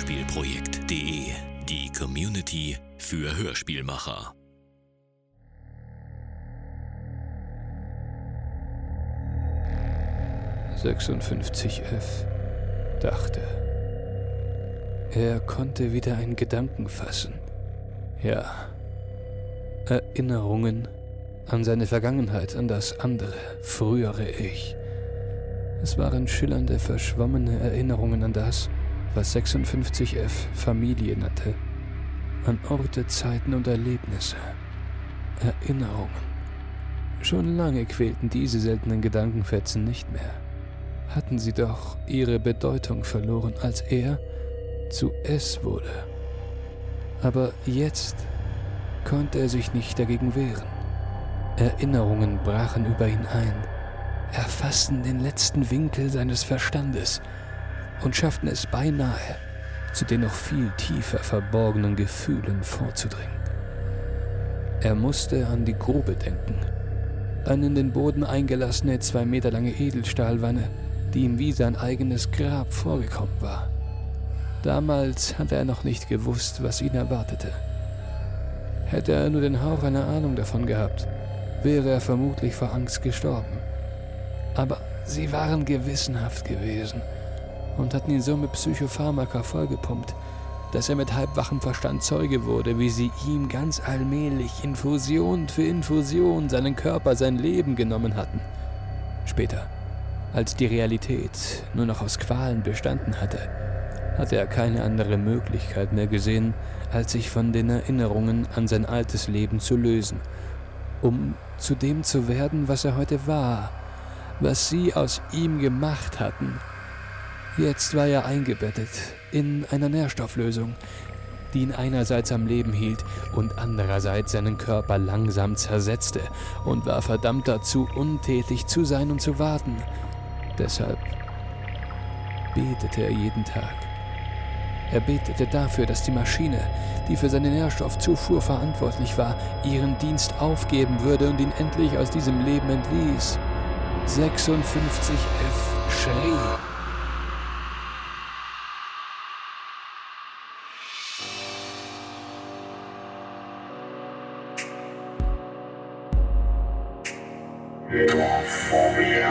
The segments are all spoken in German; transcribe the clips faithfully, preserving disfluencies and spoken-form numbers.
Hörspielprojekt punkt de, die Community für Hörspielmacher. sechsundfünfzig F dachte. Er konnte wieder einen Gedanken fassen. Ja, Erinnerungen an seine Vergangenheit, an das andere, frühere Ich. Es waren schillernde, verschwommene Erinnerungen an das, was sechsundfünfzig F Familie nannte. An Orte, Zeiten und Erlebnisse. Erinnerungen. Schon lange quälten diese seltenen Gedankenfetzen nicht mehr. Hatten sie doch ihre Bedeutung verloren, als er zu S wurde. Aber jetzt konnte er sich nicht dagegen wehren. Erinnerungen brachen über ihn ein, erfassten den letzten Winkel seines Verstandes und schafften es beinahe, zu den noch viel tiefer verborgenen Gefühlen vorzudringen. Er musste an die Grube denken, eine in den Boden eingelassene, zwei Meter lange Edelstahlwanne, die ihm wie sein eigenes Grab vorgekommen war. Damals hatte er noch nicht gewusst, was ihn erwartete. Hätte er nur den Hauch einer Ahnung davon gehabt, wäre er vermutlich vor Angst gestorben. Aber sie waren gewissenhaft gewesen und hatten ihn so mit Psychopharmaka vollgepumpt, dass er mit halbwachem Verstand Zeuge wurde, wie sie ihm ganz allmählich Infusion für Infusion seinen Körper, sein Leben genommen hatten. Später, als die Realität nur noch aus Qualen bestanden hatte, hatte er keine andere Möglichkeit mehr gesehen, als sich von den Erinnerungen an sein altes Leben zu lösen, um zu dem zu werden, was er heute war, was sie aus ihm gemacht hatten. Jetzt war er eingebettet in einer Nährstofflösung, die ihn einerseits am Leben hielt und andererseits seinen Körper langsam zersetzte und war verdammt dazu, untätig zu sein und zu warten. Deshalb betete er jeden Tag. Er betete dafür, dass die Maschine, die für seine Nährstoffzufuhr verantwortlich war, ihren Dienst aufgeben würde und ihn endlich aus diesem Leben entließ. sechsundfünfzig F schrie. Nur vor mir.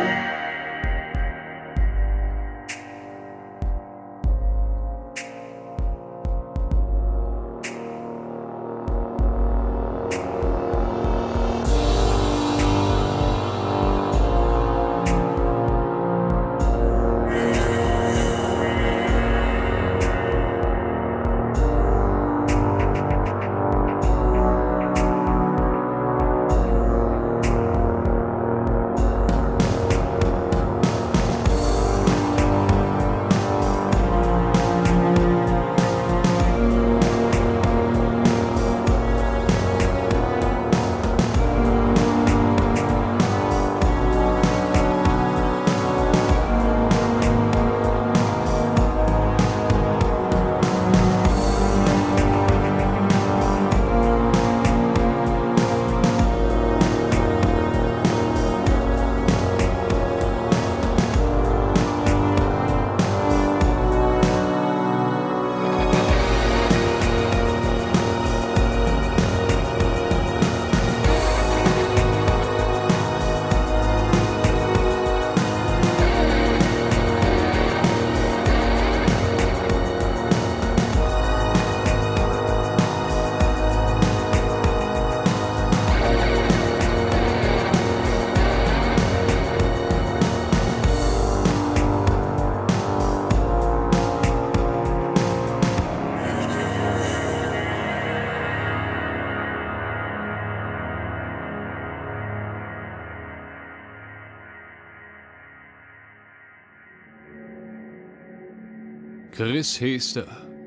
Chris Hester,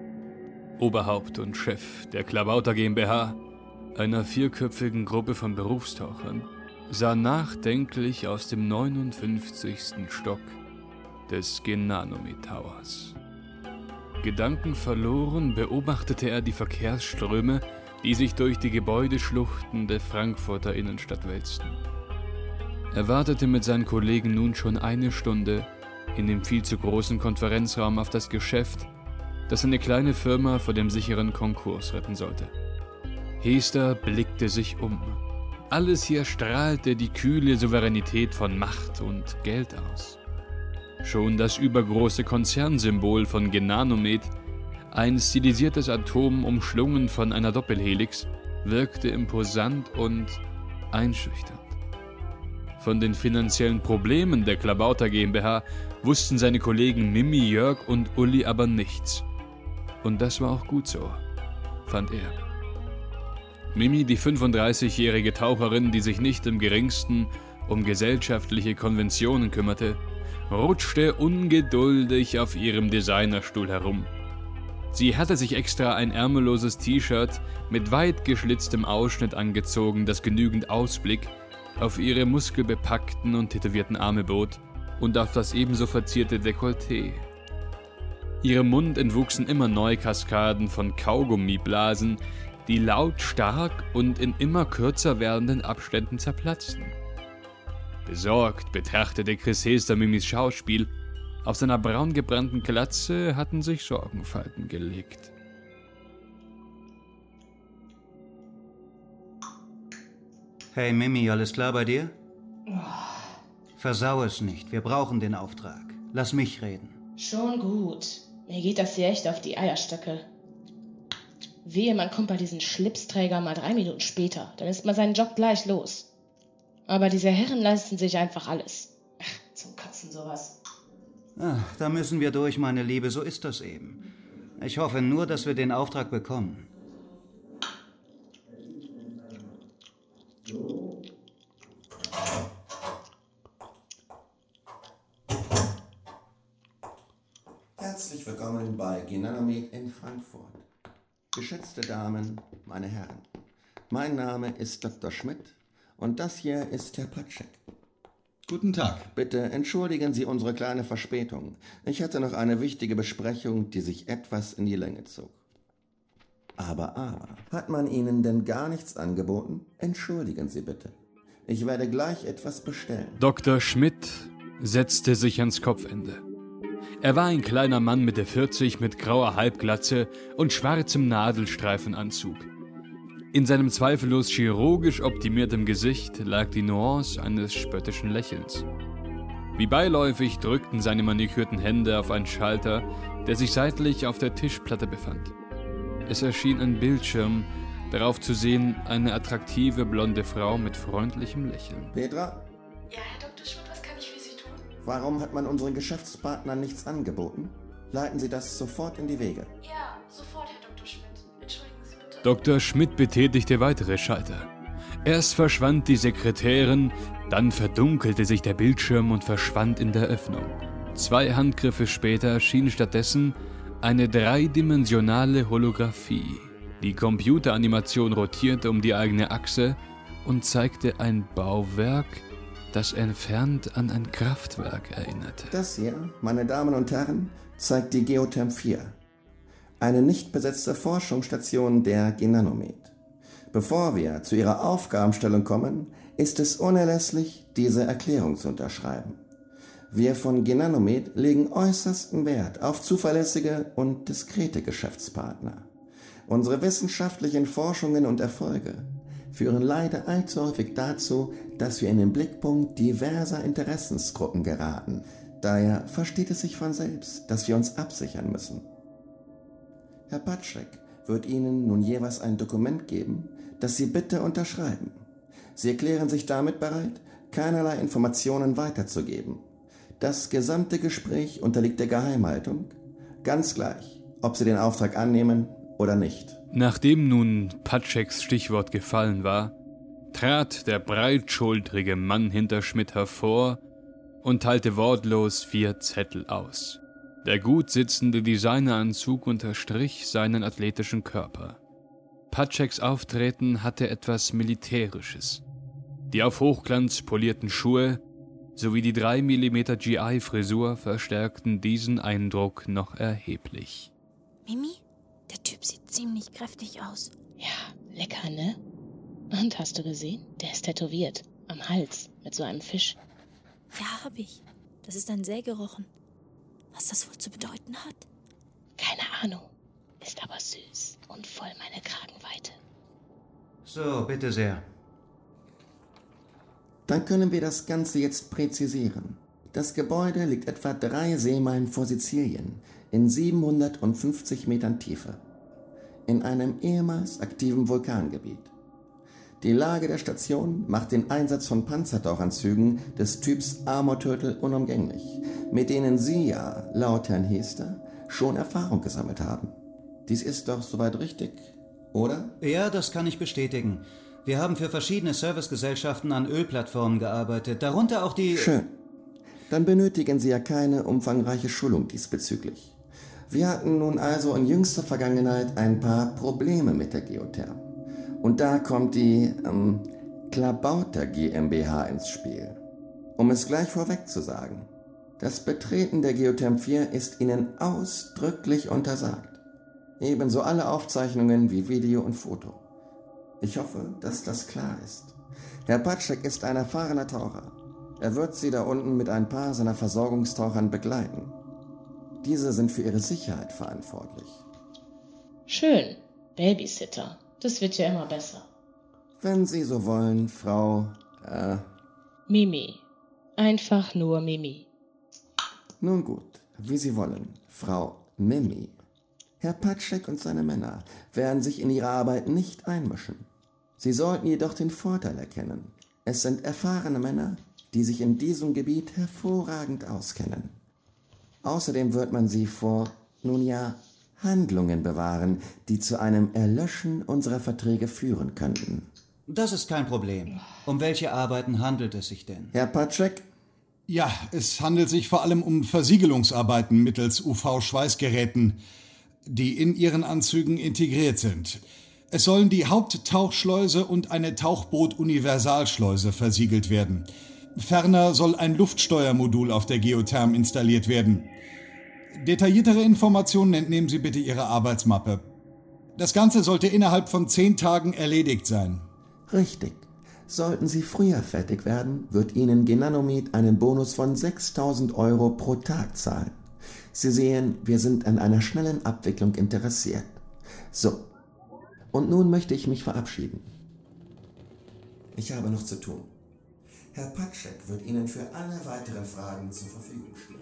Oberhaupt und Chef der Klabauter GmbH, einer vierköpfigen Gruppe von Berufstauchern, sah nachdenklich aus dem neunundfünfzigsten Stock des Genanomi Towers. Gedankenverloren beobachtete er die Verkehrsströme, die sich durch die Gebäudeschluchten der Frankfurter Innenstadt wälzten. Er wartete mit seinen Kollegen nun schon eine Stunde in dem viel zu großen Konferenzraum auf das Geschäft, das seine kleine Firma vor dem sicheren Konkurs retten sollte. Hester blickte sich um. Alles hier strahlte die kühle Souveränität von Macht und Geld aus. Schon das übergroße Konzernsymbol von Genanomed, ein stilisiertes Atom umschlungen von einer Doppelhelix, wirkte imposant und einschüchternd. Von den finanziellen Problemen der Klabauter GmbH wussten seine Kollegen Mimi, Jörg und Uli aber nichts. Und das war auch gut so, fand er. Mimi, die fünfunddreißigjährige Taucherin, die sich nicht im geringsten um gesellschaftliche Konventionen kümmerte, rutschte ungeduldig auf ihrem Designerstuhl herum. Sie hatte sich extra ein ärmelloses T-Shirt mit weit geschlitztem Ausschnitt angezogen, das genügend Ausblick auf ihre muskelbepackten und tätowierten Arme bot und auf das ebenso verzierte Dekolleté. Ihrem Mund entwuchsen immer neue Kaskaden von Kaugummiblasen, die lautstark und in immer kürzer werdenden Abständen zerplatzten. Besorgt betrachtete Chris Hester Mimis Schauspiel. Auf seiner braungebrannten Glatze hatten sich Sorgenfalten gelegt. Hey Mimi, alles klar bei dir? Versau es nicht, wir brauchen den Auftrag. Lass mich reden. Schon gut. Mir geht das hier echt auf die Eierstöcke. Wehe, man kommt bei diesen Schlipsträgern mal drei Minuten später. Dann ist man seinen Job gleich los. Aber diese Herren leisten sich einfach alles. Ach, zum Kotzen sowas. Ah, da müssen wir durch, meine Liebe, so ist das eben. Ich hoffe nur, dass wir den Auftrag bekommen. Herzlich willkommen bei Genanomed in Frankfurt. Geschätzte Damen, meine Herren, mein Name ist Doktor Schmidt und das hier ist Herr Patschek. Guten Tag. Bitte entschuldigen Sie unsere kleine Verspätung. Ich hatte noch eine wichtige Besprechung, die sich etwas in die Länge zog. Aber, aber, hat man Ihnen denn gar nichts angeboten? Entschuldigen Sie bitte. Ich werde gleich etwas bestellen. Doktor Schmidt setzte sich ans Kopfende. Er war ein kleiner Mann Mitte vierzig mit grauer Halbglatze und schwarzem Nadelstreifenanzug. In seinem zweifellos chirurgisch optimierten Gesicht lag die Nuance eines spöttischen Lächelns. Wie beiläufig drückten seine manikürten Hände auf einen Schalter, der sich seitlich auf der Tischplatte befand. Es erschien ein Bildschirm, darauf zu sehen eine attraktive blonde Frau mit freundlichem Lächeln. Petra? Ja, Herr Doktor Schmidt, was kann ich für Sie tun? Warum hat man unseren Geschäftspartnern nichts angeboten? Leiten Sie das sofort in die Wege. Ja, sofort, Herr Doktor Schmidt. Entschuldigen Sie bitte. Doktor Schmidt betätigte weitere Schalter. Erst verschwand die Sekretärin, dann verdunkelte sich der Bildschirm und verschwand in der Öffnung. Zwei Handgriffe später erschien stattdessen eine dreidimensionale Holographie. Die Computeranimation rotierte um die eigene Achse und zeigte ein Bauwerk, das entfernt an ein Kraftwerk erinnerte. Das hier, meine Damen und Herren, zeigt die Geotherm vier. Eine nicht besetzte Forschungsstation der Genanomed. Bevor wir zu ihrer Aufgabenstellung kommen, ist es unerlässlich, diese Erklärung zu unterschreiben. Wir von Genanomed legen äußersten Wert auf zuverlässige und diskrete Geschäftspartner. Unsere wissenschaftlichen Forschungen und Erfolge führen leider allzu häufig dazu, dass wir in den Blickpunkt diverser Interessensgruppen geraten. Daher versteht es sich von selbst, dass wir uns absichern müssen. Herr Patschek wird Ihnen nun jeweils ein Dokument geben, das Sie bitte unterschreiben. Sie erklären sich damit bereit, keinerlei Informationen weiterzugeben. Das gesamte Gespräch unterliegt der Geheimhaltung, ganz gleich, ob Sie den Auftrag annehmen oder nicht. Nachdem nun Patscheks Stichwort gefallen war, trat der breitschultrige Mann hinter Schmidt hervor und teilte wortlos vier Zettel aus. Der gut sitzende Designeranzug unterstrich seinen athletischen Körper. Patscheks Auftreten hatte etwas Militärisches. Die auf Hochglanz polierten Schuhe sowie die drei Millimeter G I-Frisur verstärkten diesen Eindruck noch erheblich. Mimi, der Typ sieht ziemlich kräftig aus. Ja, lecker, ne? Und hast du gesehen? Der ist tätowiert. Am Hals. Mit so einem Fisch. Ja, hab ich. Das ist ein Sägerochen. Was das wohl zu bedeuten hat? Keine Ahnung. Ist aber süß und voll meine Kragenweite. So, bitte sehr. Dann können wir das Ganze jetzt präzisieren. Das Gebäude liegt etwa drei Seemeilen vor Sizilien, in siebenhundertfünfzig Metern Tiefe, in einem ehemals aktiven Vulkangebiet. Die Lage der Station macht den Einsatz von Panzertauchanzügen des Typs Armor Turtle unumgänglich, mit denen Sie ja, laut Herrn Hester, schon Erfahrung gesammelt haben. Dies ist doch soweit richtig, oder? Ja, das kann ich bestätigen. Wir haben für verschiedene Servicegesellschaften an Ölplattformen gearbeitet, darunter auch die... Schön. Dann benötigen Sie ja keine umfangreiche Schulung diesbezüglich. Wir hatten nun also in jüngster Vergangenheit ein paar Probleme mit der Geotherm. Und da kommt die ähm, Klabauter GmbH ins Spiel. Um es gleich vorweg zu sagen, das Betreten der Geotherm vier ist Ihnen ausdrücklich untersagt. Ebenso alle Aufzeichnungen wie Video und Foto. Ich hoffe, dass das klar ist. Herr Patschek ist ein erfahrener Taucher. Er wird Sie da unten mit ein paar seiner Versorgungstauchern begleiten. Diese sind für Ihre Sicherheit verantwortlich. Schön. Babysitter. Das wird ja immer besser. Wenn Sie so wollen, Frau... Äh... Mimi. Einfach nur Mimi. Nun gut, wie Sie wollen, Frau Mimi. Herr Patschek und seine Männer werden sich in Ihre Arbeit nicht einmischen. Sie sollten jedoch den Vorteil erkennen. Es sind erfahrene Männer, die sich in diesem Gebiet hervorragend auskennen. Außerdem wird man sie vor, nun ja, Handlungen bewahren, die zu einem Erlöschen unserer Verträge führen könnten. Das ist kein Problem. Um welche Arbeiten handelt es sich denn? Herr Patschek? Ja, es handelt sich vor allem um Versiegelungsarbeiten mittels U V-Schweißgeräten, die in Ihren Anzügen integriert sind. Es sollen die Haupttauchschleuse und eine Tauchboot-Universalschleuse versiegelt werden. Ferner soll ein Luftsteuermodul auf der Geotherm installiert werden. Detailliertere Informationen entnehmen Sie bitte Ihre Arbeitsmappe. Das Ganze sollte innerhalb von zehn Tagen erledigt sein. Richtig. Sollten Sie früher fertig werden, wird Ihnen Genanomet einen Bonus von sechstausend Euro pro Tag zahlen. Sie sehen, wir sind an einer schnellen Abwicklung interessiert. So, und nun möchte ich mich verabschieden. Ich habe noch zu tun. Herr Patschek wird Ihnen für alle weiteren Fragen zur Verfügung stehen.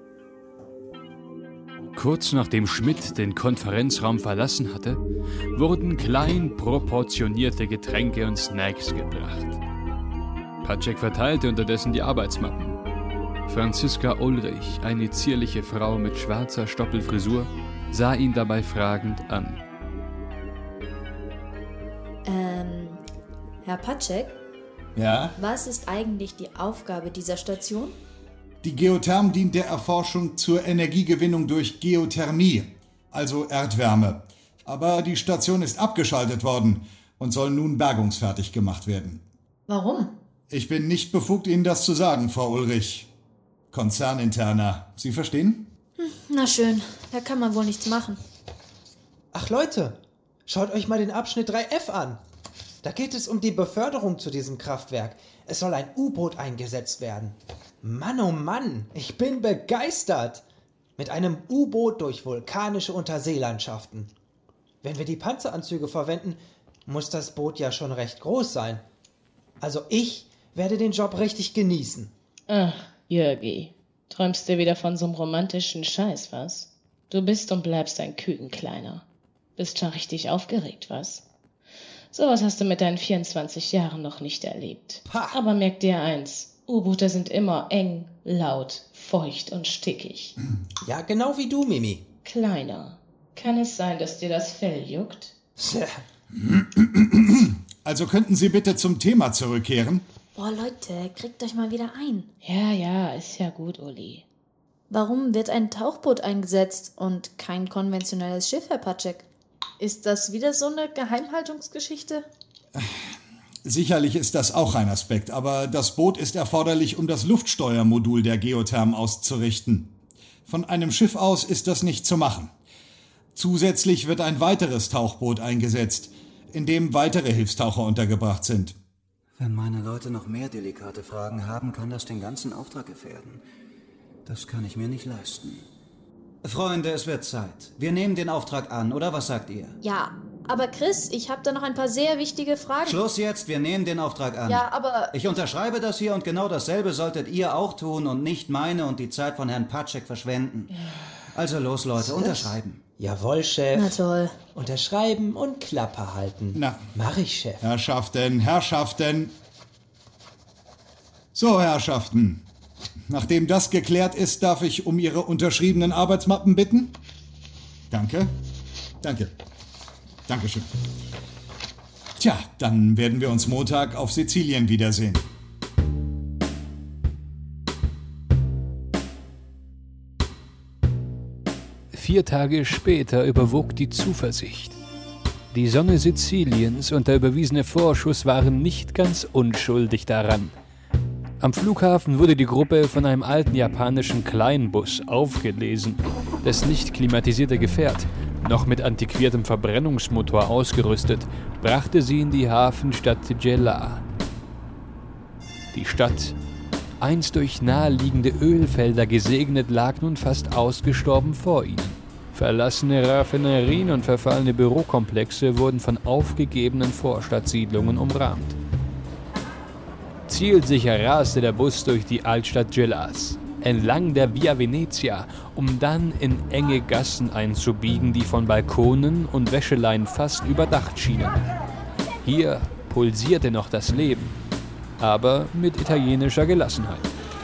Kurz nachdem Schmidt den Konferenzraum verlassen hatte, wurden klein proportionierte Getränke und Snacks gebracht. Patschek verteilte unterdessen die Arbeitsmappen. Franziska Ulrich, eine zierliche Frau mit schwarzer Stoppelfrisur, sah ihn dabei fragend an. Ähm, Herr Patschek? Ja? Was ist eigentlich die Aufgabe dieser Station? Die Geotherm dient der Erforschung zur Energiegewinnung durch Geothermie, also Erdwärme. Aber die Station ist abgeschaltet worden und soll nun bergungsfertig gemacht werden. Warum? Ich bin nicht befugt, Ihnen das zu sagen, Frau Ulrich. Konzerninterner. Sie verstehen? Hm, na schön, da kann man wohl nichts machen. Ach Leute, schaut euch mal den Abschnitt drei F an. Da geht es um die Beförderung zu diesem Kraftwerk. Es soll ein U-Boot eingesetzt werden. Mann, oh Mann, ich bin begeistert. Mit einem U-Boot durch vulkanische Unterseelandschaften. Wenn wir die Panzeranzüge verwenden, muss das Boot ja schon recht groß sein. Also ich werde den Job richtig genießen. Ach, Jürgi, träumst du wieder von so'm romantischen Scheiß, was? Du bist und bleibst ein Kükenkleiner. Bist schon richtig aufgeregt, was? Sowas hast du mit deinen vierundzwanzig Jahren noch nicht erlebt. Ha. Aber merk dir eins, U-Boote sind immer eng, laut, feucht und stickig. Ja, genau wie du, Mimi. Kleiner, kann es sein, dass dir das Fell juckt? Also könnten Sie bitte zum Thema zurückkehren? Boah, Leute, kriegt euch mal wieder ein. Ja, ja, ist ja gut, Uli. Warum wird ein Tauchboot eingesetzt und kein konventionelles Schiff, Herr Patschek? Ist das wieder so eine Geheimhaltungsgeschichte? Sicherlich ist das auch ein Aspekt, aber das Boot ist erforderlich, um das Luftsteuermodul der Geotherm auszurichten. Von einem Schiff aus ist das nicht zu machen. Zusätzlich wird ein weiteres Tauchboot eingesetzt, in dem weitere Hilfstaucher untergebracht sind. Wenn meine Leute noch mehr delikate Fragen haben, kann das den ganzen Auftrag gefährden. Das kann ich mir nicht leisten. Freunde, es wird Zeit. Wir nehmen den Auftrag an, oder was sagt ihr? Ja, aber Chris, ich habe da noch ein paar sehr wichtige Fragen. Schluss jetzt, wir nehmen den Auftrag an. Ja, aber... Ich unterschreibe das hier und genau dasselbe solltet ihr auch tun und nicht meine und die Zeit von Herrn Patschek verschwenden. Also los, Leute, unterschreiben. Jawohl, Chef. Na toll. Unterschreiben und Klappe halten. Na. Mach ich, Chef. Herrschaften, Herrschaften. So, Herrschaften. Nachdem das geklärt ist, darf ich um Ihre unterschriebenen Arbeitsmappen bitten? Danke. Danke. Dankeschön. Tja, dann werden wir uns Montag auf Sizilien wiedersehen. Vier Tage später überwog die Zuversicht. Die Sonne Siziliens und der überwiesene Vorschuss waren nicht ganz unschuldig daran. Am Flughafen wurde die Gruppe von einem alten japanischen Kleinbus aufgelesen. Das nicht klimatisierte Gefährt, noch mit antiquiertem Verbrennungsmotor ausgerüstet, brachte sie in die Hafenstadt Gela. Die Stadt, einst durch naheliegende Ölfelder gesegnet, lag nun fast ausgestorben vor ihnen. Verlassene Raffinerien und verfallene Bürokomplexe wurden von aufgegebenen Vorstadtsiedlungen umrahmt. Zielsicher raste der Bus durch die Altstadt Gelas, entlang der Via Venezia, um dann in enge Gassen einzubiegen, die von Balkonen und Wäscheleien fast überdacht schienen. Hier pulsierte noch das Leben, aber mit italienischer Gelassenheit.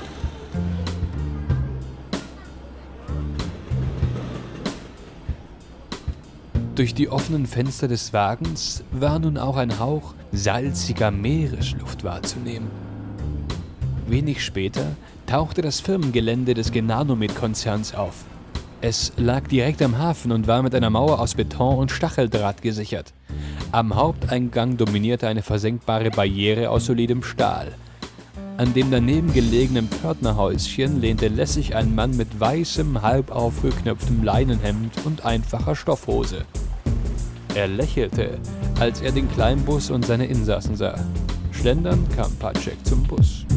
Durch die offenen Fenster des Wagens war nun auch ein Hauch salziger Meeresluft wahrzunehmen. Wenig später tauchte das Firmengelände des Genanomet-Konzerns auf. Es lag direkt am Hafen und war mit einer Mauer aus Beton und Stacheldraht gesichert. Am Haupteingang dominierte eine versenkbare Barriere aus solidem Stahl. An dem daneben gelegenen Pförtnerhäuschen lehnte lässig ein Mann mit weißem, halb aufgeknöpftem Leinenhemd und einfacher Stoffhose. Er lächelte, als er den Kleinbus und seine Insassen sah. Schlendernd kam Patschek zum Bus.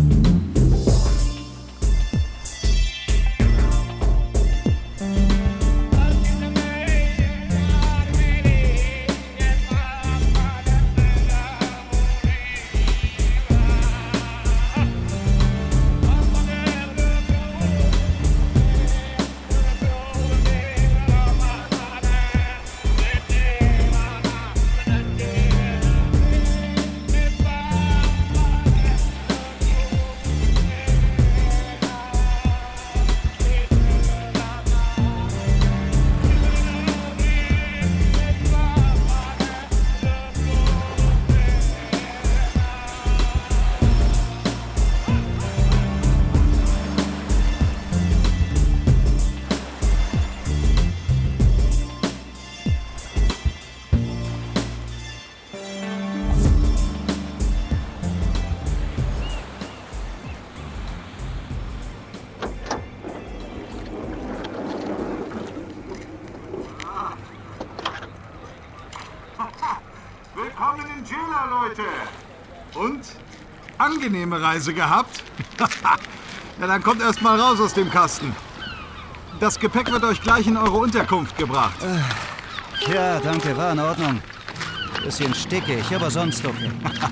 Willkommen in Gela, Leute. Und? Angenehme Reise gehabt? Ja, dann kommt erst mal raus aus dem Kasten. Das Gepäck wird euch gleich in eure Unterkunft gebracht. Ja, danke, war in Ordnung. Bisschen stickig, aber sonst okay.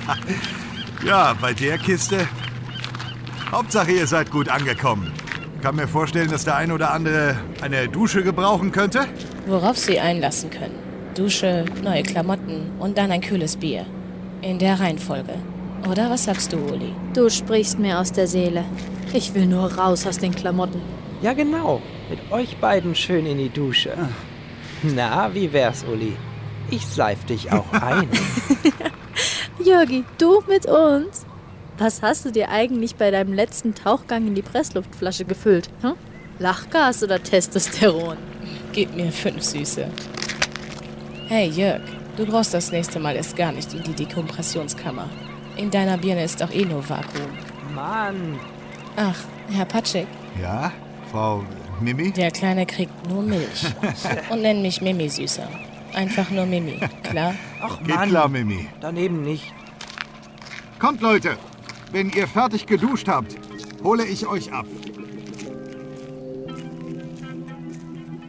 Ja, bei der Kiste. Hauptsache, ihr seid gut angekommen. Kann mir vorstellen, dass der ein oder andere eine Dusche gebrauchen könnte. Worauf Sie einlassen können. Dusche, neue Klamotten und dann ein kühles Bier. In der Reihenfolge. Oder was sagst du, Uli? Du sprichst mir aus der Seele. Ich will nur raus aus den Klamotten. Ja, genau. Mit euch beiden schön in die Dusche. Na, wie wär's, Uli? Ich seif dich auch ein. Jörgi, du mit uns? Was hast du dir eigentlich bei deinem letzten Tauchgang in die Pressluftflasche gefüllt? Hm? Lachgas oder Testosteron? Gib mir fünf Süße. Hey Jörg, du brauchst das nächste Mal erst gar nicht in die Dekompressionskammer. In deiner Birne ist doch eh nur Vakuum. Mann! Ach, Herr Patschek? Ja, Frau Mimi? Der Kleine kriegt nur Milch. Und nenn mich Mimi, Süßer. Einfach nur Mimi, klar? Ach Geht Mann, klar, Mimi. daneben nicht. Kommt, Leute. Wenn ihr fertig geduscht habt, hole ich euch ab.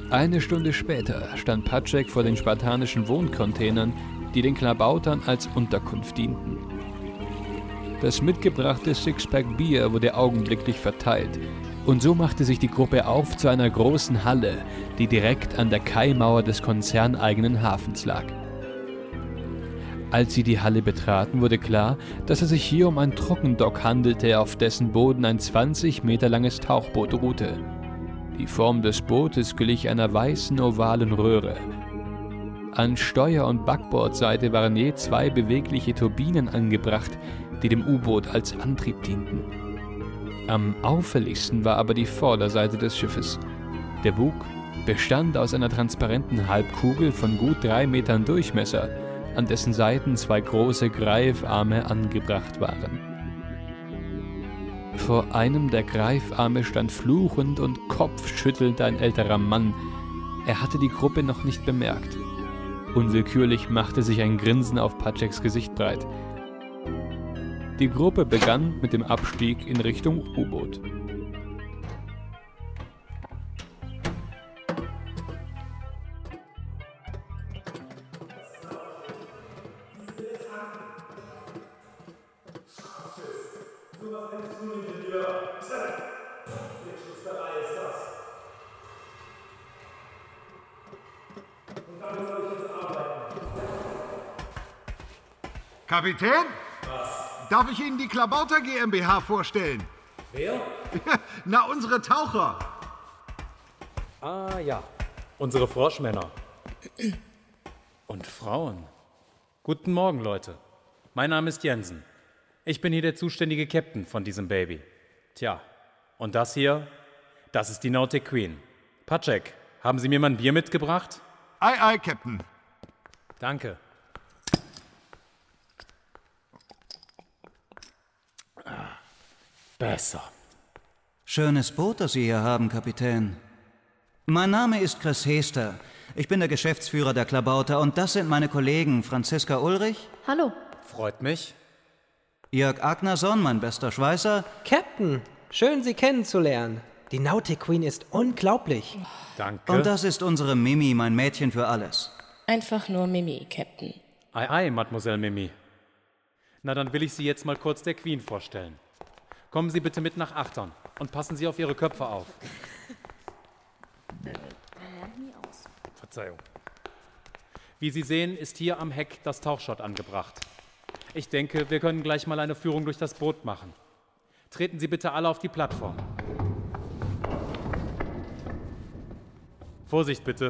Eine Stunde später stand Patschek vor den spartanischen Wohncontainern, die den Klabautern als Unterkunft dienten. Das mitgebrachte Sixpack Bier wurde augenblicklich verteilt und so machte sich die Gruppe auf zu einer großen Halle, die direkt an der Kaimauer des konzerneigenen Hafens lag. Als sie die Halle betraten, wurde klar, dass es sich hier um ein Trockendock handelte, auf dessen Boden ein zwanzig Meter langes Tauchboot ruhte. Die Form des Bootes glich einer weißen, ovalen Röhre. An Steuer- und Backbordseite waren je zwei bewegliche Turbinen angebracht, die dem U-Boot als Antrieb dienten. Am auffälligsten war aber die Vorderseite des Schiffes. Der Bug bestand aus einer transparenten Halbkugel von gut drei Metern Durchmesser, an dessen Seiten zwei große Greifarme angebracht waren. Vor einem der Greifarme stand fluchend und kopfschüttelnd ein älterer Mann. Er hatte die Gruppe noch nicht bemerkt. Unwillkürlich machte sich ein Grinsen auf Patscheks Gesicht breit. Die Gruppe begann mit dem Abstieg in Richtung U-Boot. Kapitän? Was? Darf ich Ihnen die Klabauter GmbH vorstellen? Wer? Na, unsere Taucher. Ah ja, unsere Froschmänner. Und Frauen. Guten Morgen, Leute. Mein Name ist Jensen. Ich bin hier der zuständige Captain von diesem Baby. Tja, und das hier, das ist die Nautic Queen. Patschek, haben Sie mir mal ein Bier mitgebracht? Ei, ei, Captain. Danke. Besser. Schönes Boot, das Sie hier haben, Kapitän. Mein Name ist Chris Hester. Ich bin der Geschäftsführer der Klabauter und das sind meine Kollegen Franziska Ulrich. Hallo. Freut mich. Jörg Agnerson, mein bester Schweißer. Captain, schön Sie kennenzulernen. Die Nautic Queen ist unglaublich. Danke. Und das ist unsere Mimi, mein Mädchen für alles. Einfach nur Mimi, Captain. Ei, ei, Mademoiselle Mimi. Na, dann will ich Sie jetzt mal kurz der Queen vorstellen. Kommen Sie bitte mit nach Achtern und passen Sie auf Ihre Köpfe auf. Verzeihung. Wie Sie sehen, ist hier am Heck das Tauchschott angebracht. Ich denke, wir können gleich mal eine Führung durch das Boot machen. Treten Sie bitte alle auf die Plattform. Vorsicht bitte.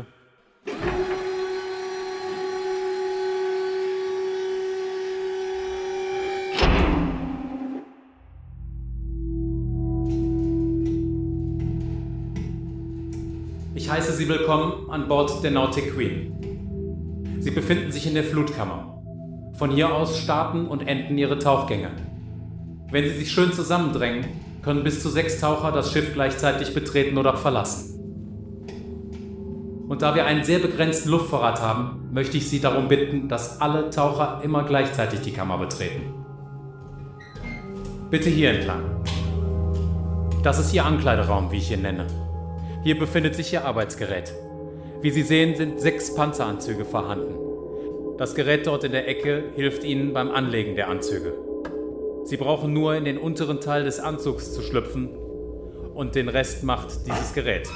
Ich heiße Sie willkommen an Bord der Nautic Queen. Sie befinden sich in der Flutkammer. Von hier aus starten und enden Ihre Tauchgänge. Wenn Sie sich schön zusammendrängen, können bis zu sechs Taucher das Schiff gleichzeitig betreten oder verlassen. Und da wir einen sehr begrenzten Luftvorrat haben, möchte ich Sie darum bitten, dass alle Taucher immer gleichzeitig die Kammer betreten. Bitte hier entlang. Das ist Ihr Ankleideraum, wie ich ihn nenne. Hier befindet sich Ihr Arbeitsgerät. Wie Sie sehen, sind sechs Panzeranzüge vorhanden. Das Gerät dort in der Ecke hilft Ihnen beim Anlegen der Anzüge. Sie brauchen nur in den unteren Teil des Anzugs zu schlüpfen und den Rest macht dieses Gerät.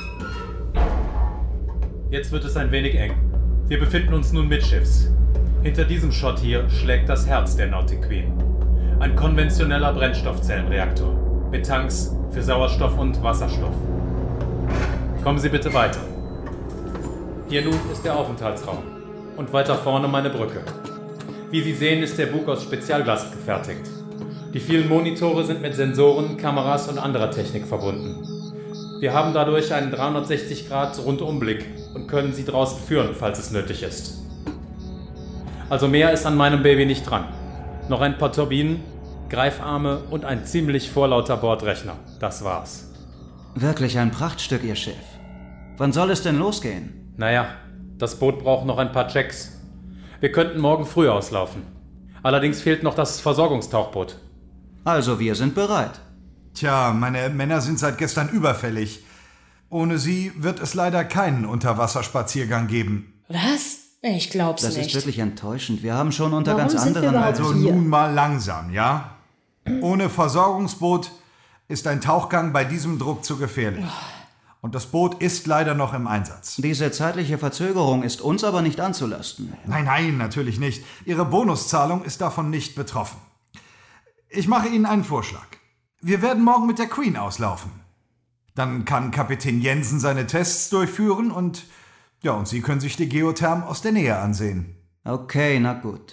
Jetzt wird es ein wenig eng. Wir befinden uns nun mittschiffs. Hinter diesem Schott hier schlägt das Herz der Nautic Queen. Ein konventioneller Brennstoffzellenreaktor mit Tanks für Sauerstoff und Wasserstoff. Kommen Sie bitte weiter. Hier nun ist der Aufenthaltsraum und weiter vorne meine Brücke. Wie Sie sehen, ist der Bug aus Spezialglas gefertigt. Die vielen Monitore sind mit Sensoren, Kameras und anderer Technik verbunden. Wir haben dadurch einen dreihundertsechzig Grad Rundumblick und können Sie draußen führen, falls es nötig ist. Also mehr ist an meinem Baby nicht dran. Noch ein paar Turbinen, Greifarme und ein ziemlich vorlauter Bordrechner. Das war's. Wirklich ein Prachtstück, Ihr Schiff. Wann soll es denn losgehen? Naja, das Boot braucht noch ein paar Checks. Wir könnten morgen früh auslaufen. Allerdings fehlt noch das Versorgungstauchboot. Also, wir sind bereit. Tja, meine Männer sind seit gestern überfällig. Ohne sie wird es leider keinen Unterwasserspaziergang geben. Was? Ich glaub's das nicht. Das ist wirklich enttäuschend. Wir haben schon unter Warum ganz sind wir anderen... überhaupt Also hier? nun mal langsam, ja? Ohne Versorgungsboot ist ein Tauchgang bei diesem Druck zu gefährlich. Und das Boot ist leider noch im Einsatz. Diese zeitliche Verzögerung ist uns aber nicht anzulasten. Nein, nein, natürlich nicht. Ihre Bonuszahlung ist davon nicht betroffen. Ich mache Ihnen einen Vorschlag. Wir werden morgen mit der Queen auslaufen. Dann kann Kapitän Jensen seine Tests durchführen und, ja, und Sie können sich die Geotherm aus der Nähe ansehen. Okay, na gut.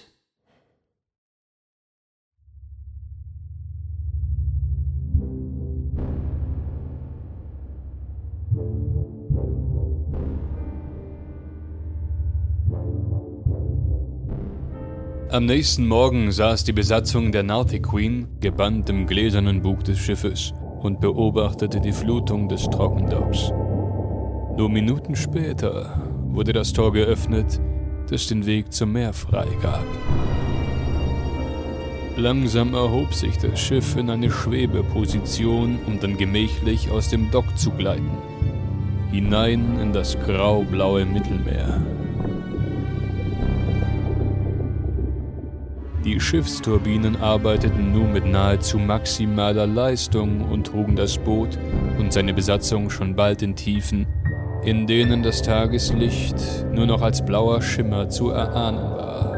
Am nächsten Morgen saß die Besatzung der Nautic Queen gebannt im gläsernen Bug des Schiffes und beobachtete die Flutung des Trockendocks. Nur Minuten später wurde das Tor geöffnet, das den Weg zum Meer freigab. Langsam erhob sich das Schiff in eine Schwebeposition, um dann gemächlich aus dem Dock zu gleiten, hinein in das grau-blaue Mittelmeer. Die Schiffsturbinen arbeiteten nun mit nahezu maximaler Leistung und trugen das Boot und seine Besatzung schon bald in Tiefen, in denen das Tageslicht nur noch als blauer Schimmer zu erahnen war.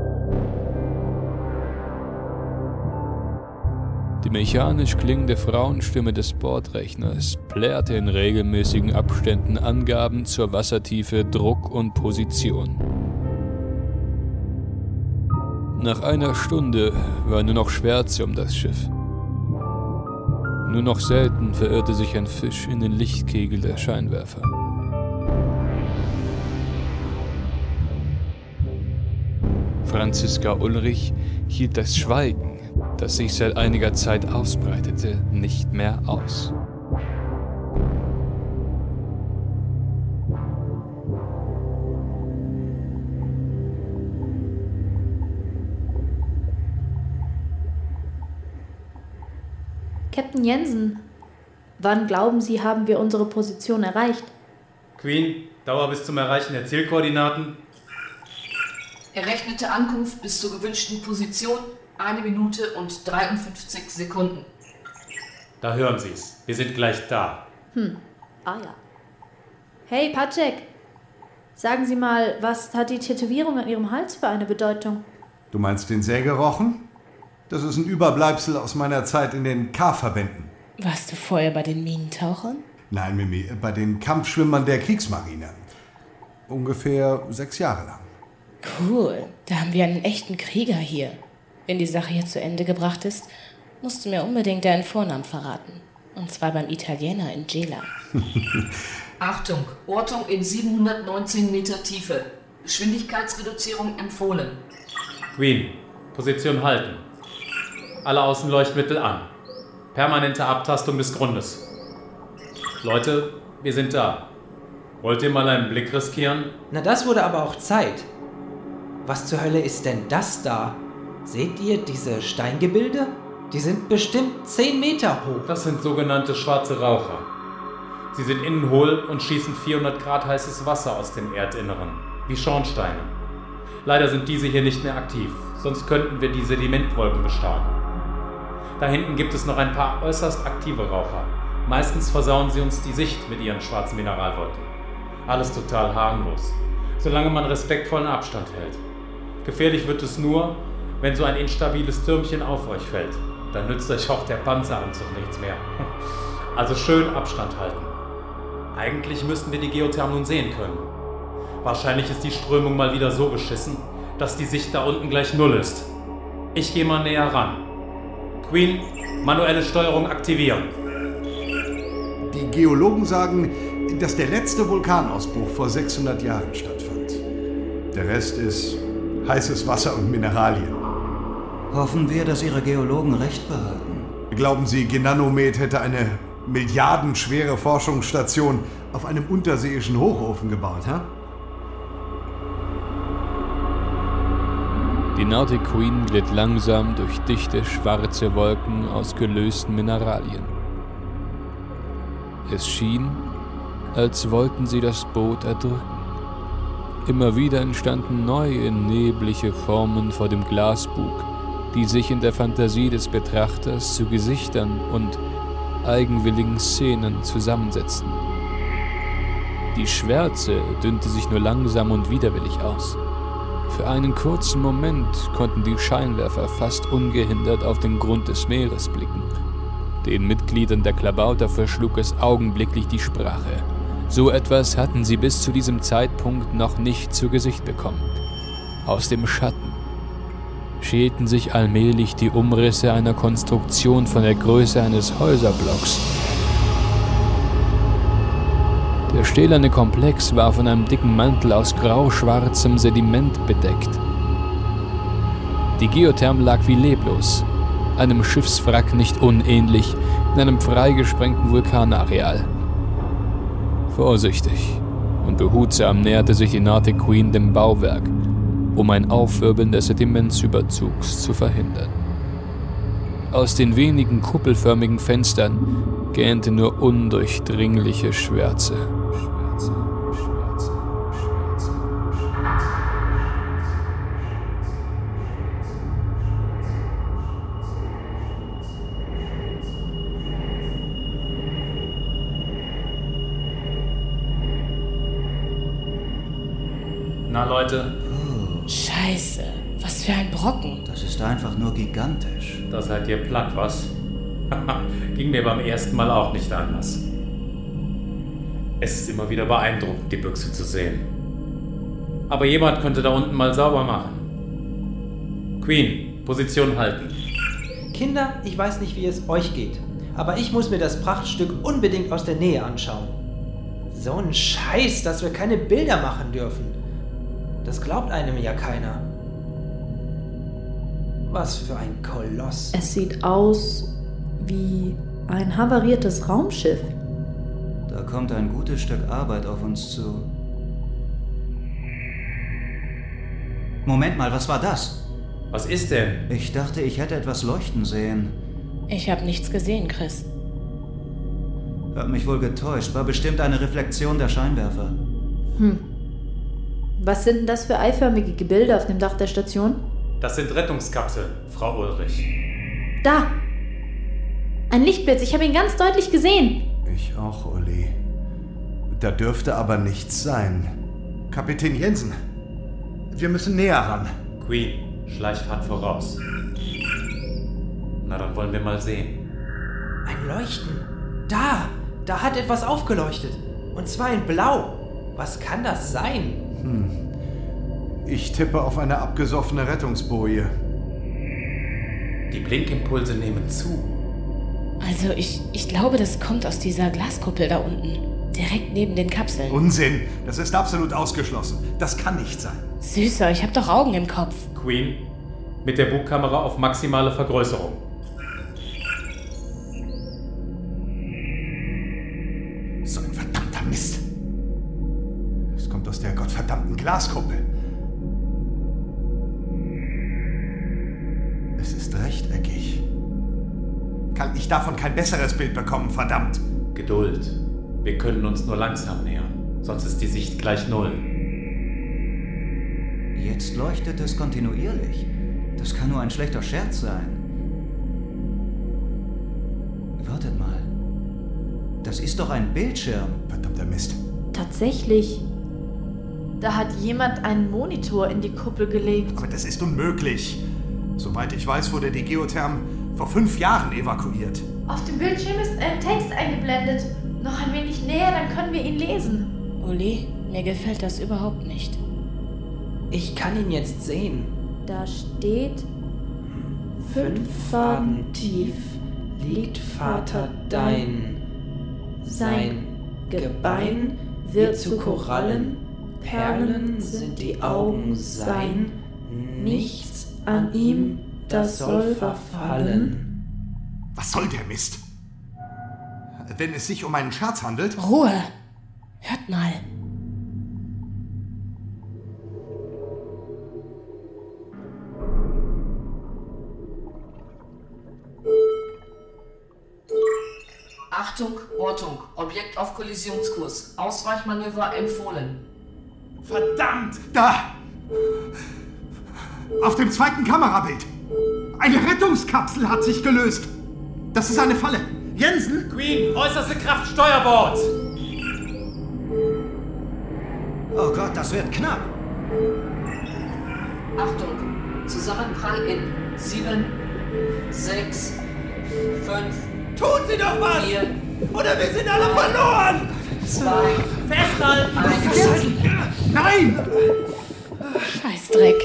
Die mechanisch klingende Frauenstimme des Bordrechners plärrte in regelmäßigen Abständen Angaben zur Wassertiefe, Druck und Position. Nach einer Stunde war nur noch Schwärze um das Schiff. Nur noch selten verirrte sich ein Fisch in den Lichtkegel der Scheinwerfer. Franziska Ulrich hielt das Schweigen, das sich seit einiger Zeit ausbreitete, nicht mehr aus. Captain Jensen, wann glauben Sie, haben wir unsere Position erreicht? Queen, Dauer bis zum Erreichen der Zielkoordinaten. Errechnete Ankunft bis zur gewünschten Position, eine Minute und dreiundfünfzig Sekunden. Da hören Sie's. Wir sind gleich da. Hm, ah ja. Hey, Pacek, sagen Sie mal, was hat die Tätowierung an Ihrem Hals für eine Bedeutung? Du meinst den Sägerochen? Das ist ein Überbleibsel aus meiner Zeit in den K-Verbänden. Warst du vorher bei den Minentauchern? Nein, Mimi, bei den Kampfschwimmern der Kriegsmarine. Ungefähr sechs Jahre lang. Cool, da haben wir einen echten Krieger hier. Wenn die Sache hier zu Ende gebracht ist, musst du mir unbedingt deinen Vornamen verraten. Und zwar beim Italiener in Gela. Achtung, Ortung in siebenhundertneunzehn Meter Tiefe. Geschwindigkeitsreduzierung empfohlen. Queen, Position halten. Alle Außenleuchtmittel an. Permanente Abtastung des Grundes. Leute, wir sind da. Wollt ihr mal einen Blick riskieren? Na, das wurde aber auch Zeit. Was zur Hölle ist denn das da? Seht ihr diese Steingebilde? Die sind bestimmt zehn Meter hoch. Das sind sogenannte schwarze Raucher. Sie sind innen hohl und schießen vierhundert Grad heißes Wasser aus dem Erdinneren, wie Schornsteine. Leider sind diese hier nicht mehr aktiv, sonst könnten wir die Sedimentwolken bestaunen. Da hinten gibt es noch ein paar äußerst aktive Raucher. Meistens versauen sie uns die Sicht mit ihren schwarzen Mineralwolken. Alles total harmlos, solange man respektvollen Abstand hält. Gefährlich wird es nur, wenn so ein instabiles Türmchen auf euch fällt. Dann nützt euch auch der Panzeranzug nichts mehr. Also schön Abstand halten. Eigentlich müssten wir die Geotherm nun sehen können. Wahrscheinlich ist die Strömung mal wieder so beschissen, dass die Sicht da unten gleich null ist. Ich gehe mal näher ran. Queen, manuelle Steuerung aktivieren. Die Geologen sagen, dass der letzte Vulkanausbruch vor sechshundert Jahren stattfand. Der Rest ist heißes Wasser und Mineralien. Hoffen wir, dass Ihre Geologen recht behalten. Glauben Sie, Genanomet hätte eine milliardenschwere Forschungsstation auf einem unterseeischen Hochofen gebaut, ha? Die Nautic Queen glitt langsam durch dichte, schwarze Wolken aus gelösten Mineralien. Es schien, als wollten sie das Boot erdrücken. Immer wieder entstanden neue, neblige Formen vor dem Glasbug, die sich in der Fantasie des Betrachters zu Gesichtern und eigenwilligen Szenen zusammensetzten. Die Schwärze dünnte sich nur langsam und widerwillig aus. Für einen kurzen Moment konnten die Scheinwerfer fast ungehindert auf den Grund des Meeres blicken. Den Mitgliedern der Klabauter verschlug es augenblicklich die Sprache. So etwas hatten sie bis zu diesem Zeitpunkt noch nicht zu Gesicht bekommen. Aus dem Schatten schälten sich allmählich die Umrisse einer Konstruktion von der Größe eines Häuserblocks. Der stählerne Komplex war von einem dicken Mantel aus grau-schwarzem Sediment bedeckt. Die Geotherm lag wie leblos, einem Schiffswrack nicht unähnlich, in einem freigesprengten Vulkanareal. Vorsichtig und behutsam näherte sich die Nautic Queen dem Bauwerk, um ein Aufwirbeln des Sedimentsüberzugs zu verhindern. Aus den wenigen kuppelförmigen Fenstern gähnte nur undurchdringliche Schwärze. Schwärze, Schwärze, Schwärze, Na Leute. Scheiße, was für ein Brocken. Das ist einfach nur gigantisch. Da seid ihr platt, was? Ging mir beim ersten Mal auch nicht anders. Es ist immer wieder beeindruckend, die Büchse zu sehen. Aber jemand könnte da unten mal sauber machen. Queen, Position halten. Kinder, ich weiß nicht, wie es euch geht, aber ich muss mir das Prachtstück unbedingt aus der Nähe anschauen. So ein Scheiß, dass wir keine Bilder machen dürfen. Das glaubt einem ja keiner. Was für ein Koloss. Es sieht aus wie ein havariertes Raumschiff. Da kommt ein gutes Stück Arbeit auf uns zu. Moment mal, was war das? Was ist denn? Ich dachte, ich hätte etwas leuchten sehen. Ich habe nichts gesehen, Chris. Hab mich wohl getäuscht. War bestimmt eine Reflexion der Scheinwerfer. Hm. Was sind denn das für eiförmige Gebilde auf dem Dach der Station? Das sind Rettungskapseln, Frau Ulrich. Da! Ein Lichtblitz, ich habe ihn ganz deutlich gesehen. Ich auch, Uli. Da dürfte aber nichts sein. Kapitän Jensen, wir müssen näher ran. Queen, Schleichfahrt voraus. Na, dann wollen wir mal sehen. Ein Leuchten. Da! Da hat etwas aufgeleuchtet. Und zwar in Blau. Was kann das sein? Hm. Ich tippe auf eine abgesoffene Rettungsboje. Die Blinkimpulse nehmen zu. Also ich, ich glaube, das kommt aus dieser Glaskuppel da unten. Direkt neben den Kapseln. Unsinn! Das ist absolut ausgeschlossen. Das kann nicht sein. Süßer, ich hab doch Augen im Kopf. Queen, mit der Bugkamera auf maximale Vergrößerung. So ein verdammter Mist. Es kommt aus der gottverdammten Glaskuppel. Es ist rechteckig. Kann ich davon kein besseres Bild bekommen, verdammt? Geduld. Wir können uns nur langsam nähern. Sonst ist die Sicht gleich null. Jetzt leuchtet es kontinuierlich. Das kann nur ein schlechter Scherz sein. Wartet mal. Das ist doch ein Bildschirm. Verdammter Mist. Tatsächlich. Da hat jemand einen Monitor in die Kuppel gelegt. Aber das ist unmöglich. Soweit ich weiß, wurde die Geotherm vor fünf Jahren evakuiert. Auf dem Bildschirm ist ein Text eingeblendet. Noch ein wenig näher, dann können wir ihn lesen. Uli, mir gefällt das überhaupt nicht. Ich kann ihn jetzt sehen. Da steht: Fünf Faden tief liegt Vater dein. Sein Gebein wird zu Korallen, Perlen sind die Augen sein. Nichts an ihm, das soll verfallen. Was soll der Mist? Wenn es sich um einen Scherz handelt... Ruhe! Hört mal. Achtung, Ortung. Objekt auf Kollisionskurs. Ausweichmanöver empfohlen. Verdammt! Da! Auf dem zweiten Kamerabild. Eine Rettungskapsel hat sich gelöst. Das ist eine Falle. Jensen? Queen, äußerste Kraft, Steuerbord! Oh Gott, das wird knapp. Achtung, Zusammenprall in sieben, sechs, fünf, Tun Sie doch was! vier, Oder wir sind alle verloren! zwei, Festhalten! eins. Nein! Scheißdreck.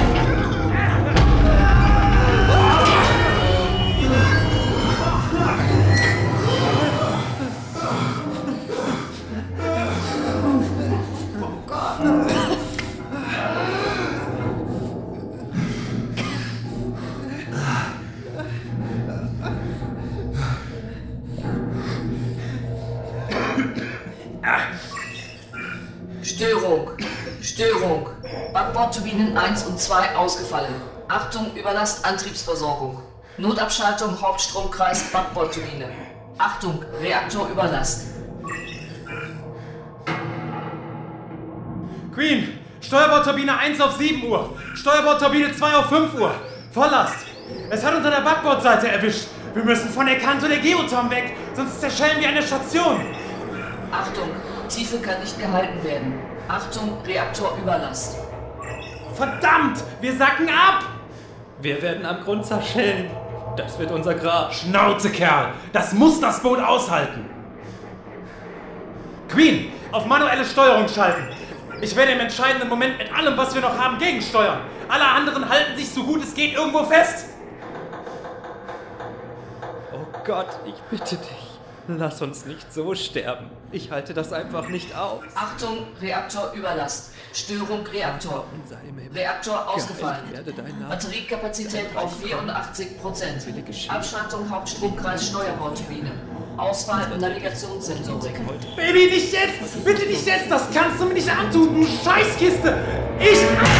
Störung. Störung. Backbordturbinen eins und zwei ausgefallen. Achtung, Überlast, Antriebsversorgung. Notabschaltung, Hauptstromkreis, Backbordturbine. Achtung, Reaktorüberlast. Queen, Steuerbordturbine eins auf sieben Uhr. Steuerbordturbine zwei auf fünf Uhr. Volllast. Es hat uns an der Backbordseite erwischt. Wir müssen von der Kante der Geotherm weg, sonst zerschellen wir eine Station. Achtung, Tiefe kann nicht gehalten werden. Achtung, Reaktorüberlast. Verdammt, wir sacken ab! Wir werden am Grund zerschellen. Das wird unser Grab. Schnauze, Kerl! Das muss das Boot aushalten! Queen, auf manuelle Steuerung schalten. Ich werde im entscheidenden Moment mit allem, was wir noch haben, gegensteuern. Alle anderen halten sich so gut es geht irgendwo fest. Oh Gott, ich bitte dich. Lass uns nicht so sterben. Ich halte das einfach nicht aus. Achtung, Reaktorüberlast. Störung Reaktor. Reaktor ausgefallen. Batteriekapazität auf vierundachtzig Prozent. Abschaltung Hauptstromkreis Steuerbordturbine. Ausfall Navigationssensorik. Baby, nicht jetzt! Bitte nicht jetzt! Das kannst du mir nicht antun, du Scheißkiste! Ich...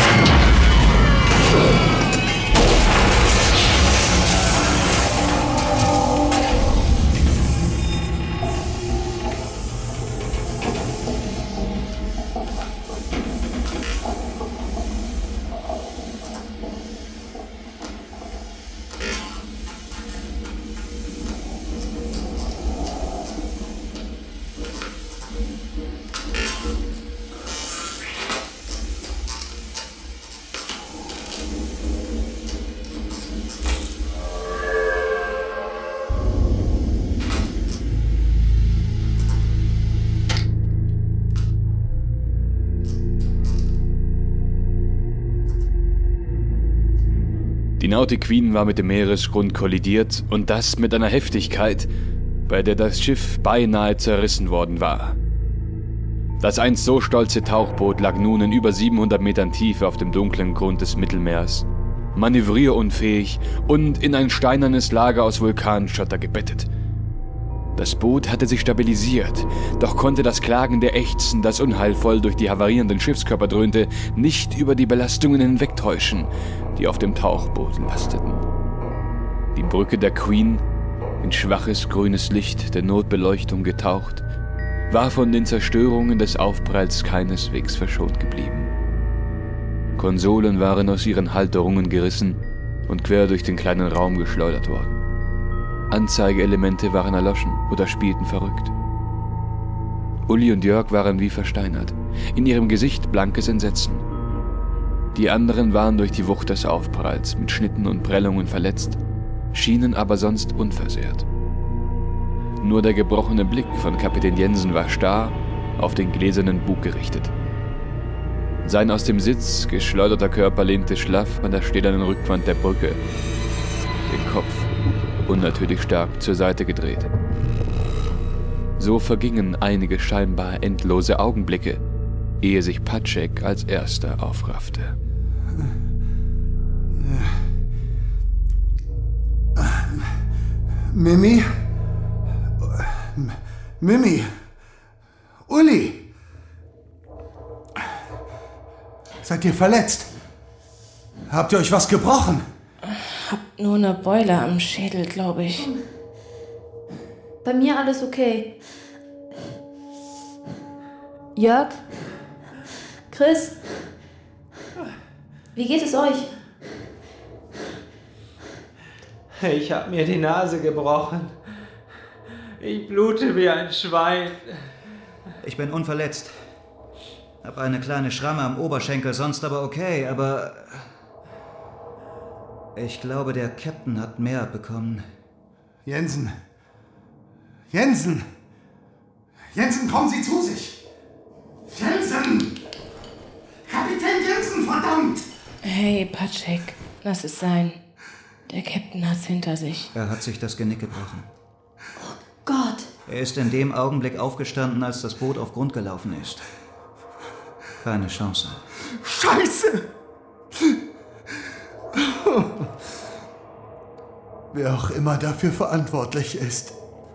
Die Nautic Queen war mit dem Meeresgrund kollidiert und das mit einer Heftigkeit, bei der das Schiff beinahe zerrissen worden war. Das einst so stolze Tauchboot lag nun in über siebenhundert Metern Tiefe auf dem dunklen Grund des Mittelmeers, manövrierunfähig und in ein steinernes Lager aus Vulkanschotter gebettet. Das Boot hatte sich stabilisiert, doch konnte das klagende Ächzen, das unheilvoll durch die havarierenden Schiffskörper dröhnte, nicht über die Belastungen hinwegtäuschen, die auf dem Tauchboot lasteten. Die Brücke der Queen, in schwaches grünes Licht der Notbeleuchtung getaucht, war von den Zerstörungen des Aufpralls keineswegs verschont geblieben. Konsolen waren aus ihren Halterungen gerissen und quer durch den kleinen Raum geschleudert worden. Anzeigeelemente waren erloschen oder spielten verrückt. Uli und Jörg waren wie versteinert, in ihrem Gesicht blankes Entsetzen. Die anderen waren durch die Wucht des Aufpralls mit Schnitten und Prellungen verletzt, schienen aber sonst unversehrt. Nur der gebrochene Blick von Kapitän Jensen war starr auf den gläsernen Bug gerichtet. Sein aus dem Sitz geschleuderter Körper lehnte schlaff an der stählernen Rückwand der Brücke, den Kopf unnatürlich stark zur Seite gedreht. So vergingen einige scheinbar endlose Augenblicke, ehe sich Patschek als erster aufraffte. Mimi? Mimi? Uli? Seid ihr verletzt? Habt ihr euch was gebrochen? Hab nur eine Beule am Schädel, glaube ich. Bei mir alles okay. Jörg? Chris? Wie geht es euch? Ich habe mir die Nase gebrochen. Ich blute wie ein Schwein. Ich bin unverletzt. Hab eine kleine Schramme am Oberschenkel, sonst aber okay, aber... Ich glaube, der Captain hat mehr bekommen. Jensen! Jensen! Jensen, kommen Sie zu sich! Jensen! Kapitän Jensen, verdammt! Hey, Patschek, lass es sein. Der Captain hat's hinter sich. Er hat sich das Genick gebrochen. Oh Gott! Er ist in dem Augenblick aufgestanden, als das Boot auf Grund gelaufen ist. Keine Chance. Scheiße! Wer auch immer dafür verantwortlich ist,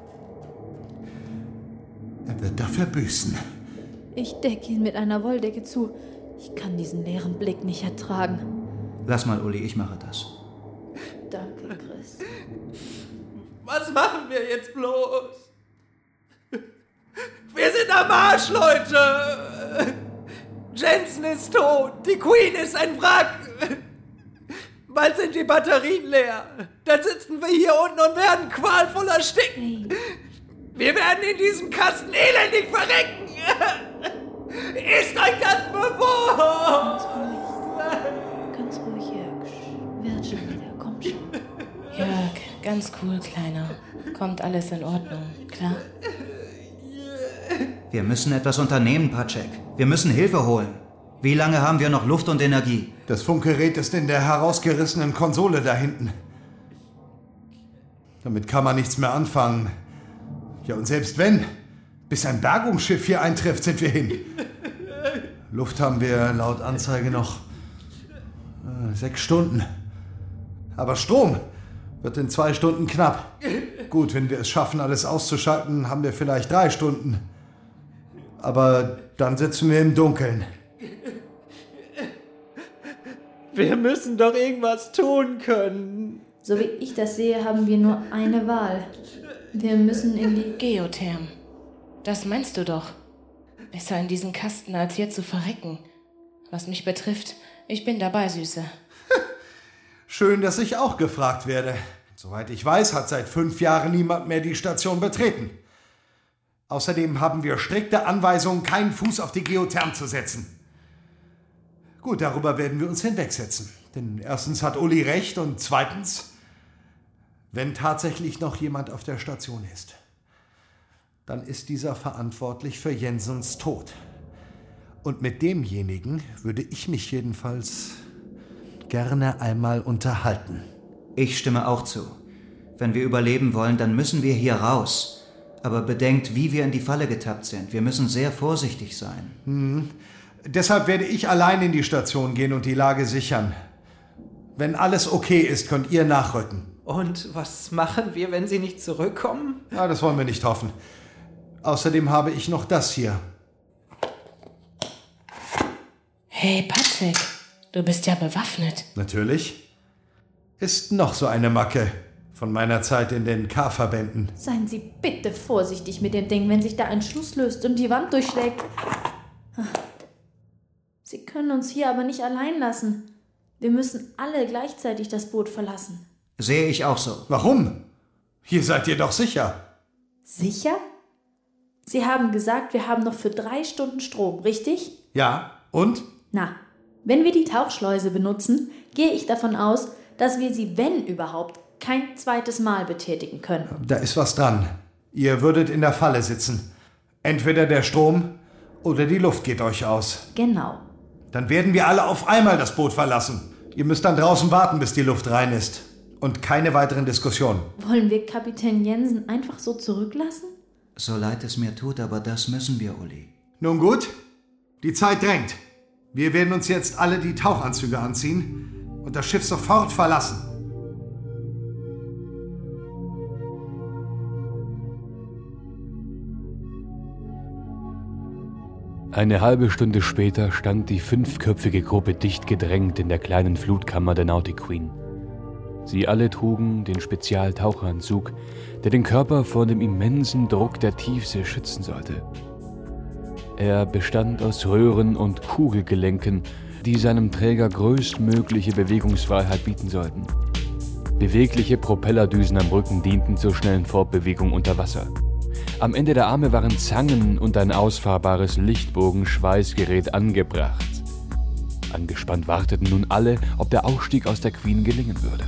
er wird dafür büßen. Ich decke ihn mit einer Wolldecke zu. Ich kann diesen leeren Blick nicht ertragen. Lass mal, Uli, ich mache das. Danke, Chris. Was machen wir jetzt bloß? Wir sind am Arsch, Leute! Jensen ist tot, die Queen ist ein Wrack! Bald sind die Batterien leer. Dann sitzen wir hier unten und werden qualvoll ersticken. Hey. Wir werden in diesem Kasten elendig verrecken. Ist euch das bewusst? Ganz ruhig. Ganz ruhig, Jörg. Wird schon wieder, kommt schon. Jörg, ganz cool, Kleiner. Kommt alles in Ordnung, klar? Wir müssen etwas unternehmen, Patschek. Wir müssen Hilfe holen. Wie lange haben wir noch Luft und Energie? Das Funkgerät ist in der herausgerissenen Konsole da hinten. Damit kann man nichts mehr anfangen. Ja, und selbst wenn, bis ein Bergungsschiff hier eintrifft, sind wir hin. Luft haben wir laut Anzeige noch äh, sechs Stunden. Aber Strom wird in zwei Stunden knapp. Gut, wenn wir es schaffen, alles auszuschalten, haben wir vielleicht drei Stunden. Aber dann sitzen wir im Dunkeln. Wir müssen doch irgendwas tun können. So wie ich das sehe, haben wir nur eine Wahl. Wir müssen in die... Geotherm. Das meinst du doch. Besser in diesen Kasten, als hier zu verrecken. Was mich betrifft, ich bin dabei, Süße. Schön, dass ich auch gefragt werde. Soweit ich weiß, hat seit fünf Jahren niemand mehr die Station betreten. Außerdem haben wir strikte Anweisungen, keinen Fuß auf die Geotherm zu setzen. Gut, darüber werden wir uns hinwegsetzen. Denn erstens hat Uli recht und zweitens, wenn tatsächlich noch jemand auf der Station ist, dann ist dieser verantwortlich für Jensens Tod. Und mit demjenigen würde ich mich jedenfalls gerne einmal unterhalten. Ich stimme auch zu. Wenn wir überleben wollen, dann müssen wir hier raus. Aber bedenkt, wie wir in die Falle getappt sind. Wir müssen sehr vorsichtig sein. Hm. Deshalb werde ich allein in die Station gehen und die Lage sichern. Wenn alles okay ist, könnt ihr nachrücken. Und was machen wir, wenn sie nicht zurückkommen? Ja, das wollen wir nicht hoffen. Außerdem habe ich noch das hier. Hey, Patrick, du bist ja bewaffnet. Natürlich. Ist noch so eine Macke von meiner Zeit in den K-Verbänden. Seien Sie bitte vorsichtig mit dem Ding, wenn sich da ein Schluss löst und die Wand durchschlägt. Sie können uns hier aber nicht allein lassen. Wir müssen alle gleichzeitig das Boot verlassen. Sehe ich auch so. Warum? Hier seid ihr doch sicher. Sicher? Sie haben gesagt, wir haben noch für drei Stunden Strom, richtig? Ja, und? Na, wenn wir die Tauchschleuse benutzen, gehe ich davon aus, dass wir sie, wenn überhaupt, kein zweites Mal betätigen können. Da ist was dran. Ihr würdet in der Falle sitzen. Entweder der Strom oder die Luft geht euch aus. Genau. Dann werden wir alle auf einmal das Boot verlassen. Ihr müsst dann draußen warten, bis die Luft rein ist. Und keine weiteren Diskussionen. Wollen wir Kapitän Jensen einfach so zurücklassen? So leid es mir tut, aber das müssen wir, Uli. Nun gut, die Zeit drängt. Wir werden uns jetzt alle die Tauchanzüge anziehen und das Schiff sofort verlassen. Eine halbe Stunde später stand die fünfköpfige Gruppe dicht gedrängt in der kleinen Flutkammer der Nautic Queen. Sie alle trugen den Spezialtaucheranzug, der den Körper vor dem immensen Druck der Tiefsee schützen sollte. Er bestand aus Röhren und Kugelgelenken, die seinem Träger größtmögliche Bewegungsfreiheit bieten sollten. Bewegliche Propellerdüsen am Rücken dienten zur schnellen Fortbewegung unter Wasser. Am Ende der Arme waren Zangen und ein ausfahrbares Lichtbogen-Schweißgerät angebracht. Angespannt warteten nun alle, ob der Ausstieg aus der Queen gelingen würde.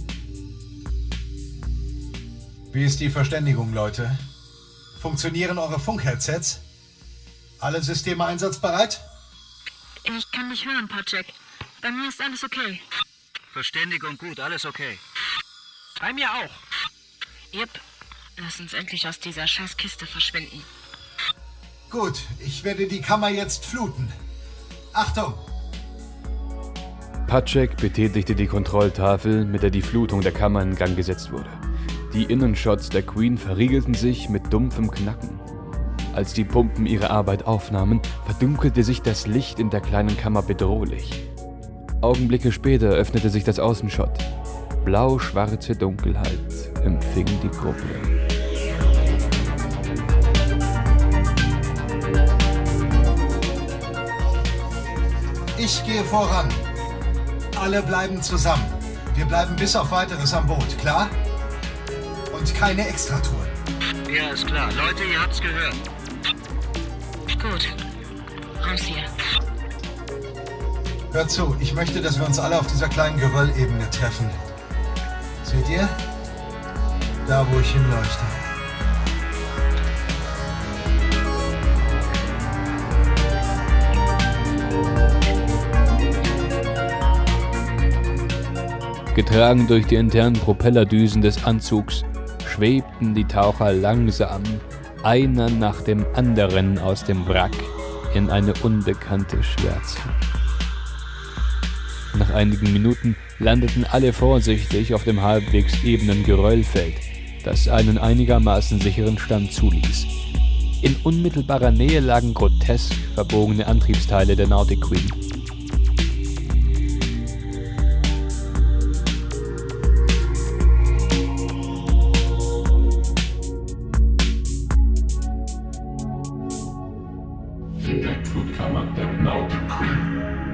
Wie ist die Verständigung, Leute? Funktionieren eure Funkheadsets? Alle Systeme einsatzbereit? Ich kann dich hören, Patrick. Bei mir ist alles okay. Verständigung gut, alles okay. Bei mir auch. Yep. Lass uns endlich aus dieser Scheißkiste verschwinden. Gut, ich werde die Kammer jetzt fluten. Achtung! Patrick betätigte die Kontrolltafel, mit der die Flutung der Kammer in Gang gesetzt wurde. Die Innenshots der Queen verriegelten sich mit dumpfem Knacken. Als die Pumpen ihre Arbeit aufnahmen, verdunkelte sich das Licht in der kleinen Kammer bedrohlich. Augenblicke später öffnete sich das Außenschott. Blau-schwarze Dunkelheit empfing die Gruppe. Ich gehe voran. Alle bleiben zusammen. Wir bleiben bis auf Weiteres am Boot, klar? Und keine Extratouren. Ja, ist klar. Leute, ihr habt's gehört. Gut. Raus hier. Hört zu, ich möchte, dass wir uns alle auf dieser kleinen Geröllebene treffen. Seht ihr? Da, wo ich hinleuchte. Getragen durch die internen Propellerdüsen des Anzugs schwebten die Taucher langsam, einer nach dem anderen aus dem Wrack, in eine unbekannte Schwärze. Nach einigen Minuten landeten alle vorsichtig auf dem halbwegs ebenen Geröllfeld, das einen einigermaßen sicheren Stand zuließ. In unmittelbarer Nähe lagen grotesk verbogene Antriebsteile der Nautic Queen. Elektrokammer der Nautic Queen.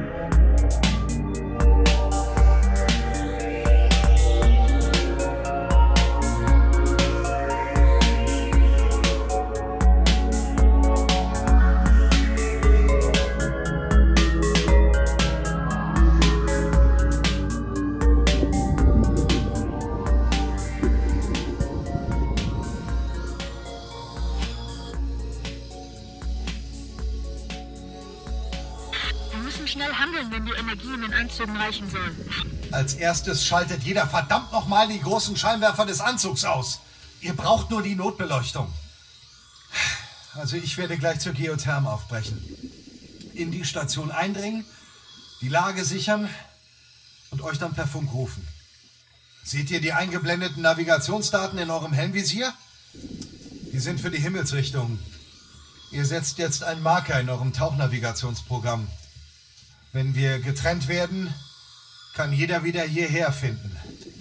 Schnell handeln, wenn die Energie in den Anzügen reichen soll. Als erstes schaltet jeder verdammt nochmal die großen Scheinwerfer des Anzugs aus. Ihr braucht nur die Notbeleuchtung. Also ich werde gleich zur Geotherm aufbrechen. In die Station eindringen, die Lage sichern und euch dann per Funk rufen. Seht ihr die eingeblendeten Navigationsdaten in eurem Helmvisier? Die sind für die Himmelsrichtung. Ihr setzt jetzt einen Marker in eurem Tauchnavigationsprogramm. Wenn wir getrennt werden, kann jeder wieder hierher finden.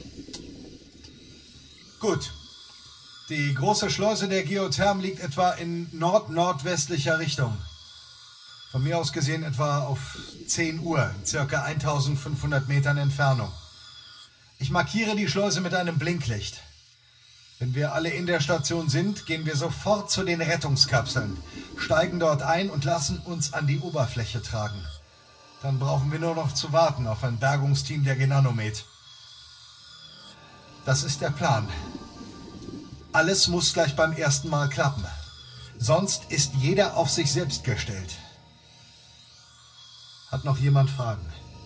Gut. Die große Schleuse der Geotherm liegt etwa in nord-nordwestlicher Richtung. Von mir aus gesehen etwa auf zehn Uhr, in circa eintausendfünfhundert Metern Entfernung. Ich markiere die Schleuse mit einem Blinklicht. Wenn wir alle in der Station sind, gehen wir sofort zu den Rettungskapseln, steigen dort ein und lassen uns an die Oberfläche tragen. Dann brauchen wir nur noch zu warten auf ein Bergungsteam der Genanomet. Das ist der Plan. Alles muss gleich beim ersten Mal klappen. Sonst ist jeder auf sich selbst gestellt. Hat noch jemand Fragen?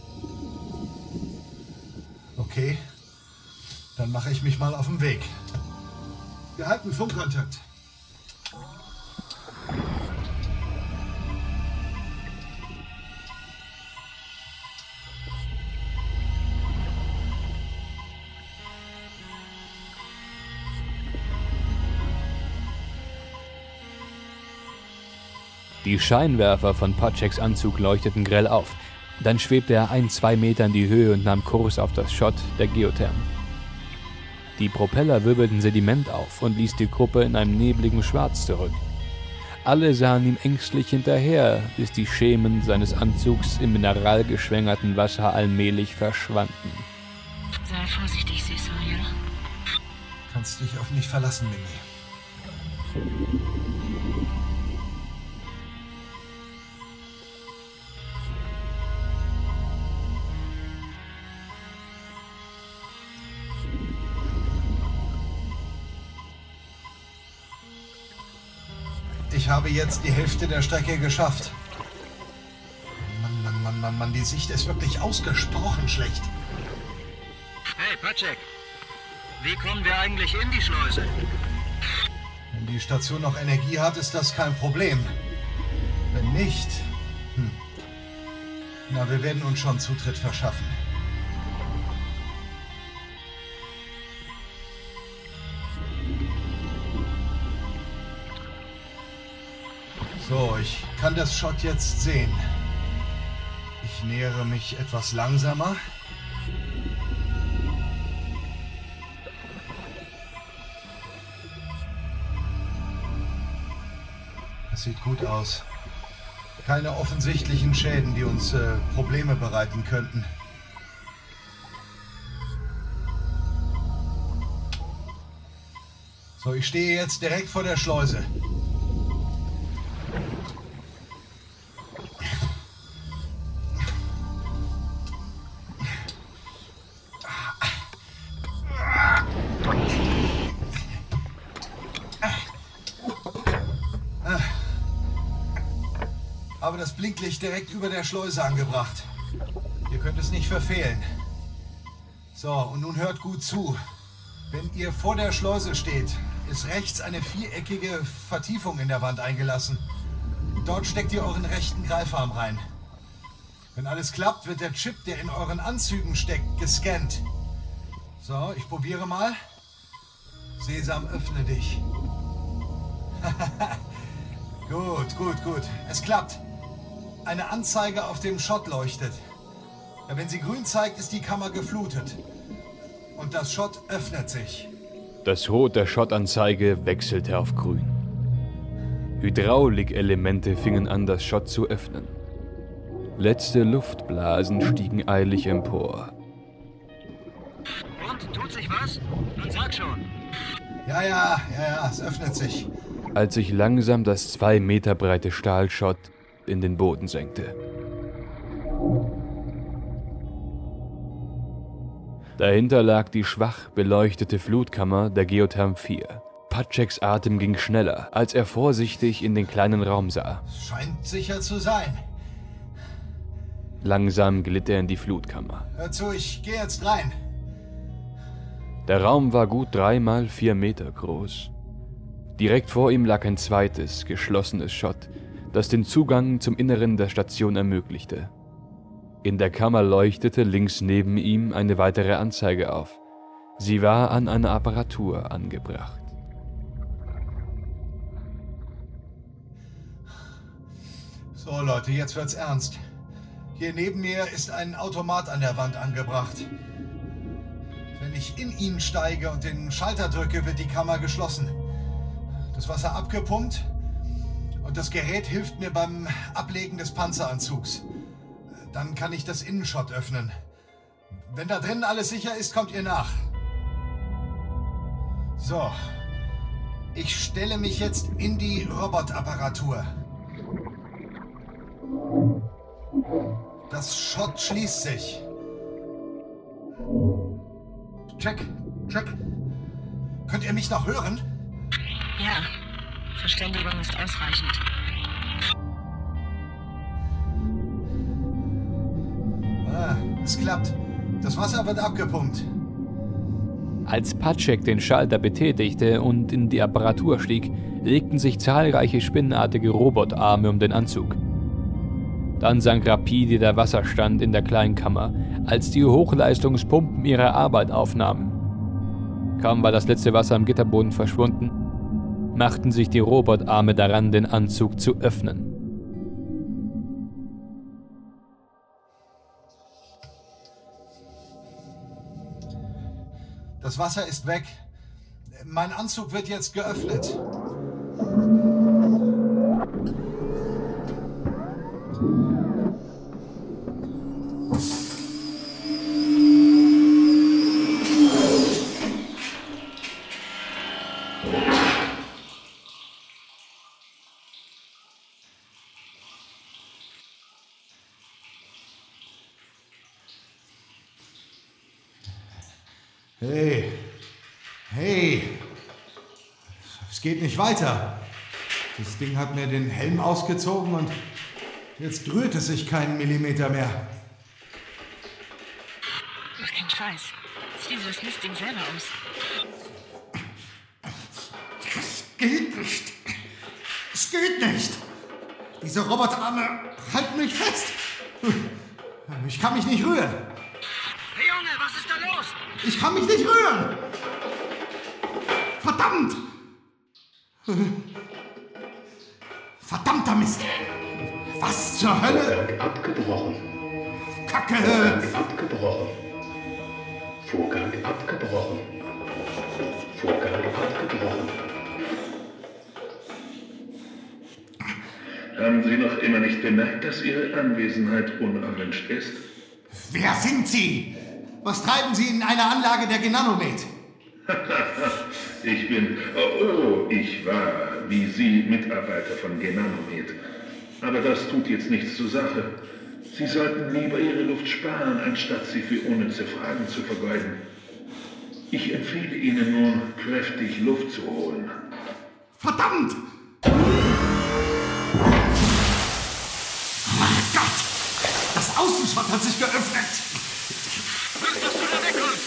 Okay, dann mache ich mich mal auf den Weg. Wir halten Funkkontakt. Die Scheinwerfer von Patriks Anzug leuchteten grell auf. Dann schwebte er ein, zwei Meter in die Höhe und nahm Kurs auf das Schott der Geotherm. Die Propeller wirbelten Sediment auf und ließ die Gruppe in einem nebligen Schwarz zurück. Alle sahen ihm ängstlich hinterher, bis die Schemen seines Anzugs im mineralgeschwängerten Wasser allmählich verschwanden. Sei vorsichtig, Süßer, ja? Kannst dich auf mich verlassen, Mimi. Ich habe jetzt die Hälfte der Strecke geschafft. Mann, Mann, Mann, Mann, Mann, die Sicht ist wirklich ausgesprochen schlecht. Hey, Patschek. Wie kommen wir eigentlich in die Schleuse? Wenn die Station noch Energie hat, ist das kein Problem. Wenn nicht... Hm. Na, wir werden uns schon Zutritt verschaffen. So, ich kann das Schott jetzt sehen. Ich nähere mich etwas langsamer. Das sieht gut aus. Keine offensichtlichen Schäden, die uns äh, Probleme bereiten könnten. So, ich stehe jetzt direkt vor der Schleuse. Aber das Blinklicht direkt über der Schleuse angebracht. Ihr könnt es nicht verfehlen. So, und nun hört gut zu. Wenn ihr vor der Schleuse steht, ist rechts eine viereckige Vertiefung in der Wand eingelassen. Dort steckt ihr euren rechten Greifarm rein. Wenn alles klappt, wird der Chip, der in euren Anzügen steckt, gescannt. So, ich probiere mal. Sesam, öffne dich. Gut, gut, gut. Es klappt. Eine Anzeige auf dem Schott leuchtet. Ja, wenn sie grün zeigt, ist die Kammer geflutet. Und das Schott öffnet sich. Das Rot der Schottanzeige wechselte auf grün. Hydraulikelemente fingen an, das Schott zu öffnen. Letzte Luftblasen stiegen eilig empor. Und, tut sich was? Nun sag schon. Ja, ja, ja, ja, es öffnet sich. Als sich langsam das zwei Meter breite Stahlschott in den Boden senkte. Dahinter lag die schwach beleuchtete Flutkammer der Geotherm vier. Patscheks Atem ging schneller, als er vorsichtig in den kleinen Raum sah. Scheint sicher zu sein. Langsam glitt er in die Flutkammer. Hör zu, ich gehe jetzt rein. Der Raum war gut drei mal vier Meter groß. Direkt vor ihm lag ein zweites, geschlossenes Schott, das den Zugang zum Inneren der Station ermöglichte. In der Kammer leuchtete links neben ihm eine weitere Anzeige auf. Sie war an einer Apparatur angebracht. So Leute, jetzt wird's ernst. Hier neben mir ist ein Automat an der Wand angebracht. Wenn ich in ihn steige und den Schalter drücke, wird die Kammer geschlossen. Das Wasser abgepumpt und das Gerät hilft mir beim Ablegen des Panzeranzugs. Dann kann ich das Innenschott öffnen. Wenn da drinnen alles sicher ist, kommt ihr nach. So. Ich stelle mich jetzt in die Robotapparatur. Das Schott schließt sich. Check, check. Könnt ihr mich noch hören? Ja, Verständigung ist ausreichend. Ah, es klappt. Das Wasser wird abgepumpt. Als Patschek den Schalter betätigte und in die Apparatur stieg, legten sich zahlreiche spinnenartige Robotarme um den Anzug. Dann sank rapide der Wasserstand in der kleinen Kammer, als die Hochleistungspumpen ihre Arbeit aufnahmen. Kaum war das letzte Wasser am Gitterboden verschwunden, machten sich die Robotarme daran, den Anzug zu öffnen. Das Wasser ist weg. Mein Anzug wird jetzt geöffnet. Hey, hey, es geht nicht weiter. Das Ding hat mir den Helm ausgezogen und jetzt rührt es sich keinen Millimeter mehr. Mach keinen Scheiß. Zieh dir das Mistding selber aus. Es geht nicht. Es geht nicht. Diese Roboterarme halten mich fest. Ich kann mich nicht rühren. Hey Junge, was ist da los? Ich kann mich nicht rühren! Verdammt! Verdammter Mist! Was zur Hölle? Abgebrochen. Kacke! Vorgang abgebrochen. Vorgang abgebrochen. Vorgang abgebrochen. Haben Sie noch immer nicht bemerkt, dass Ihre Anwesenheit unerwünscht ist? Wer sind Sie? Was treiben Sie in einer Anlage der Genanomet? Ich bin, oh, ich war, wie Sie, Mitarbeiter von Genanomet. Aber das tut jetzt nichts zur Sache. Sie sollten lieber Ihre Luft sparen, anstatt sie für unnütze Fragen zu vergeuden. Ich empfehle Ihnen nun, kräftig Luft zu holen. Verdammt! Oh mein Gott! Das Außenschott hat sich geöffnet! Lass, dass du da wegkommst!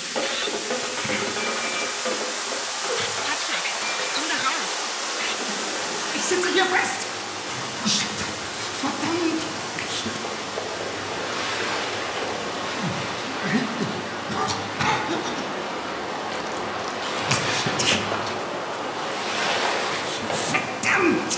Patrick, komm da raus! Ich sitze hier fest! Shit! Verdammt! Verdammt!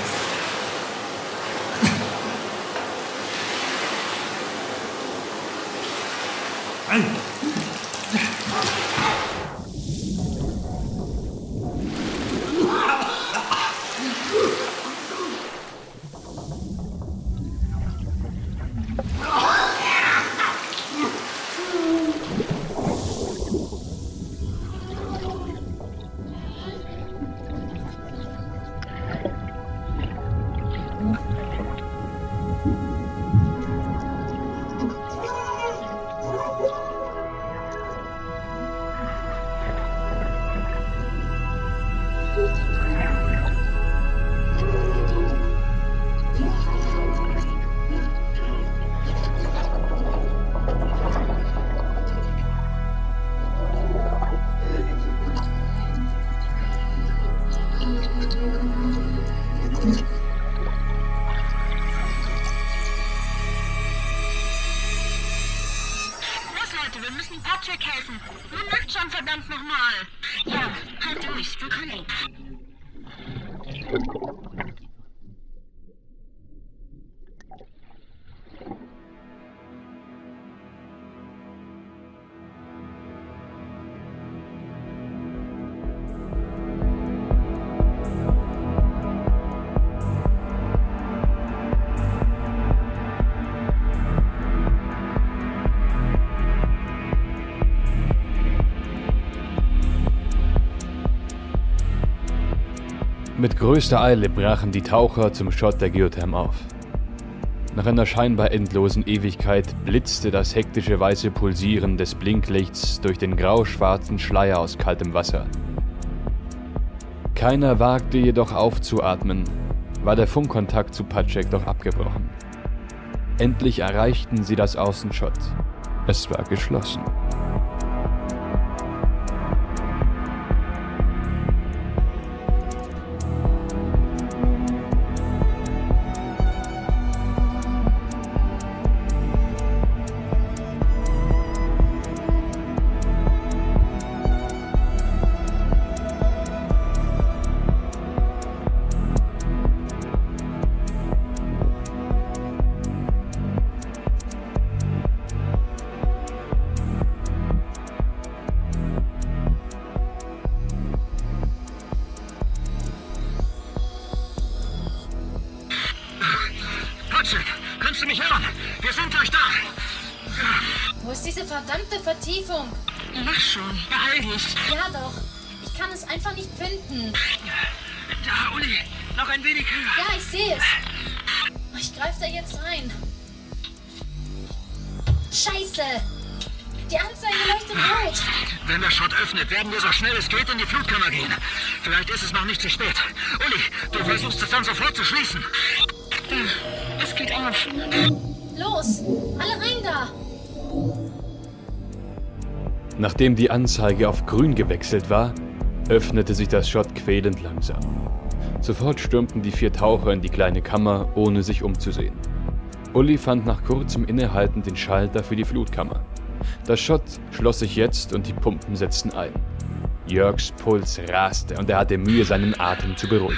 Patrick helfen. Man macht schon verdammt nochmal. Ja, halt durch, wir können. Mit größter Eile brachen die Taucher zum Schott der Geotherm auf. Nach einer scheinbar endlosen Ewigkeit blitzte das hektische weiße Pulsieren des Blinklichts durch den grau-schwarzen Schleier aus kaltem Wasser. Keiner wagte jedoch aufzuatmen, war der Funkkontakt zu Patrick doch abgebrochen. Endlich erreichten sie das Außenschott. Es war geschlossen. Wir sind gleich da! Wo ist diese verdammte Vertiefung? Mach schon, beeil dich. Ja doch. Ich kann es einfach nicht finden. Da, Uli, noch ein wenig höher. Ja, ich sehe es. Ich greife da jetzt rein. Scheiße! Die Anzeige leuchtet rot. Wenn der Schott öffnet, werden wir so schnell es geht in die Flutkammer gehen. Vielleicht ist es noch nicht zu spät. Uli, du versuchst es dann sofort zu schließen. Es geht auf. Los, alle rein da! Nachdem die Anzeige auf grün gewechselt war, öffnete sich das Schott quälend langsam. Sofort stürmten die vier Taucher in die kleine Kammer, ohne sich umzusehen. Uli fand nach kurzem Innehalten den Schalter für die Flutkammer. Das Schott schloss sich jetzt und die Pumpen setzten ein. Jörgs Puls raste und er hatte Mühe, seinen Atem zu beruhigen.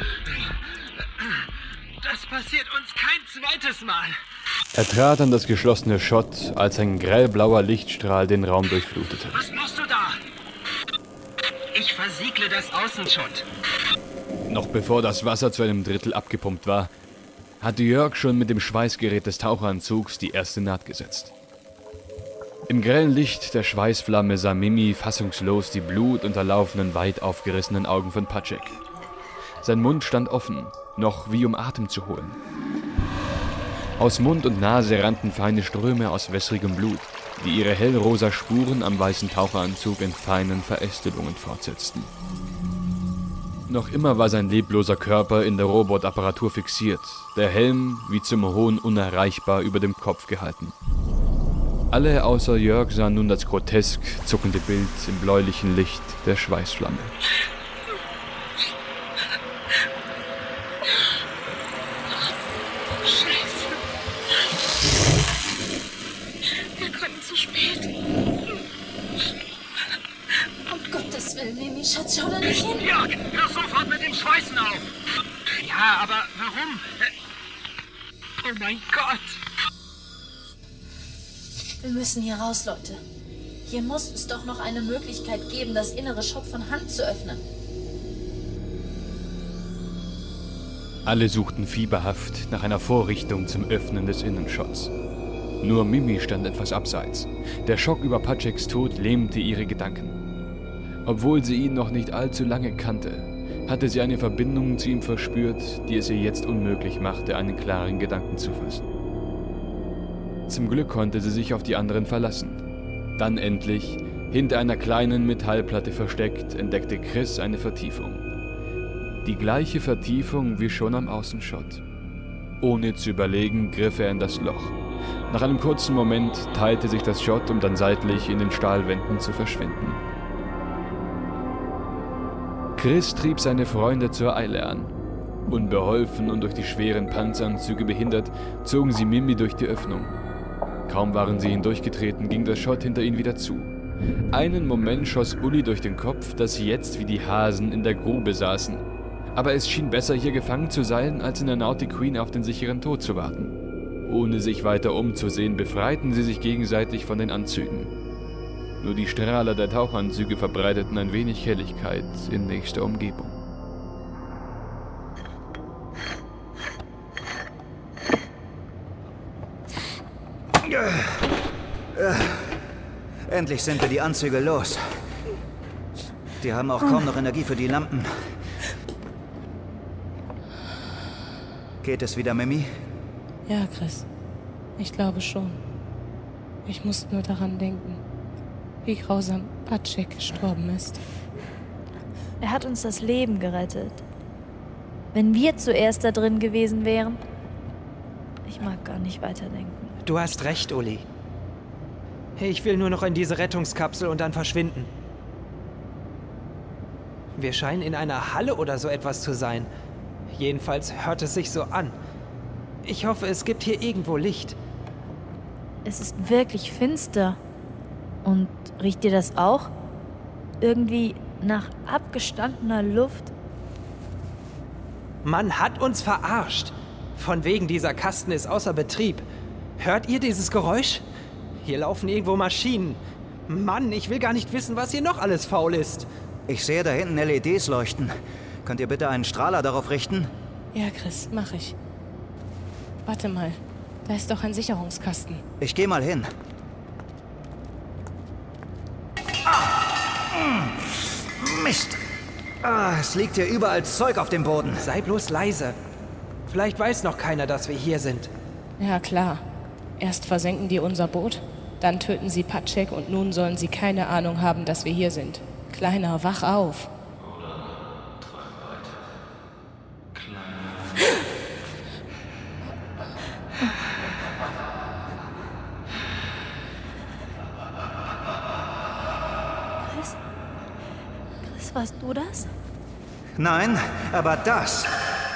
Das passiert uns kein zweites Mal. Er trat an das geschlossene Schott, als ein grellblauer Lichtstrahl den Raum durchflutete. Was machst du da? Ich versiegle das Außenschott. Noch bevor das Wasser zu einem Drittel abgepumpt war, hatte Jörg schon mit dem Schweißgerät des Taucheranzugs die erste Naht gesetzt. Im grellen Licht der Schweißflamme sah Mimi fassungslos die blutunterlaufenen, weit aufgerissenen Augen von Pacek. Sein Mund stand offen, noch wie um Atem zu holen. Aus Mund und Nase rannten feine Ströme aus wässrigem Blut, die ihre hellrosa Spuren am weißen Taucheranzug in feinen Verästelungen fortsetzten. Noch immer war sein lebloser Körper in der Robotapparatur fixiert, der Helm wie zum Hohn unerreichbar über dem Kopf gehalten. Alle außer Jörg sahen nun das grotesk zuckende Bild im bläulichen Licht der Schweißflamme. Scheiße. Wir kommen zu spät. Um Gottes Willen, Mimi, Schatz, schau da nicht hin. Jörg, hör sofort mit dem Schweißen auf. Ja, aber warum? Oh mein Gott. Wir müssen hier raus, Leute. Hier muss es doch noch eine Möglichkeit geben, das innere Schott von Hand zu öffnen. Alle suchten fieberhaft nach einer Vorrichtung zum Öffnen des Innenschotts. Nur Mimi stand etwas abseits. Der Schock über Paceks Tod lähmte ihre Gedanken. Obwohl sie ihn noch nicht allzu lange kannte, hatte sie eine Verbindung zu ihm verspürt, die es ihr jetzt unmöglich machte, einen klaren Gedanken zu fassen. Zum Glück konnte sie sich auf die anderen verlassen. Dann endlich, hinter einer kleinen Metallplatte versteckt, entdeckte Chris eine Vertiefung. Die gleiche Vertiefung wie schon am Außenschott. Ohne zu überlegen, griff er in das Loch. Nach einem kurzen Moment teilte sich das Schott, um dann seitlich in den Stahlwänden zu verschwinden. Chris trieb seine Freunde zur Eile an. Unbeholfen und durch die schweren Panzeranzüge behindert, zogen sie Mimi durch die Öffnung. Kaum waren sie hindurchgetreten, ging das Schott hinter ihnen wieder zu. Einen Moment schoss Uli durch den Kopf, dass sie jetzt wie die Hasen in der Grube saßen. Aber es schien besser, hier gefangen zu sein, als in der Nautic Queen auf den sicheren Tod zu warten. Ohne sich weiter umzusehen, befreiten sie sich gegenseitig von den Anzügen. Nur die Strahler der Tauchanzüge verbreiteten ein wenig Helligkeit in nächster Umgebung. Endlich sind wir die Anzüge los. Die haben auch kaum noch Energie für die Lampen. Geht es wieder, Mimi? Ja, Chris. Ich glaube schon. Ich muss nur daran denken, wie grausam Pacek gestorben ist. Er hat uns das Leben gerettet. Wenn wir zuerst da drin gewesen wären... Ich mag gar nicht weiterdenken. Du hast recht, Uli. Ich will nur noch in diese Rettungskapsel und dann verschwinden. Wir scheinen in einer Halle oder so etwas zu sein. Jedenfalls hört es sich so an. Ich hoffe, es gibt hier irgendwo Licht. Es ist wirklich finster. Und riecht dir das auch? Irgendwie nach abgestandener Luft? Man hat uns verarscht. Von wegen, dieser Kasten ist außer Betrieb. Hört ihr dieses Geräusch? Hier laufen irgendwo Maschinen. Mann, ich will gar nicht wissen, was hier noch alles faul ist. Ich sehe da hinten L E Ds leuchten. Könnt ihr bitte einen Strahler darauf richten? Ja, Chris, mach ich. Warte mal. Da ist doch ein Sicherungskasten. Ich geh mal hin. Ah, Mist. Ah, es liegt hier überall Zeug auf dem Boden. Sei bloß leise. Vielleicht weiß noch keiner, dass wir hier sind. Ja, klar. Erst versenken die unser Boot, dann töten sie Patschek und nun sollen sie keine Ahnung haben, dass wir hier sind. Kleiner, wach auf. Chris? Chris, warst du das? Nein, aber das.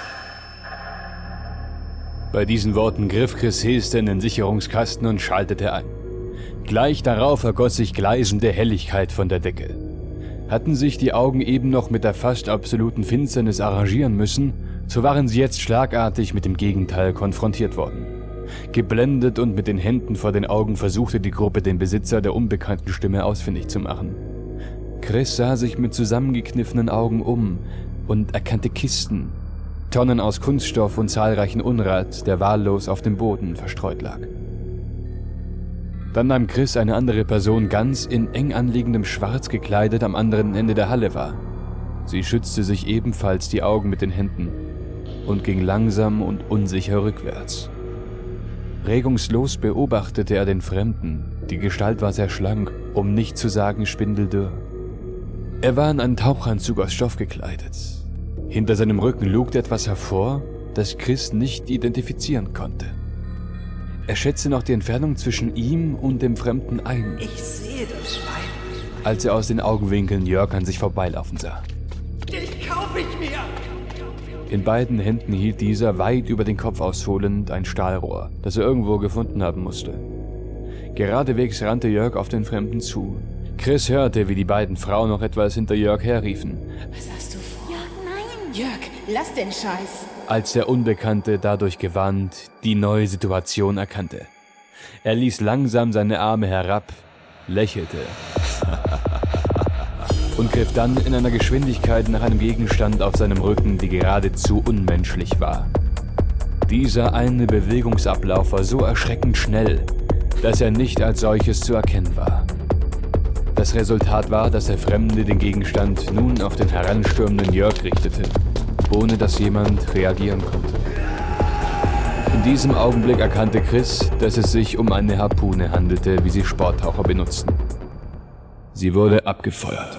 Bei diesen Worten griff Chris Hester in den Sicherungskasten und schaltete ein. Gleich darauf ergoss sich gleißende Helligkeit von der Decke. Hatten sich die Augen eben noch mit der fast absoluten Finsternis arrangieren müssen, so waren sie jetzt schlagartig mit dem Gegenteil konfrontiert worden. Geblendet und mit den Händen vor den Augen versuchte die Gruppe den Besitzer der unbekannten Stimme ausfindig zu machen. Chris sah sich mit zusammengekniffenen Augen um und erkannte Kisten, Tonnen aus Kunststoff und zahlreichen Unrat, der wahllos auf dem Boden verstreut lag. Dann nahm Chris eine andere Person ganz in eng anliegendem Schwarz gekleidet am anderen Ende der Halle wahr. Sie schützte sich ebenfalls die Augen mit den Händen und ging langsam und unsicher rückwärts. Regungslos beobachtete er den Fremden. Die Gestalt war sehr schlank, um nicht zu sagen spindeldürr. Er war in einen Tauchanzug aus Stoff gekleidet. Hinter seinem Rücken lugte etwas hervor, das Chris nicht identifizieren konnte. Er schätzte noch die Entfernung zwischen ihm und dem Fremden ein. Ich sehe das Schwein. Als er aus den Augenwinkeln Jörg an sich vorbeilaufen sah. Den kaufe ich mir! In beiden Händen hielt dieser, weit über den Kopf ausholend, ein Stahlrohr, das er irgendwo gefunden haben musste. Geradewegs rannte Jörg auf den Fremden zu. Chris hörte, wie die beiden Frauen noch etwas hinter Jörg herriefen. Was hast du vor? Jörg, nein! Jörg, lass den Scheiß! Als der Unbekannte dadurch gewarnt die neue Situation erkannte. Er ließ langsam seine Arme herab, lächelte und griff dann in einer Geschwindigkeit nach einem Gegenstand auf seinem Rücken, die geradezu unmenschlich war. Dieser eine Bewegungsablauf war so erschreckend schnell, dass er nicht als solches zu erkennen war. Das Resultat war, dass der Fremde den Gegenstand nun auf den heranstürmenden Jörg richtete, ohne dass jemand reagieren konnte. In diesem Augenblick erkannte Chris, dass es sich um eine Harpune handelte, wie sie Sporttaucher benutzten. Sie wurde abgefeuert.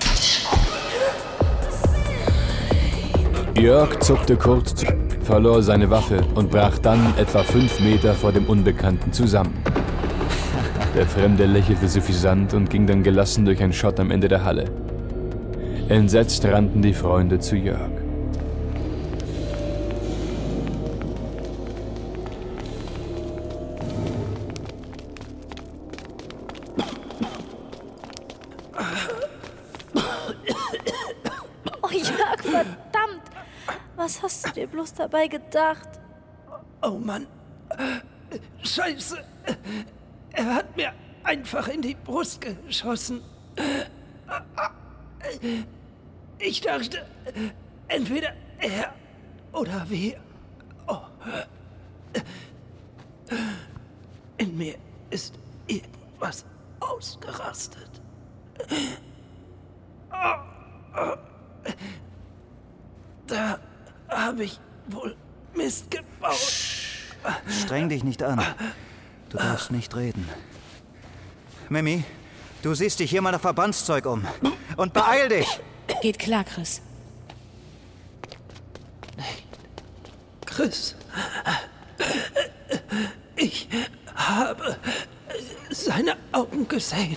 Jörg zuckte kurz, verlor seine Waffe und brach dann etwa fünf Meter vor dem Unbekannten zusammen. Der Fremde lächelte suffisant und ging dann gelassen durch ein Schott am Ende der Halle. Entsetzt rannten die Freunde zu Jörg. Oh Jörg, verdammt! Was hast du dir bloß dabei gedacht? Oh Mann. Scheiße. Er hat mir einfach in die Brust geschossen. Ich dachte, entweder er oder wir. Oh. In mir ist irgendwas ausgerastet. Da habe ich wohl Mist gebaut. Streng dich nicht an. Du darfst nicht reden. Mimi, du siehst dich hier mal nach Verbandszeug um. Und beeil dich! Geht klar, Chris. Chris, ich habe seine Augen gesehen.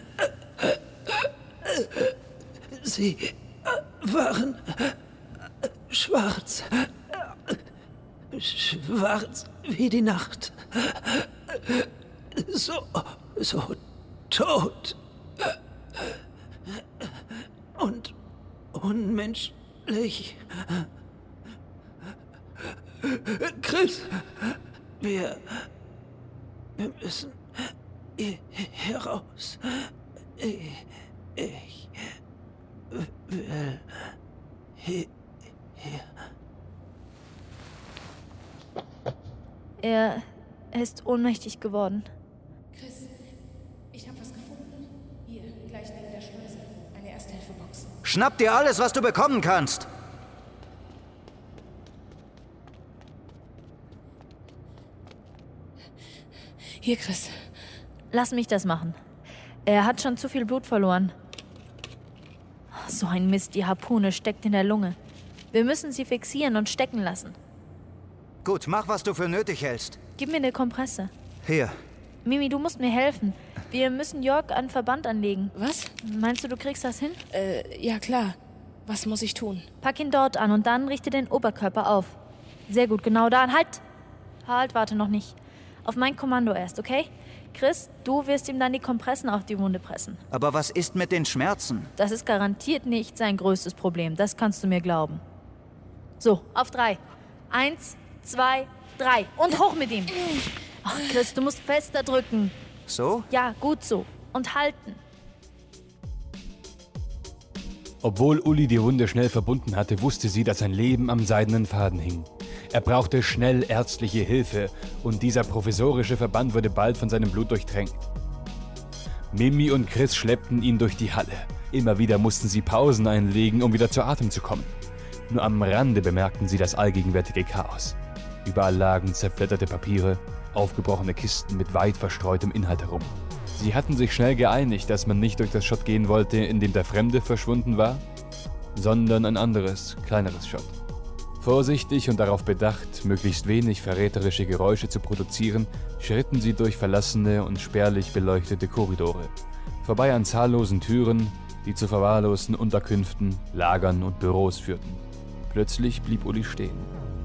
Sie waren schwarz. Schwarz wie die Nacht. So, so tot. Und unmenschlich. Chris, wir, wir müssen hier, hier raus. Ich, ich will hier, hier. Er Er ist ohnmächtig geworden. Chris, ich hab was gefunden. Hier, gleich neben der Schleuse. Eine Erste-Hilfe-Box. Schnapp dir alles, was du bekommen kannst! Hier, Chris. Lass mich das machen. Er hat schon zu viel Blut verloren. So ein Mist, die Harpune steckt in der Lunge. Wir müssen sie fixieren und stecken lassen. Gut, mach, was du für nötig hältst. Gib mir eine Kompresse. Hier. Mimi, du musst mir helfen. Wir müssen Jörg an Verband anlegen. Was? Meinst du, du kriegst das hin? Äh, ja klar. Was muss ich tun? Pack ihn dort an und dann richte den Oberkörper auf. Sehr gut, genau da. Halt! Halt, warte noch nicht. Auf mein Kommando erst, okay? Chris, du wirst ihm dann die Kompressen auf die Wunde pressen. Aber was ist mit den Schmerzen? Das ist garantiert nicht sein größtes Problem. Das kannst du mir glauben. So, auf drei. Eins, zwei, drei. Und hoch mit ihm. Oh, Chris, du musst fester drücken. So? Ja, gut so. Und halten. Obwohl Uli die Wunde schnell verbunden hatte, wusste sie, dass sein Leben am seidenen Faden hing. Er brauchte schnell ärztliche Hilfe und dieser provisorische Verband wurde bald von seinem Blut durchtränkt. Mimi und Chris schleppten ihn durch die Halle. Immer wieder mussten sie Pausen einlegen, um wieder zu Atem zu kommen. Nur am Rande bemerkten sie das allgegenwärtige Chaos. Überall lagen zerfledderte Papiere, aufgebrochene Kisten mit weit verstreutem Inhalt herum. Sie hatten sich schnell geeinigt, dass man nicht durch das Schott gehen wollte, in dem der Fremde verschwunden war, sondern ein anderes, kleineres Schott. Vorsichtig und darauf bedacht, möglichst wenig verräterische Geräusche zu produzieren, schritten sie durch verlassene und spärlich beleuchtete Korridore, vorbei an zahllosen Türen, die zu verwahrlosten Unterkünften, Lagern und Büros führten. Plötzlich blieb Uli stehen.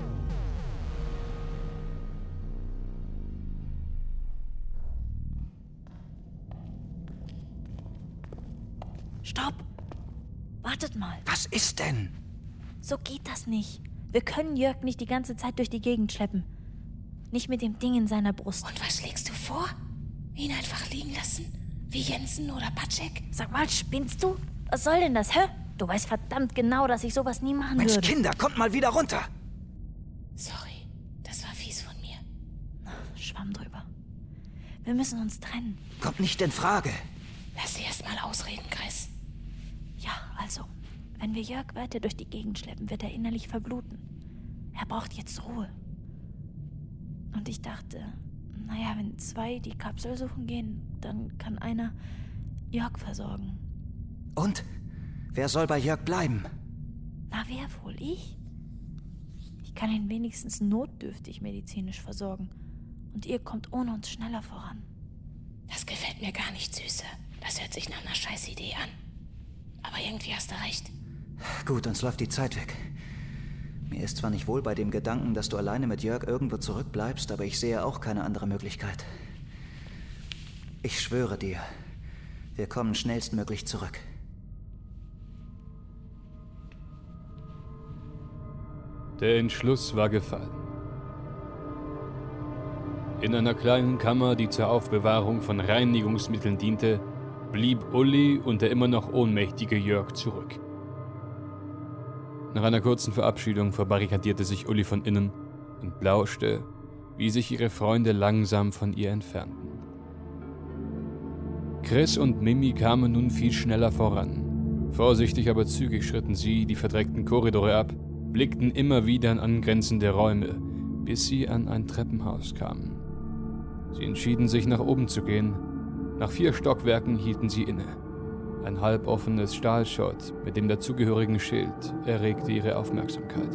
Stopp! Wartet mal. Was ist denn? So geht das nicht. Wir können Jörg nicht die ganze Zeit durch die Gegend schleppen. Nicht mit dem Ding in seiner Brust. Und was schlägst du vor? Ihn einfach liegen lassen? Wie Jensen oder Patschek? Sag mal, spinnst du? Was soll denn das, hä? Du weißt verdammt genau, dass ich sowas nie machen Mensch, würde. Kinder, kommt mal wieder runter! Sorry, das war fies von mir. Schwamm drüber. Wir müssen uns trennen. Kommt nicht in Frage. Lass sie erst mal ausreden, Chris. Ja, also, wenn wir Jörg weiter durch die Gegend schleppen, wird er innerlich verbluten. Er braucht jetzt Ruhe. Und ich dachte, naja, wenn zwei die Kapsel suchen gehen, dann kann einer Jörg versorgen. Und? Wer soll bei Jörg bleiben? Na, wer wohl? Ich? Ich kann ihn wenigstens notdürftig medizinisch versorgen. Und ihr kommt ohne uns schneller voran. Das gefällt mir gar nicht, Süße. Das hört sich nach einer Scheißidee an. Aber irgendwie hast du recht. Gut, uns läuft die Zeit weg. Mir ist zwar nicht wohl bei dem Gedanken, dass du alleine mit Jörg irgendwo zurückbleibst, aber ich sehe auch keine andere Möglichkeit. Ich schwöre dir, wir kommen schnellstmöglich zurück. Der Entschluss war gefallen. In einer kleinen Kammer, die zur Aufbewahrung von Reinigungsmitteln diente, blieb Uli und der immer noch ohnmächtige Jörg zurück. Nach einer kurzen Verabschiedung verbarrikadierte sich Uli von innen und lauschte, wie sich ihre Freunde langsam von ihr entfernten. Chris und Mimi kamen nun viel schneller voran. Vorsichtig, aber zügig schritten sie die verdreckten Korridore ab, blickten immer wieder in angrenzende Räume, bis sie an ein Treppenhaus kamen. Sie entschieden sich, nach oben zu gehen. Nach vier Stockwerken hielten sie inne. Ein halboffenes Stahlschott mit dem dazugehörigen Schild erregte ihre Aufmerksamkeit.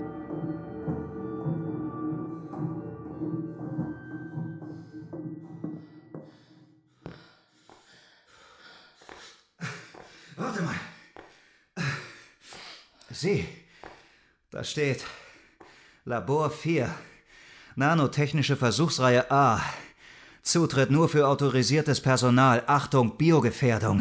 Warte mal. Sieh, da steht Labor vier, Nanotechnische Versuchsreihe A. Zutritt nur für autorisiertes Personal. Achtung, Biogefährdung.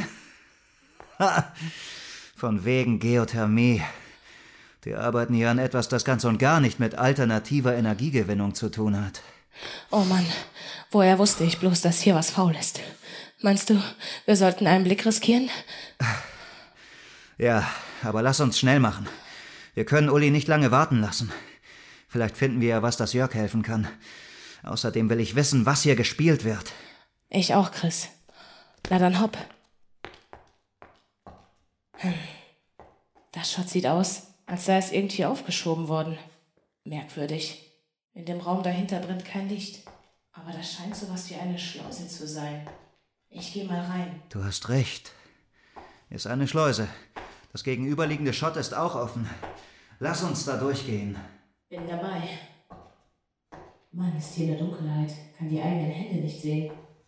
Von wegen Geothermie. Die arbeiten hier an etwas, das ganz und gar nicht mit alternativer Energiegewinnung zu tun hat. Oh Mann, woher wusste ich bloß, dass hier was faul ist? Meinst du, wir sollten einen Blick riskieren? Ja, aber lass uns schnell machen. Wir können Uli nicht lange warten lassen. Vielleicht finden wir ja was, das Jörg helfen kann. Außerdem will ich wissen, was hier gespielt wird. Ich auch, Chris. Na dann hopp. Hm. Das Shot sieht aus, als sei es irgendwie aufgeschoben worden. Merkwürdig. In dem Raum dahinter brennt kein Licht. Aber das scheint sowas wie eine Schleuse zu sein. Ich gehe mal rein. Du hast recht. Ist eine Schleuse. Das gegenüberliegende Shot ist auch offen. Lass uns da durchgehen. Bin dabei. Mann, ist hier in der Dunkelheit. Kann die eigenen Hände nicht sehen.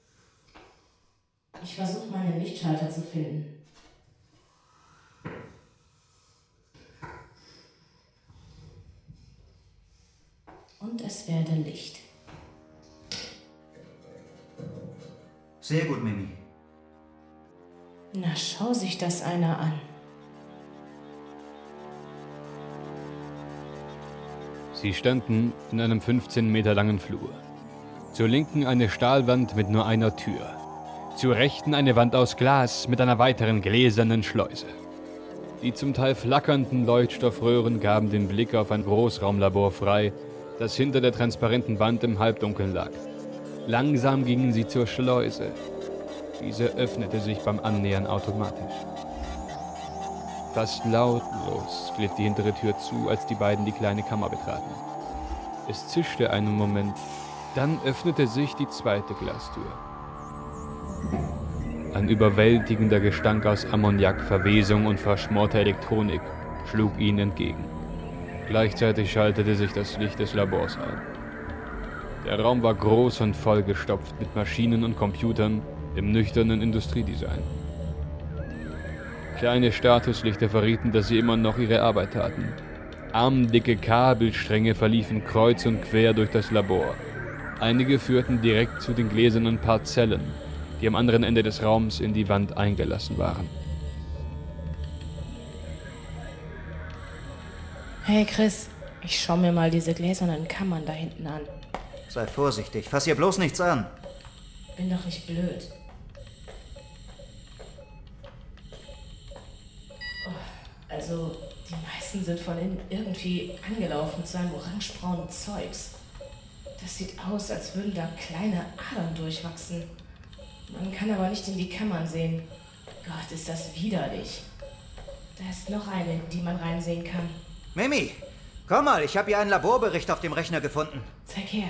Ich versuche mal einen Lichtschalter zu finden. Und es werde Licht. Sehr gut, Mimi. Na, schau sich das einer an. Sie standen in einem fünfzehn Meter langen Flur. Zur Linken eine Stahlwand mit nur einer Tür. Zur Rechten eine Wand aus Glas mit einer weiteren gläsernen Schleuse. Die zum Teil flackernden Leuchtstoffröhren gaben den Blick auf ein Großraumlabor frei, das hinter der transparenten Wand im Halbdunkeln lag. Langsam gingen sie zur Schleuse. Diese öffnete sich beim Annähern automatisch. Fast lautlos glitt die hintere Tür zu, als die beiden die kleine Kammer betraten. Es zischte einen Moment, dann öffnete sich die zweite Glastür. Ein überwältigender Gestank aus Ammoniak, Verwesung und verschmorter Elektronik schlug ihnen entgegen. Gleichzeitig schaltete sich das Licht des Labors ein. Der Raum war groß und vollgestopft mit Maschinen und Computern im nüchternen Industriedesign. Kleine Statuslichter verrieten, dass sie immer noch ihre Arbeit taten. Armdicke Kabelstränge verliefen kreuz und quer durch das Labor. Einige führten direkt zu den gläsernen Parzellen, die am anderen Ende des Raums in die Wand eingelassen waren. Hey Chris, ich schau mir mal diese gläsernen Kammern da hinten an. Sei vorsichtig, fass hier bloß nichts an. Bin doch nicht blöd. Oh, also, die meisten sind von innen irgendwie angelaufen mit so einem orangebraunen Zeugs. Das sieht aus, als würden da kleine Adern durchwachsen. Man kann aber nicht in die Kammern sehen. Gott, ist das widerlich. Da ist noch eine, in die man reinsehen kann. Mimi, komm mal, ich habe hier einen Laborbericht auf dem Rechner gefunden. Zeig her.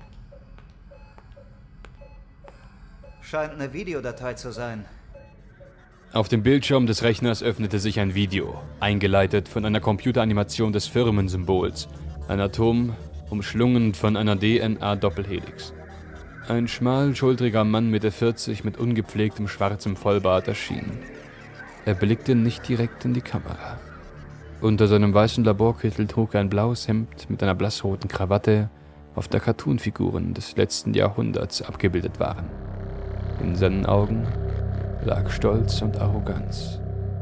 Scheint eine Videodatei zu sein. Auf dem Bildschirm des Rechners öffnete sich ein Video, eingeleitet von einer Computeranimation des Firmensymbols. Ein Atom, umschlungen von einer D N A-Doppelhelix. Ein schmalschultriger Mann Mitte vierzig mit ungepflegtem schwarzem Vollbart erschien. Er blickte nicht direkt in die Kamera. Unter seinem weißen Laborkittel trug er ein blaues Hemd mit einer blassroten Krawatte, auf der Cartoonfiguren des letzten Jahrhunderts abgebildet waren. In seinen Augen lag Stolz und Arroganz.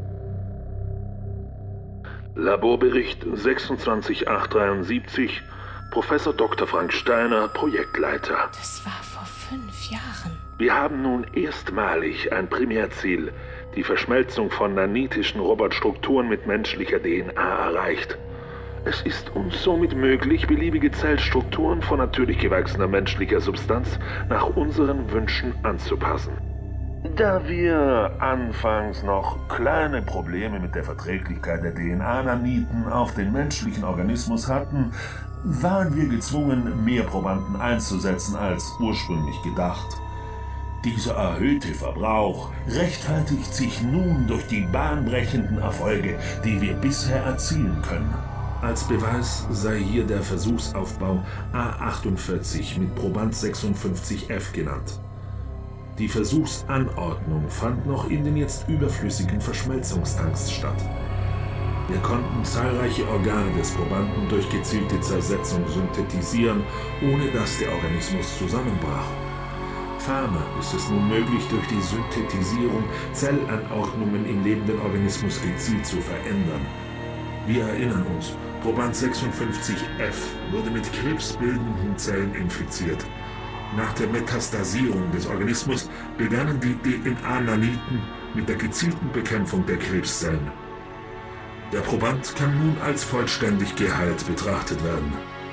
Laborbericht sechsundzwanzig acht dreiundsiebzig, Professor Doktor Frank Steiner, Projektleiter. Das war vor fünf Jahren. Wir haben nun erstmalig ein Primärziel, die Verschmelzung von nanitischen Robotstrukturen mit menschlicher D N A erreicht. Es ist uns somit möglich, beliebige Zellstrukturen von natürlich gewachsener menschlicher Substanz nach unseren Wünschen anzupassen. Da wir anfangs noch kleine Probleme mit der Verträglichkeit der D N A-Naniten auf den menschlichen Organismus hatten, waren wir gezwungen, mehr Probanden einzusetzen als ursprünglich gedacht. Dieser erhöhte Verbrauch rechtfertigt sich nun durch die bahnbrechenden Erfolge, die wir bisher erzielen können. Als Beweis sei hier der Versuchsaufbau A achtundvierzig mit Proband sechsundfünfzig F genannt. Die Versuchsanordnung fand noch in den jetzt überflüssigen Verschmelzungstanks statt. Wir konnten zahlreiche Organe des Probanden durch gezielte Zersetzung synthetisieren, ohne dass der Organismus zusammenbrach. Ferner ist es nun möglich, durch die Synthetisierung Zellanordnungen im lebenden Organismus gezielt zu verändern. Wir erinnern uns, Proband sechsundfünfzig F wurde mit krebsbildenden Zellen infiziert. Nach der Metastasierung des Organismus begannen die D N A-Naniten mit der gezielten Bekämpfung der Krebszellen. Der Proband kann nun als vollständig geheilt betrachtet werden.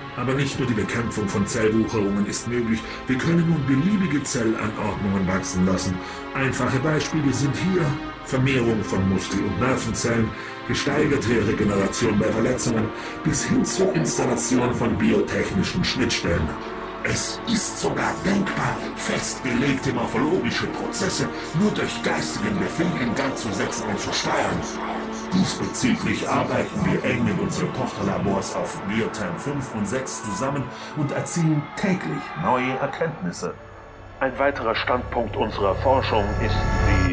Aber nicht nur die Bekämpfung von Zellwucherungen ist möglich, wir können nun beliebige Zellanordnungen wachsen lassen. Einfache Beispiele sind hier Vermehrung von Muskel- und Nervenzellen, gesteigerte Regeneration bei Verletzungen bis hin zur Installation von biotechnischen Schnittstellen. Es ist sogar denkbar, festgelegte morphologische Prozesse nur durch geistigen Befehl in Gang zu setzen und zu steuern. Diesbezüglich arbeiten wir eng mit unseren Tochterlabors auf Biotherm fünf und sechs zusammen und erzielen täglich neue Erkenntnisse. Ein weiterer Standpunkt unserer Forschung ist die...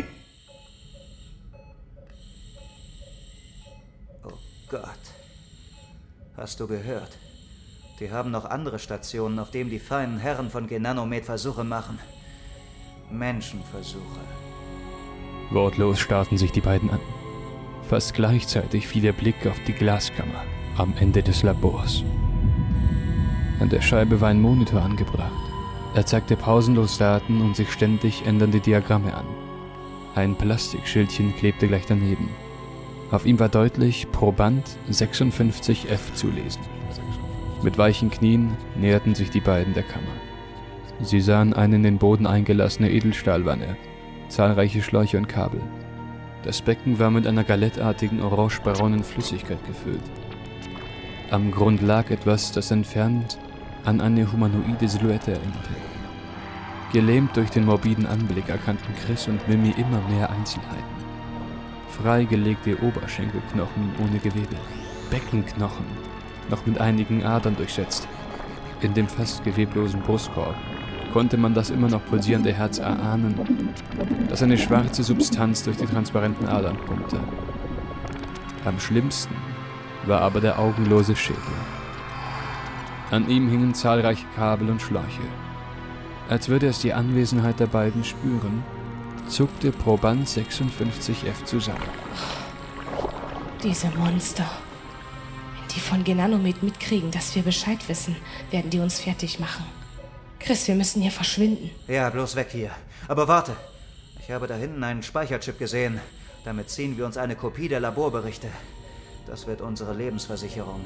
Oh Gott. Hast du gehört? Die haben noch andere Stationen, auf denen die feinen Herren von Genanomet Versuche machen. Menschenversuche. Wortlos starrten sich die beiden an. Fast gleichzeitig fiel der Blick auf die Glaskammer am Ende des Labors. An der Scheibe war ein Monitor angebracht. Er zeigte pausenlos Daten und sich ständig ändernde Diagramme an. Ein Plastikschildchen klebte gleich daneben. Auf ihm war deutlich Proband sechsundfünfzig F zu lesen. Mit weichen Knien näherten sich die beiden der Kammer. Sie sahen eine in den Boden eingelassene Edelstahlwanne, zahlreiche Schläuche und Kabel. Das Becken war mit einer galettartigen orangebraunen Flüssigkeit gefüllt. Am Grund lag etwas, das entfernt an eine humanoide Silhouette erinnerte. Gelähmt durch den morbiden Anblick erkannten Chris und Mimi immer mehr Einzelheiten. Freigelegte Oberschenkelknochen ohne Gewebe, Beckenknochen, noch mit einigen Adern durchsetzt. In dem fast geweblosen Brustkorb konnte man das immer noch pulsierende Herz erahnen, das eine schwarze Substanz durch die transparenten Adern pumpte. Am schlimmsten war aber der augenlose Schädel. An ihm hingen zahlreiche Kabel und Schläuche. Als würde es die Anwesenheit der beiden spüren, zuckte Proband sechsundfünfzig F zusammen. Diese Monster. Wenn die von Genanomet mitkriegen, dass wir Bescheid wissen, werden die uns fertig machen. Chris, wir müssen hier verschwinden. Ja, bloß weg hier. Aber warte. Ich habe da hinten einen Speicherchip gesehen. Damit ziehen wir uns eine Kopie der Laborberichte. Das wird unsere Lebensversicherung.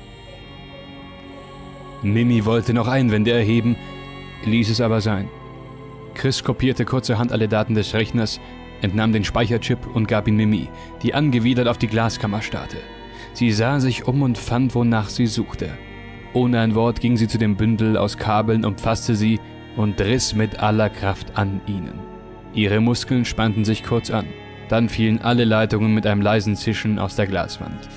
Mimi wollte noch Einwände erheben, ließ es aber sein. Chris kopierte kurzerhand alle Daten des Rechners, entnahm den Speicherchip und gab ihn Mimi, die angewidert auf die Glaskammer starrte. Sie sah sich um und fand, wonach sie suchte. Ohne ein Wort ging sie zu dem Bündel aus Kabeln, umfasste sie und riss mit aller Kraft an ihnen. Ihre Muskeln spannten sich kurz an, dann fielen alle Leitungen mit einem leisen Zischen aus der Glaswand.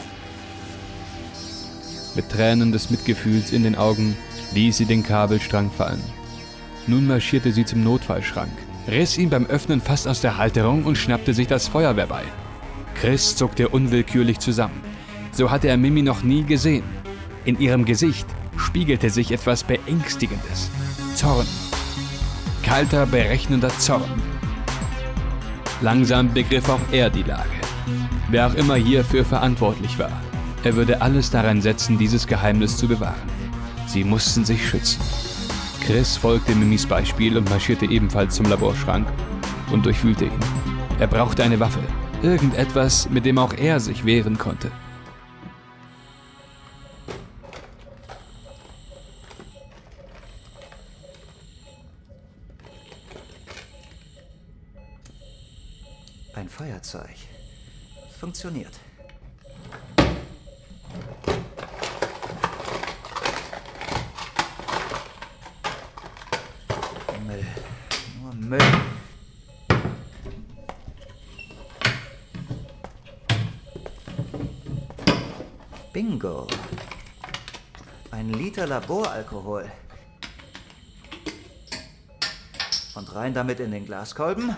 Mit Tränen des Mitgefühls in den Augen ließ sie den Kabelstrang fallen. Nun marschierte sie zum Notfallschrank, riss ihn beim Öffnen fast aus der Halterung und schnappte sich das Feuerwehrbeil. Chris zuckte unwillkürlich zusammen. So hatte er Mimi noch nie gesehen. In ihrem Gesicht spiegelte sich etwas Beängstigendes. Zorn. Kalter, berechnender Zorn. Langsam begriff auch er die Lage. Wer auch immer hierfür verantwortlich war, er würde alles daran setzen, dieses Geheimnis zu bewahren. Sie mussten sich schützen. Chris folgte Mimis Beispiel und marschierte ebenfalls zum Laborschrank und durchwühlte ihn. Er brauchte eine Waffe, irgendetwas, mit dem auch er sich wehren konnte. Ein Feuerzeug. Funktioniert. Müll. Nur Müll. Bingo. Ein Liter Laboralkohol. Und rein damit in den Glaskolben.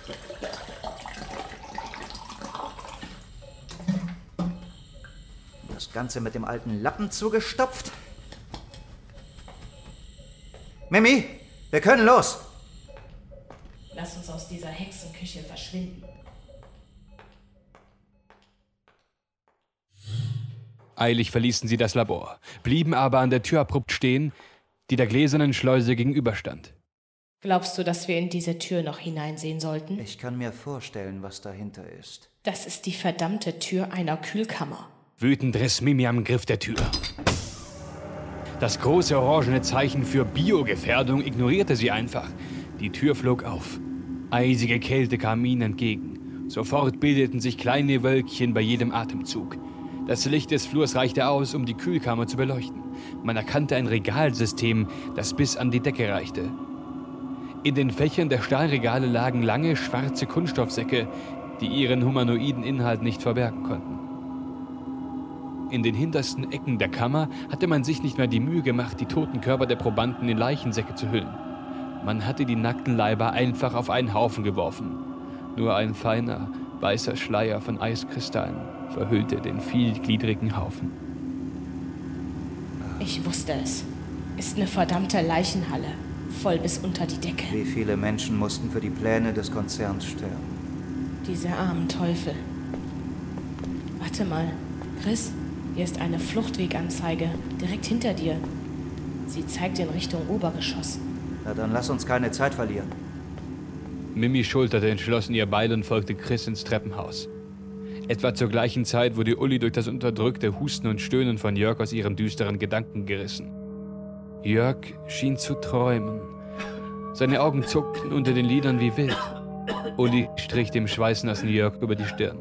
Das Ganze mit dem alten Lappen zugestopft. Mimi, wir können los. Lass uns aus dieser Hexenküche verschwinden. Eilig verließen sie das Labor, blieben aber an der Tür abrupt stehen, die der gläsernen Schleuse gegenüberstand. Glaubst du, dass wir in diese Tür noch hineinsehen sollten? Ich kann mir vorstellen, was dahinter ist. Das ist die verdammte Tür einer Kühlkammer. Wütend riss Mimi am Griff der Tür. Das große orangene Zeichen für Biogefährdung ignorierte sie einfach. Die Tür flog auf. Eisige Kälte kam ihnen entgegen. Sofort bildeten sich kleine Wölkchen bei jedem Atemzug. Das Licht des Flurs reichte aus, um die Kühlkammer zu beleuchten. Man erkannte ein Regalsystem, das bis an die Decke reichte. In den Fächern der Stahlregale lagen lange, schwarze Kunststoffsäcke, die ihren humanoiden Inhalt nicht verbergen konnten. In den hintersten Ecken der Kammer hatte man sich nicht mehr die Mühe gemacht, die toten Körper der Probanden in Leichensäcke zu hüllen. Man hatte die nackten Leiber einfach auf einen Haufen geworfen. Nur ein feiner, weißer Schleier von Eiskristallen verhüllte den vielgliedrigen Haufen. Ich wusste es. Ist eine verdammte Leichenhalle. Voll bis unter die Decke. Wie viele Menschen mussten für die Pläne des Konzerns sterben? Diese armen Teufel. Warte mal, Chris, hier ist eine Fluchtweganzeige. Direkt hinter dir. Sie zeigt in Richtung Obergeschoss. Na dann lass uns keine Zeit verlieren. Mimi schulterte entschlossen ihr Beil und folgte Chris ins Treppenhaus. Etwa zur gleichen Zeit wurde Uli durch das unterdrückte Husten und Stöhnen von Jörg aus ihren düsteren Gedanken gerissen. Jörg schien zu träumen. Seine Augen zuckten unter den Lidern wie wild. Uli strich dem schweißnassen Jörg über die Stirn.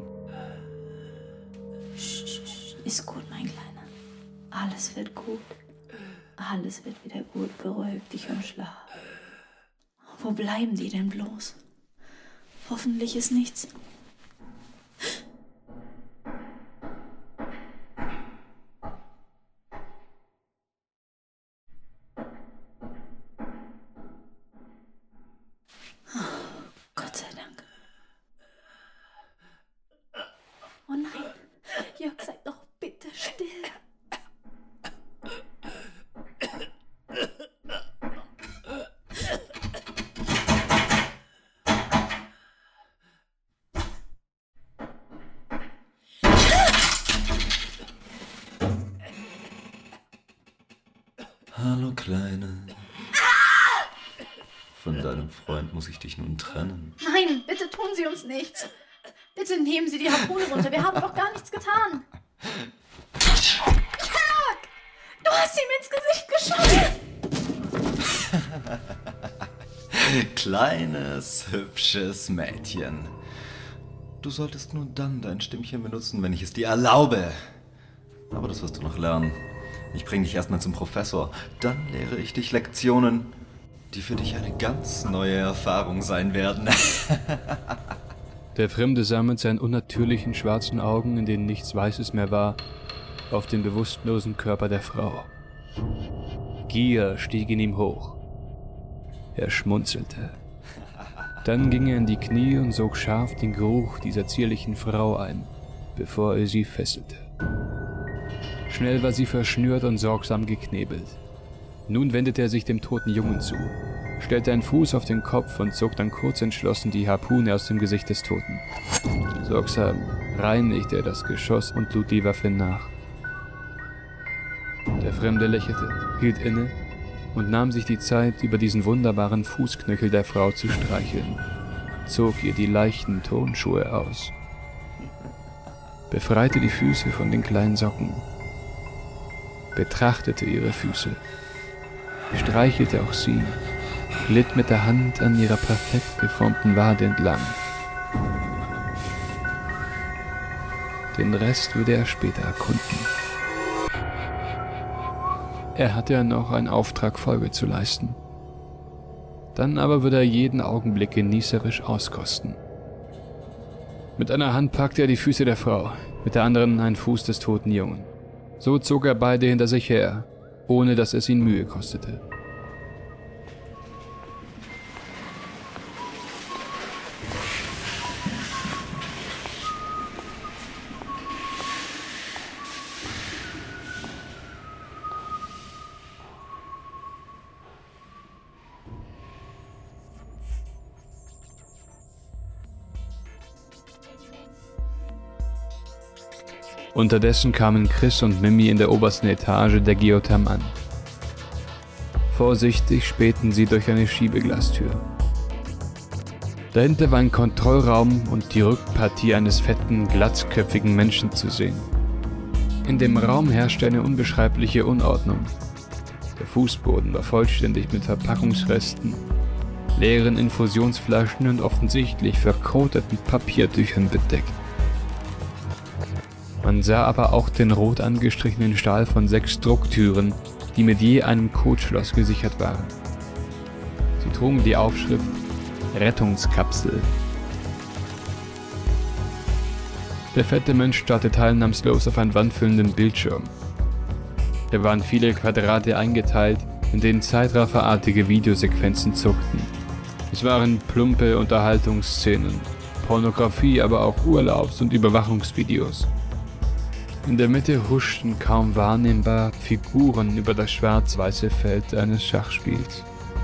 Ist gut, mein Kleiner. Alles wird gut. Alles wird wieder gut. Beruhig dich und schlaf. Wo bleiben die denn bloß? Hoffentlich ist nichts. Gott sei Dank. Oh nein, Jörg, sei doch bitte still. Hallo, Kleine. Von deinem Freund muss ich dich nun trennen. Nein, bitte tun Sie uns nichts. Bitte nehmen Sie die Harpune runter. Wir haben doch gar nichts getan. Jörg! Du hast ihm ins Gesicht geschossen! Kleines, hübsches Mädchen. Du solltest nur dann dein Stimmchen benutzen, wenn ich es dir erlaube. Aber das wirst du noch lernen. Ich bringe dich erstmal zum Professor. Dann lehre ich dich Lektionen, die für dich eine ganz neue Erfahrung sein werden. Der Fremde sah mit seinen unnatürlichen schwarzen Augen, in denen nichts Weißes mehr war, auf den bewusstlosen Körper der Frau. Gier stieg in ihm hoch. Er schmunzelte. Dann ging er in die Knie und sog scharf den Geruch dieser zierlichen Frau ein, bevor er sie fesselte. Schnell war sie verschnürt und sorgsam geknebelt. Nun wendete er sich dem toten Jungen zu, stellte einen Fuß auf den Kopf und zog dann kurz entschlossen die Harpune aus dem Gesicht des Toten. Sorgsam reinigte er das Geschoss und lud die Waffe nach. Der Fremde lächelte, hielt inne und nahm sich die Zeit, über diesen wunderbaren Fußknöchel der Frau zu streicheln, zog ihr die leichten Turnschuhe aus, befreite die Füße von den kleinen Socken, betrachtete ihre Füße, streichelte auch sie, glitt mit der Hand an ihrer perfekt geformten Wade entlang. Den Rest würde er später erkunden. Er hatte ja noch einen Auftrag Folge zu leisten. Dann aber würde er jeden Augenblick genießerisch auskosten. Mit einer Hand packte er die Füße der Frau, mit der anderen einen Fuß des toten Jungen. So zog er beide hinter sich her, ohne dass es ihn Mühe kostete. Unterdessen kamen Chris und Mimi in der obersten Etage der Geotherm an. Vorsichtig spähten sie durch eine Schiebeglastür. Dahinter war ein Kontrollraum und die Rückpartie eines fetten, glatzköpfigen Menschen zu sehen. In dem Raum herrschte eine unbeschreibliche Unordnung. Der Fußboden war vollständig mit Verpackungsresten, leeren Infusionsflaschen und offensichtlich verkoteten Papiertüchern bedeckt. Man sah aber auch den rot angestrichenen Stahl von sechs Drucktüren, die mit je einem Codeschloss gesichert waren. Sie trugen die Aufschrift Rettungskapsel. Der fette Mensch starrte teilnahmslos auf einen wandfüllenden Bildschirm. Da waren viele Quadrate eingeteilt, in denen zeitrafferartige Videosequenzen zuckten. Es waren plumpe Unterhaltungsszenen, Pornografie, aber auch Urlaubs- und Überwachungsvideos. In der Mitte huschten kaum wahrnehmbar Figuren über das schwarz-weiße Feld eines Schachspiels.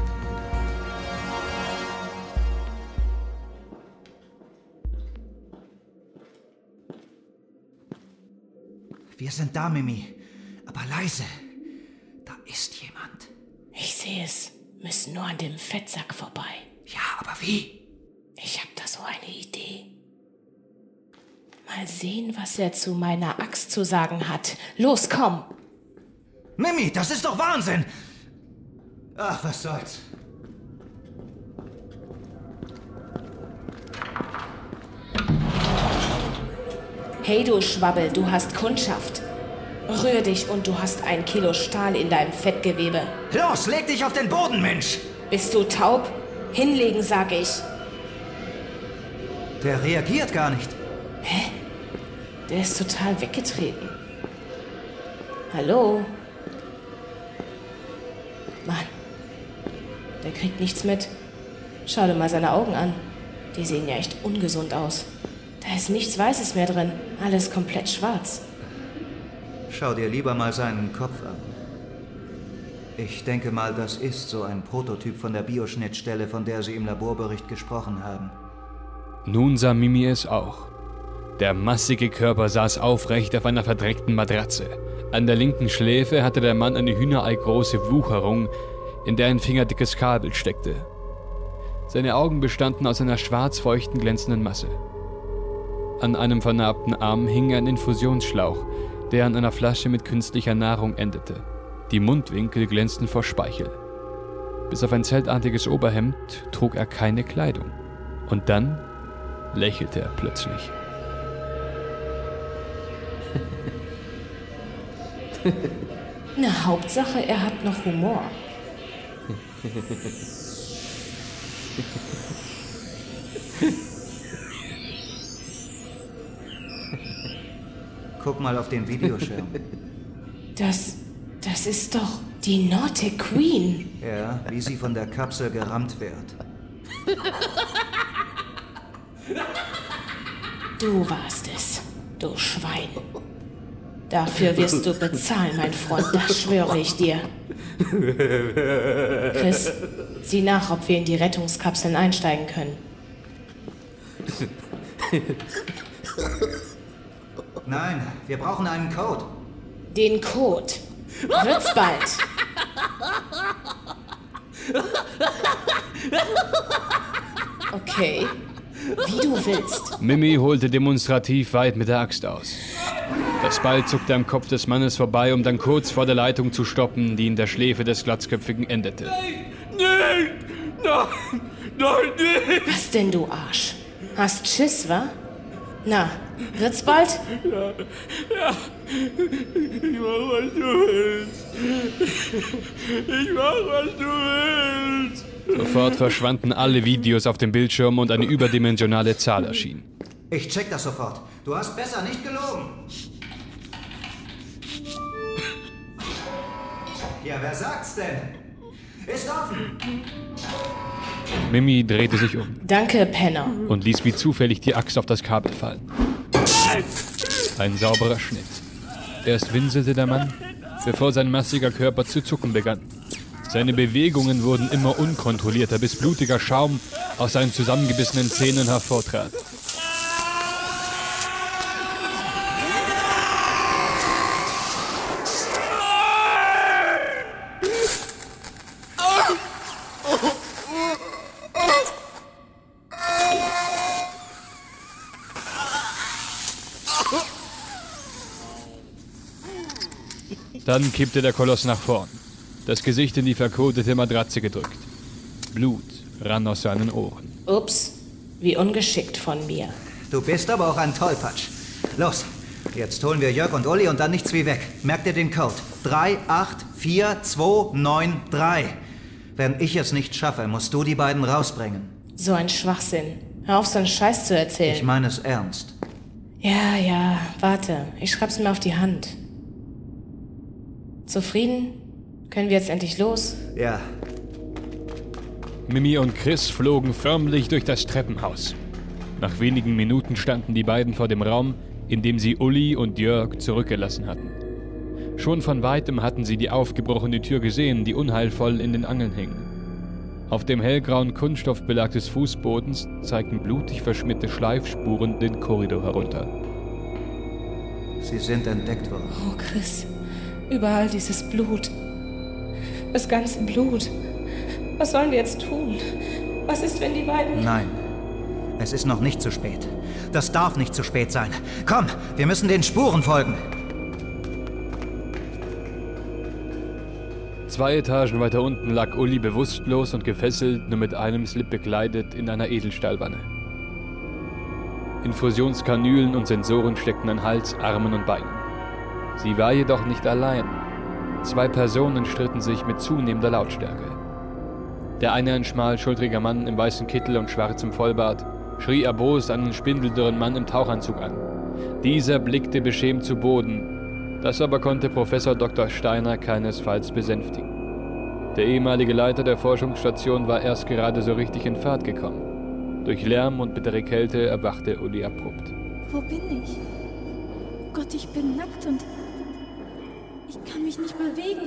Wir sind da, Mimi. Aber leise. Da ist jemand. Ich sehe es. Müssen nur an dem Fettsack vorbei. Ja, aber wie? Ich hab da so eine Idee. Mal sehen, was er zu meiner Axt zu sagen hat. Los, komm! Mimi, das ist doch Wahnsinn! Ach, was soll's. Hey, du Schwabbel, du hast Kundschaft. Rühr dich und du hast ein Kilo Stahl in deinem Fettgewebe. Los, leg dich auf den Boden, Mensch! Bist du taub? Hinlegen, sag ich. Der reagiert gar nicht. Hä? Der ist total weggetreten. Hallo? Mann, der kriegt nichts mit. Schau dir mal seine Augen an. Die sehen ja echt ungesund aus. Da ist nichts Weißes mehr drin. Alles komplett schwarz. Schau dir lieber mal seinen Kopf an. Ich denke mal, das ist so ein Prototyp von der Bioschnittstelle, von der Sie im Laborbericht gesprochen haben. Nun sah Mimi es auch. Der massige Körper saß aufrecht auf einer verdreckten Matratze. An der linken Schläfe hatte der Mann eine hühnereigroße Wucherung, in der ein fingerdickes Kabel steckte. Seine Augen bestanden aus einer schwarzfeuchten, glänzenden Masse. An einem vernarbten Arm hing ein Infusionsschlauch, der an einer Flasche mit künstlicher Nahrung endete. Die Mundwinkel glänzten vor Speichel. Bis auf ein zeltartiges Oberhemd trug er keine Kleidung. Und dann lächelte er plötzlich. Na, Hauptsache, er hat noch Humor. Guck mal auf den Videoschirm. Das, das ist doch die Naughty Queen. Ja, wie sie von der Kapsel gerammt wird. Du warst es, du Schwein. Dafür wirst du bezahlen, mein Freund, das schwöre ich dir. Chris, sieh nach, ob wir in die Rettungskapseln einsteigen können. Nein, wir brauchen einen Code. Den Code. Wird's bald. Okay, wie du willst. Mimi holte demonstrativ weit mit der Axt aus. Das Beil zuckte am Kopf des Mannes vorbei, um dann kurz vor der Leitung zu stoppen, die in der Schläfe des Glatzköpfigen endete. Nein! Nein! Nein, nicht! Was denn, du Arsch? Hast Schiss, wa? Na, wird's bald? Ja, ja. Ich mach, was du willst. Ich mach, was du willst. Sofort verschwanden alle Videos auf dem Bildschirm und eine überdimensionale Zahl erschien. Ich check das sofort. Du hast besser nicht gelogen. Ja, wer sagt's denn? Ist offen. Mimi drehte sich um. Danke, Penner. Und ließ wie zufällig die Axt auf das Kabel fallen. Ein sauberer Schnitt. Erst winselte der Mann, bevor sein massiger Körper zu zucken begann. Seine Bewegungen wurden immer unkontrollierter, bis blutiger Schaum aus seinen zusammengebissenen Zähnen hervortrat. Dann kippte der Koloss nach vorn. das Gesicht in die verkodete Matratze gedrückt. Blut rann aus seinen Ohren. Ups, wie ungeschickt von mir. Du bist aber auch ein Tollpatsch. Los, jetzt holen wir Jörg und Uli und dann nichts wie weg. Merk dir den Code. drei acht vier zwei neun drei. Wenn ich es nicht schaffe, musst du die beiden rausbringen. So ein Schwachsinn. Hör auf, so einen Scheiß zu erzählen. Ich meine es ernst. Ja, ja, warte. Ich schreib's mir auf die Hand. Zufrieden? Können wir jetzt endlich los? Ja. Mimi und Chris flogen förmlich durch das Treppenhaus. Nach wenigen Minuten standen die beiden vor dem Raum, in dem sie Uli und Jörg zurückgelassen hatten. Schon von weitem hatten sie die aufgebrochene Tür gesehen, die unheilvoll in den Angeln hing. Auf dem hellgrauen Kunststoffbelag des Fußbodens zeigten blutig verschmierte Schleifspuren den Korridor herunter. Sie sind entdeckt worden. Oh, Chris, überall dieses Blut. Das ganze Blut. Was sollen wir jetzt tun? Was ist, wenn die beiden... Nein, es ist noch nicht zu spät. Das darf nicht zu spät sein. Komm, wir müssen den Spuren folgen. Zwei Etagen weiter unten lag Uli bewusstlos und gefesselt, nur mit einem Slip bekleidet, in einer Edelstahlwanne. Infusionskanülen und Sensoren steckten an Hals, Armen und Beinen. Sie war jedoch nicht allein. Zwei Personen stritten sich mit zunehmender Lautstärke. Der eine, ein schmalschultriger Mann im weißen Kittel und schwarzem Vollbart, schrie erbost einen spindeldürren Mann im Tauchanzug an. Dieser blickte beschämt zu Boden. Das aber konnte Professor Doktor Steiner keinesfalls besänftigen. Der ehemalige Leiter der Forschungsstation war erst gerade so richtig in Fahrt gekommen. Durch Lärm und bittere Kälte erwachte Uli abrupt. Wo bin ich? Gott, ich bin nackt und ich kann mich nicht bewegen.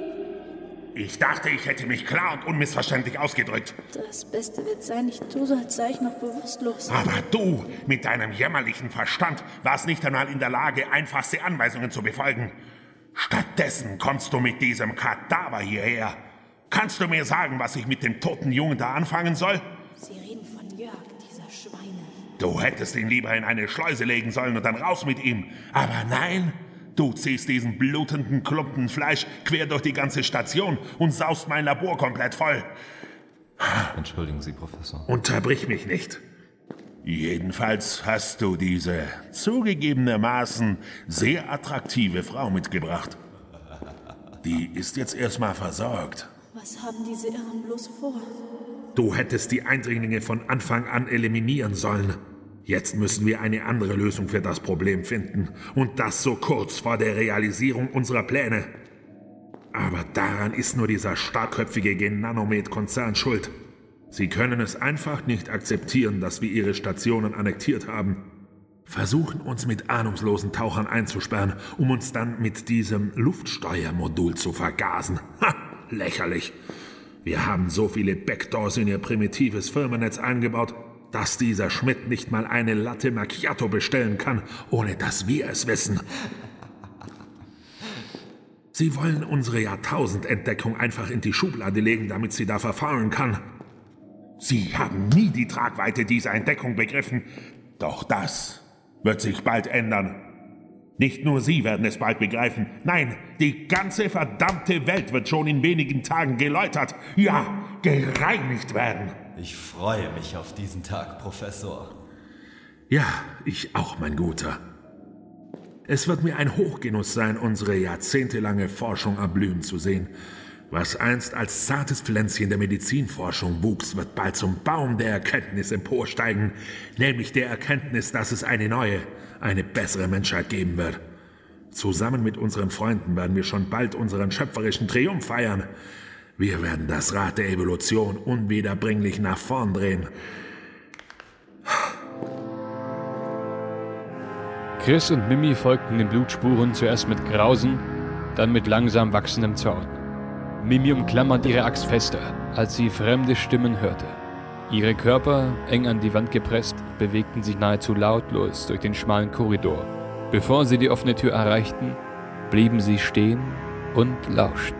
Ich dachte, ich hätte mich klar und unmissverständlich ausgedrückt. Das Beste wird sein, ich tue so, als sei ich noch bewusstlos. Aber du, mit deinem jämmerlichen Verstand, warst nicht einmal in der Lage, einfachste Anweisungen zu befolgen. Stattdessen kommst du mit diesem Kadaver hierher. Kannst du mir sagen, was ich mit dem toten Jungen da anfangen soll? Sie reden von Jörg, dieser Schweine. Du hättest ihn lieber in eine Schleuse legen sollen und dann raus mit ihm. Aber nein, du ziehst diesen blutenden Klumpen Fleisch quer durch die ganze Station und saust mein Labor komplett voll. Entschuldigen Sie, Professor. Unterbrich mich nicht. Jedenfalls hast du diese zugegebenermaßen sehr attraktive Frau mitgebracht. Die ist jetzt erstmal versorgt. Was haben diese Irren bloß vor? Du hättest die Eindringlinge von Anfang an eliminieren sollen. Jetzt müssen wir eine andere Lösung für das Problem finden. Und das so kurz vor der Realisierung unserer Pläne. Aber daran ist nur dieser starkköpfige Genanomet-Konzern schuld. Sie können es einfach nicht akzeptieren, dass wir ihre Stationen annektiert haben. Versuchen uns mit ahnungslosen Tauchern einzusperren, um uns dann mit diesem Luftsteuermodul zu vergasen. Ha, lächerlich. Wir haben so viele Backdoors in ihr primitives Firmennetz eingebaut, dass dieser Schmidt nicht mal eine Latte Macchiato bestellen kann, ohne dass wir es wissen. Sie wollen unsere Jahrtausendentdeckung einfach in die Schublade legen, damit sie da verfaulen kann. Sie haben nie die Tragweite dieser Entdeckung begriffen. Doch das wird sich bald ändern. Nicht nur Sie werden es bald begreifen. Nein, die ganze verdammte Welt wird schon in wenigen Tagen geläutert. Ja, gereinigt werden. Ich freue mich auf diesen Tag, Professor. Ja, ich auch, mein Guter. Es wird mir ein Hochgenuss sein, unsere jahrzehntelange Forschung erblühen zu sehen. Was einst als zartes Pflänzchen der Medizinforschung wuchs, wird bald zum Baum der Erkenntnis emporsteigen, nämlich der Erkenntnis, dass es eine neue, eine bessere Menschheit geben wird. Zusammen mit unseren Freunden werden wir schon bald unseren schöpferischen Triumph feiern. Wir werden das Rad der Evolution unwiederbringlich nach vorn drehen. Chris und Mimi folgten den Blutspuren zuerst mit Grausen, dann mit langsam wachsendem Zorn. Mimi umklammert ihre Axt fester, als sie fremde Stimmen hörte. Ihre Körper, eng an die Wand gepresst, bewegten sich nahezu lautlos durch den schmalen Korridor. Bevor sie die offene Tür erreichten, blieben sie stehen und lauschten.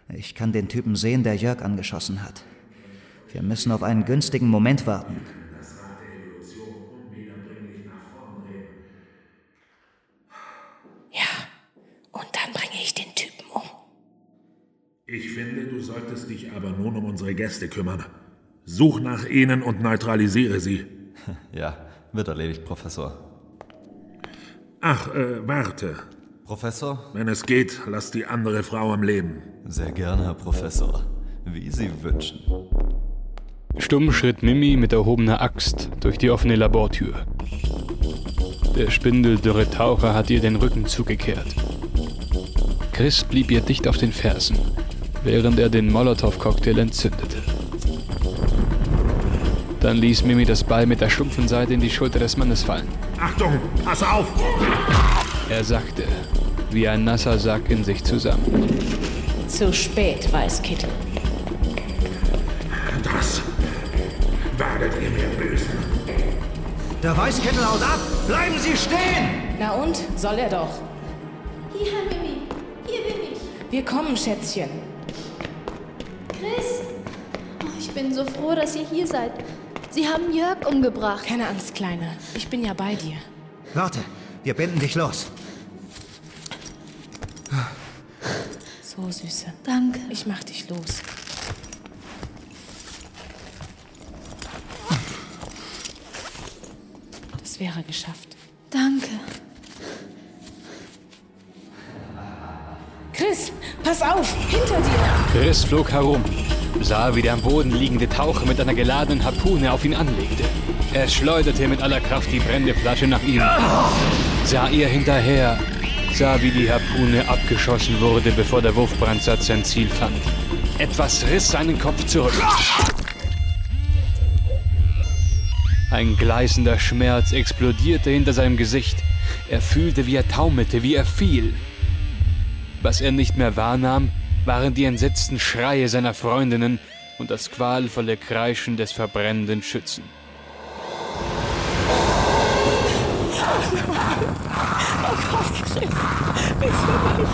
Ich kann den Typen sehen, der Jörg angeschossen hat. Wir müssen auf einen günstigen Moment warten. Ja, und dann bringe ich den Typen um. Ich finde, du solltest dich aber nun um unsere Gäste kümmern. Such nach ihnen und neutralisiere sie. Ja, wird erledigt, Professor. Ach, äh, warte. Professor? Wenn es geht, lass die andere Frau am Leben. Sehr gerne, Herr Professor. Wie Sie wünschen. Stumm schritt Mimi mit erhobener Axt durch die offene Labortür. Der spindeldürre Taucher hat ihr den Rücken zugekehrt. Chris blieb ihr dicht auf den Fersen, während er den Molotow-Cocktail entzündete. Dann ließ Mimi das Beil mit der stumpfen Seite in die Schulter des Mannes fallen. Achtung, pass auf! Er sackte, wie ein nasser Sack in sich zusammen. Zu spät, Weißkittel. Das werdet ihr mir büßen. Der Weißkittel haut ab! Bleiben Sie stehen! Na und? Soll er doch. Hier, Herr Mimi. Hier bin ich. Wir kommen, Schätzchen. Chris! Oh, ich bin so froh, dass ihr hier seid. Sie haben Jörg umgebracht. Keine Angst, Kleine. Ich bin ja bei dir. Warte, wir binden dich los. So, Süße. Danke. Ich mach dich los. Das wäre geschafft. Danke. Chris, pass auf! Hinter dir! Chris flog herum, sah, wie der am Boden liegende Taucher mit einer geladenen Harpune auf ihn anlegte. Er schleuderte mit aller Kraft die brennende Flasche nach ihm, sah ihr hinterher, sah, wie die Harpune abgeschossen wurde, bevor der Wurfbrandsatz sein Ziel fand. Etwas riss seinen Kopf zurück. Ein gleißender Schmerz explodierte hinter seinem Gesicht. Er fühlte, wie er taumelte, wie er fiel. Was er nicht mehr wahrnahm, waren die entsetzten Schreie seiner Freundinnen und das qualvolle Kreischen des verbrennenden Schützen. Oh Gott, Chris, bitte nicht.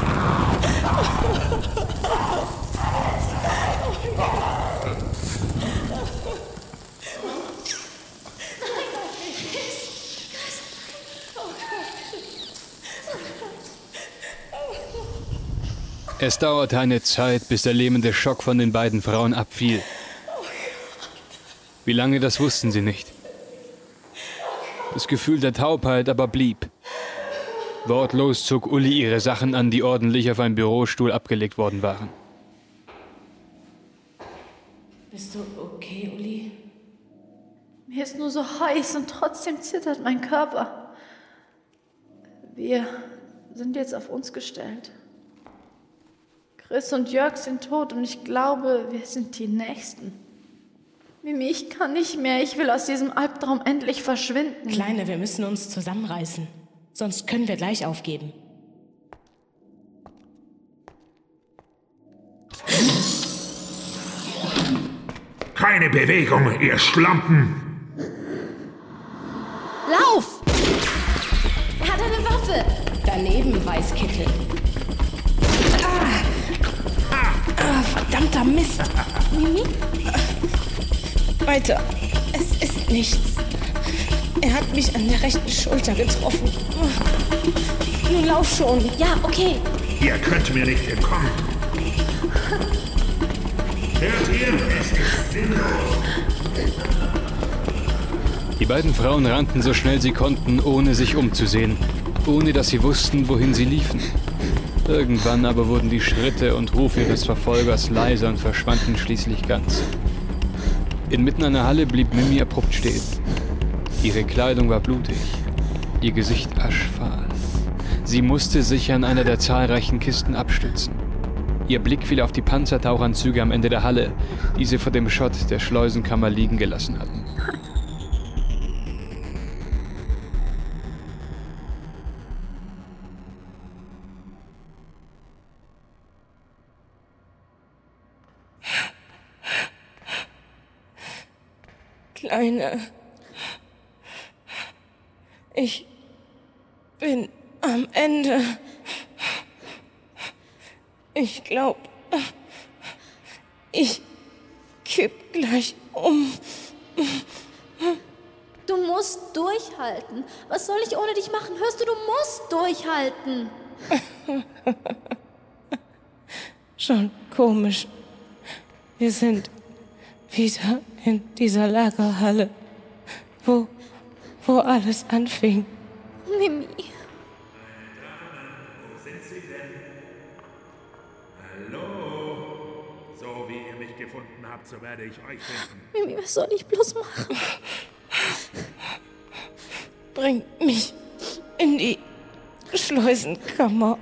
Es dauerte eine Zeit, bis der lähmende Schock von den beiden Frauen abfiel. Wie lange, das wussten sie nicht. Das Gefühl der Taubheit aber blieb. Wortlos zog Uli ihre Sachen an, die ordentlich auf einen Bürostuhl abgelegt worden waren. Bist du okay, Uli? Mir ist nur so heiß und trotzdem zittert mein Körper. Wir sind jetzt auf uns gestellt. Chris und Jörg sind tot und ich glaube, wir sind die Nächsten. Mimi, ich kann nicht mehr. Ich will aus diesem Albtraum endlich verschwinden. Kleine, wir müssen uns zusammenreißen. Sonst können wir gleich aufgeben. Keine Bewegung, ihr Schlampen! Lauf! Er hat eine Waffe! Daneben, Weißkittel. Ah. Ah, verdammter Mist! Mimi? Weiter. Es ist nichts. Er hat mich an der rechten Schulter getroffen. Nun lauf schon. Ja, okay. Ihr könnt mir nicht entkommen. Hört ihr? Es ist sinnlos. Die beiden Frauen rannten so schnell sie konnten, ohne sich umzusehen, ohne dass sie wussten, wohin sie liefen. Irgendwann aber wurden die Schritte und Rufe ihres Verfolgers leiser und verschwanden schließlich ganz. Inmitten einer Halle blieb Mimi abrupt stehen. Ihre Kleidung war blutig, ihr Gesicht aschfahl. Sie musste sich an einer der zahlreichen Kisten abstützen. Ihr Blick fiel auf die Panzertauchanzüge am Ende der Halle, die sie vor dem Schott der Schleusenkammer liegen gelassen hatten. Kleine, ich bin am Ende. Ich glaube, Ich kipp gleich um. Du musst durchhalten. Was soll ich ohne dich machen? Hörst du, du musst durchhalten. Schon komisch. Wir sind wieder in dieser Lagerhalle, wo, wo alles anfing. Mimi. Wo sind Sie denn? Hallo? So wie ihr mich gefunden habt, so werde ich euch finden. Mimi, was soll ich bloß machen? Bring mich in die Schleusenkammer.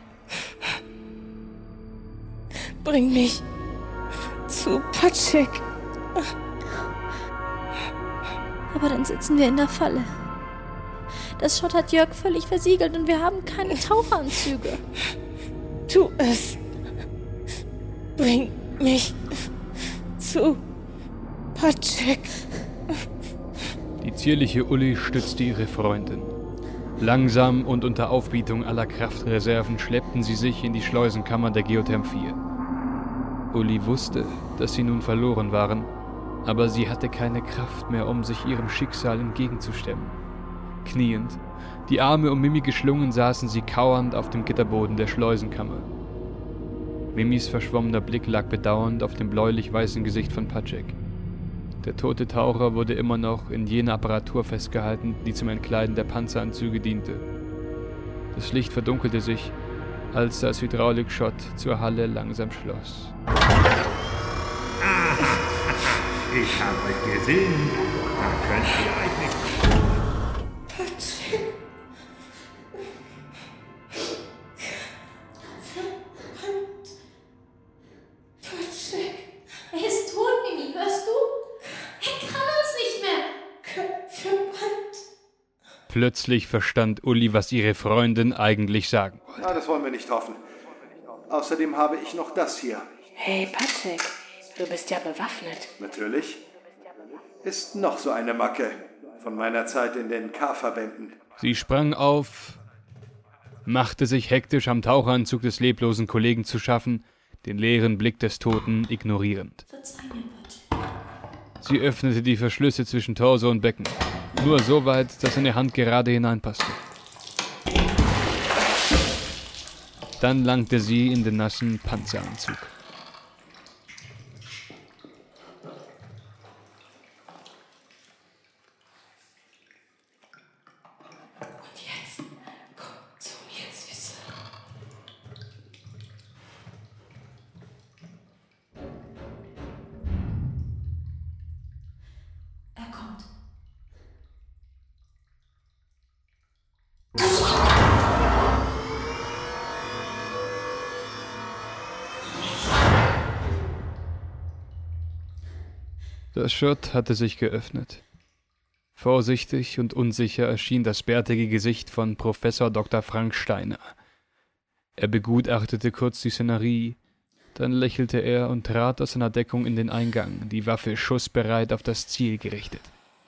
Bring mich zu Patrick. Aber dann sitzen wir in der Falle. Das Schott hat Jörg völlig versiegelt und wir haben keine Taucheranzüge. Tu es. Bring mich zu Patrick. Die zierliche Uli stützte ihre Freundin. Langsam und unter Aufbietung aller Kraftreserven schleppten sie sich in die Schleusenkammer der Geotherm vier. Uli wusste, dass sie nun verloren waren, aber sie hatte keine Kraft mehr, um sich ihrem Schicksal entgegenzustemmen. Kniend, die Arme um Mimi geschlungen, saßen sie kauernd auf dem Gitterboden der Schleusenkammer. Mimis verschwommener Blick lag bedauernd auf dem bläulich-weißen Gesicht von Patrick. Der tote Taucher wurde immer noch in jener Apparatur festgehalten, die zum Entkleiden der Panzeranzüge diente. Das Licht verdunkelte sich, als das Hydraulikschott zur Halle langsam schloss. Ah, ich habe euch gesehen. Da könnt ihr euch nicht... Patrick. Patrick. Er ist tot, Mimi, hörst du? Er kann uns nicht mehr. Verbrannt. Plötzlich verstand Uli, was ihre Freundin eigentlich sagen wollte. Na, das wollen wir nicht hoffen. Außerdem habe ich noch das hier. Hey, Patrick, du bist ja bewaffnet. Natürlich. Ist noch so eine Macke von meiner Zeit in den K-Verbänden. Sie sprang auf, machte sich hektisch am Taucheranzug des leblosen Kollegen zu schaffen, den leeren Blick des Toten ignorierend. Sie öffnete die Verschlüsse zwischen Torso und Becken, nur so weit, dass seine Hand gerade hineinpasste. Dann langte sie in den nassen Panzeranzug. Und jetzt, komm zu mir, Süße. Er kommt. Das Schott hatte sich geöffnet. Vorsichtig und unsicher erschien das bärtige Gesicht von Professor Doktor Frank Steiner. Er begutachtete kurz die Szenerie, dann lächelte er und trat aus seiner Deckung in den Eingang, die Waffe schussbereit auf das Ziel gerichtet.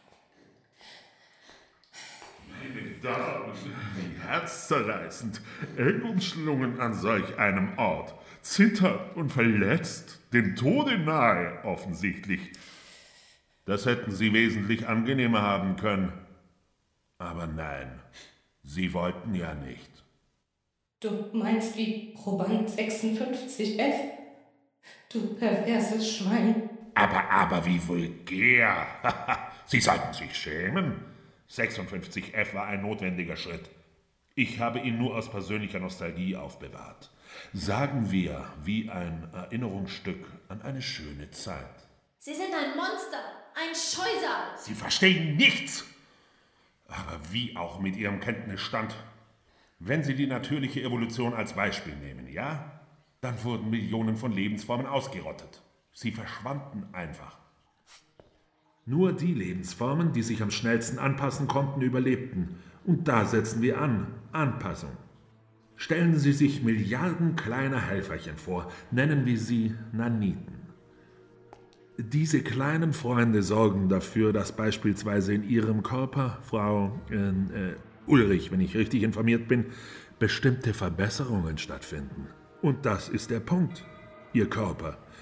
Meine Damen, wie herzzerreißend, eng umschlungen an solch einem Ort, zitternd und verletzt, dem Tode nahe offensichtlich. Das hätten Sie wesentlich angenehmer haben können. Aber nein, Sie wollten ja nicht. Du meinst wie Proband sechsundfünfzig F? Du perverses Schwein. Aber, aber wie vulgär. Sie sollten sich schämen. sechsundfünfzig F war ein notwendiger Schritt. Ich habe ihn nur aus persönlicher Nostalgie aufbewahrt. Sagen wir, wie ein Erinnerungsstück an eine schöne Zeit. Sie sind ein Monster, ein Scheusal. Sie verstehen nichts. Aber wie auch mit Ihrem Kenntnisstand. Wenn Sie die natürliche Evolution als Beispiel nehmen, ja? Dann wurden Millionen von Lebensformen ausgerottet. Sie verschwanden einfach. Nur die Lebensformen, die sich am schnellsten anpassen konnten, überlebten. Und da setzen wir an. Anpassung. Stellen Sie sich Milliarden kleiner Helferchen vor, nennen wir sie Naniten. Diese kleinen Freunde sorgen dafür, dass beispielsweise in Ihrem Körper, Frau äh, äh, Ulrich, wenn ich richtig informiert bin, bestimmte Verbesserungen stattfinden. Und das ist der Punkt. Ihr Körper,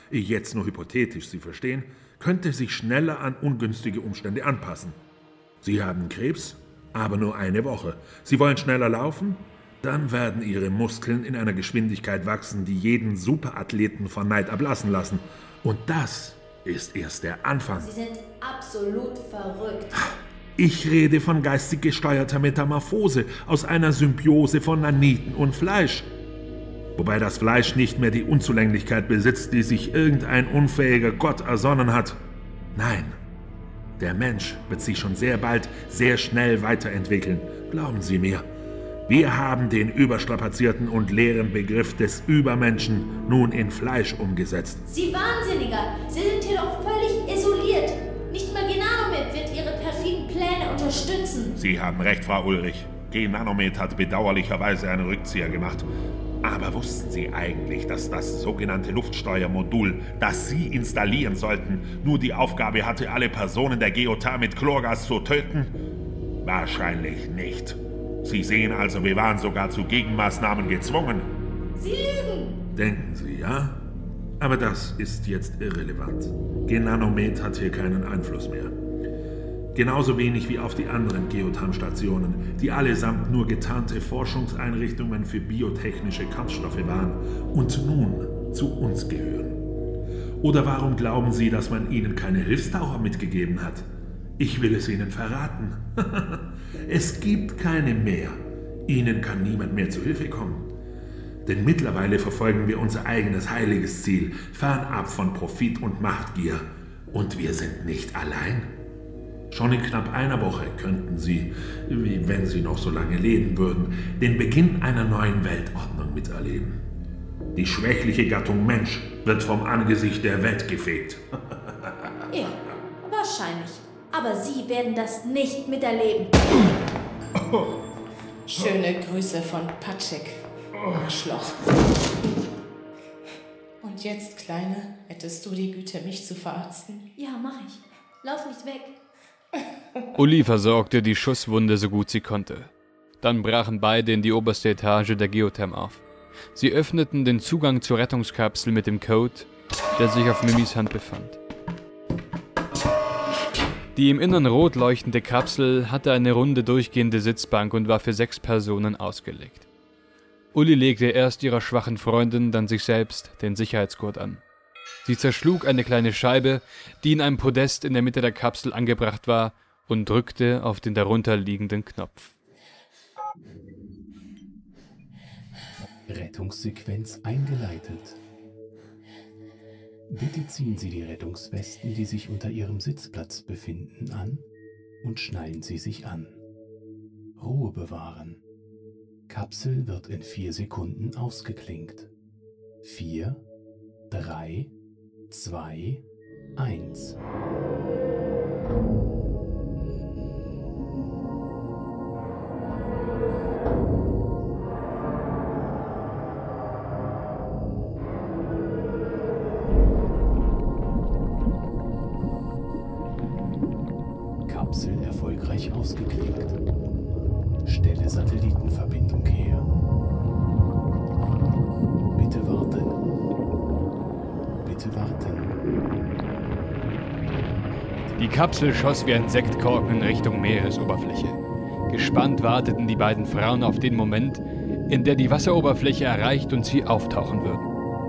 jetzt nur hypothetisch, Sie verstehen, könnte sich schneller an ungünstige Umstände anpassen. Sie haben Krebs, aber nur eine Woche. Sie wollen schneller laufen? Dann werden Ihre Muskeln in einer Geschwindigkeit wachsen, die jeden Superathleten von Neid ablassen lassen. Und das ist erst der Anfang. Sie sind absolut verrückt. Ich rede von geistig gesteuerter Metamorphose aus einer Symbiose von Naniten und Fleisch. Wobei das Fleisch nicht mehr die Unzulänglichkeit besitzt, die sich irgendein unfähiger Gott ersonnen hat. Nein, der Mensch wird sich schon sehr bald sehr schnell weiterentwickeln. Glauben Sie mir. Wir haben den überstrapazierten und leeren Begriff des Übermenschen nun in Fleisch umgesetzt. Sie Wahnsinniger! Sie sind hier doch völlig isoliert. Nicht mal Genanomet wird Ihre perfiden Pläne unterstützen. Sie haben recht, Frau Ulrich. Genanomet hat bedauerlicherweise einen Rückzieher gemacht. Aber wussten Sie eigentlich, dass das sogenannte Luftsteuermodul, das Sie installieren sollten, nur die Aufgabe hatte, alle Personen der Geother mit Chlorgas zu töten? Wahrscheinlich nicht. Sie sehen also, wir waren sogar zu Gegenmaßnahmen gezwungen. Sie lügen! Denken Sie, ja? Aber das ist jetzt irrelevant. Genanomet hat hier keinen Einfluss mehr. Genauso wenig wie auf die anderen Geotherm-Stationen, die allesamt nur getarnte Forschungseinrichtungen für biotechnische Kampfstoffe waren und nun zu uns gehören. Oder warum glauben Sie, dass man ihnen keine Hilfstaucher mitgegeben hat? Ich will es Ihnen verraten. Es gibt keine mehr. Ihnen kann niemand mehr zu Hilfe kommen. Denn mittlerweile verfolgen wir unser eigenes heiliges Ziel, fernab von Profit und Machtgier. Und wir sind nicht allein. Schon in knapp einer Woche könnten Sie, wie wenn Sie noch so lange leben würden, den Beginn einer neuen Weltordnung miterleben. Die schwächliche Gattung Mensch wird vom Angesicht der Welt gefegt. Ja, wahrscheinlich. Aber Sie werden das nicht miterleben. Schöne Grüße von Patschek, Arschloch. Und jetzt, Kleine, hättest du die Güte, mich zu verarzten? Ja, mach ich. Lauf nicht weg. Uli versorgte die Schusswunde so gut sie konnte. Dann brachen beide in die oberste Etage der Geotherm auf. Sie öffneten den Zugang zur Rettungskapsel mit dem Code, der sich auf Mimis Hand befand. Die im Innern rot leuchtende Kapsel hatte eine runde durchgehende Sitzbank und war für sechs Personen ausgelegt. Uli legte erst ihrer schwachen Freundin, dann sich selbst den Sicherheitsgurt an. Sie zerschlug eine kleine Scheibe, die in einem Podest in der Mitte der Kapsel angebracht war, und drückte auf den darunter liegenden Knopf. Rettungssequenz eingeleitet. Bitte ziehen Sie die Rettungswesten, die sich unter Ihrem Sitzplatz befinden, an und schnallen Sie sich an. Ruhe bewahren. Kapsel wird in vier Sekunden ausgeklinkt. Vier, drei, zwei, eins. Kapsel erfolgreich ausgeklinkt. Stelle Satellitenverbindung her. Bitte warten. Bitte warten. Die Kapsel schoss wie ein Sektkorken in Richtung Meeresoberfläche. Gespannt warteten die beiden Frauen auf den Moment, in der die Wasseroberfläche erreicht und sie auftauchen würden.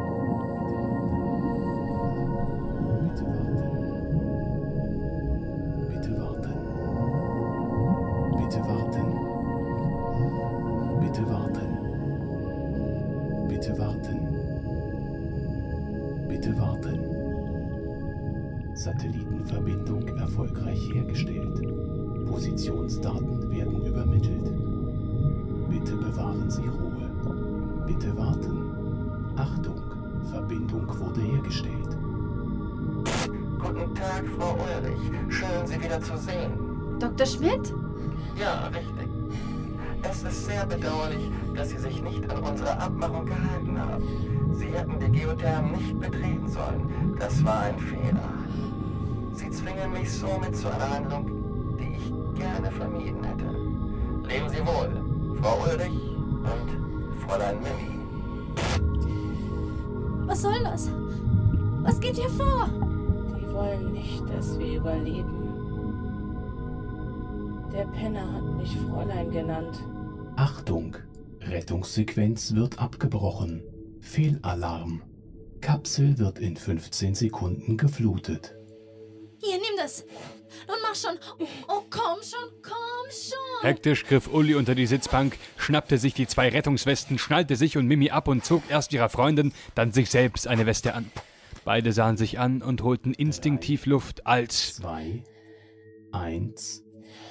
Bitte warten. Bitte warten. Bitte warten. Bitte warten. Bitte warten. Satellitenverbindung erfolgreich hergestellt. Positionsdaten werden übermittelt. Bitte bewahren Sie Ruhe. Bitte warten. Achtung, Verbindung wurde hergestellt. Guten Tag, Frau Ulrich. Schön, Sie wieder zu sehen. Doktor Schmidt? Ja, richtig. Es ist sehr bedauerlich, dass Sie sich nicht an unsere Abmachung gehalten haben. Sie hätten die Geotherm nicht betreten sollen. Das war ein Fehler. Sie zwingen mich somit zu einer Handlung, die ich gerne vermieden hätte. Leben Sie wohl, Frau Ulrich und Fräulein Mimi. Was soll das? Was geht hier vor? Die wollen nicht, dass wir überleben. Der Penner hat mich Fräulein genannt. Achtung! Rettungssequenz wird abgebrochen. Fehlalarm. Kapsel wird in fünfzehn Sekunden geflutet. Hier, nimm das. Nun mach schon. Oh, komm schon, komm schon. Hektisch griff Uli unter die Sitzbank, schnappte sich die zwei Rettungswesten, schnallte sich und Mimi ab und zog erst ihrer Freundin, dann sich selbst eine Weste an. Beide sahen sich an und holten instinktiv Luft, als... Zwei, eins...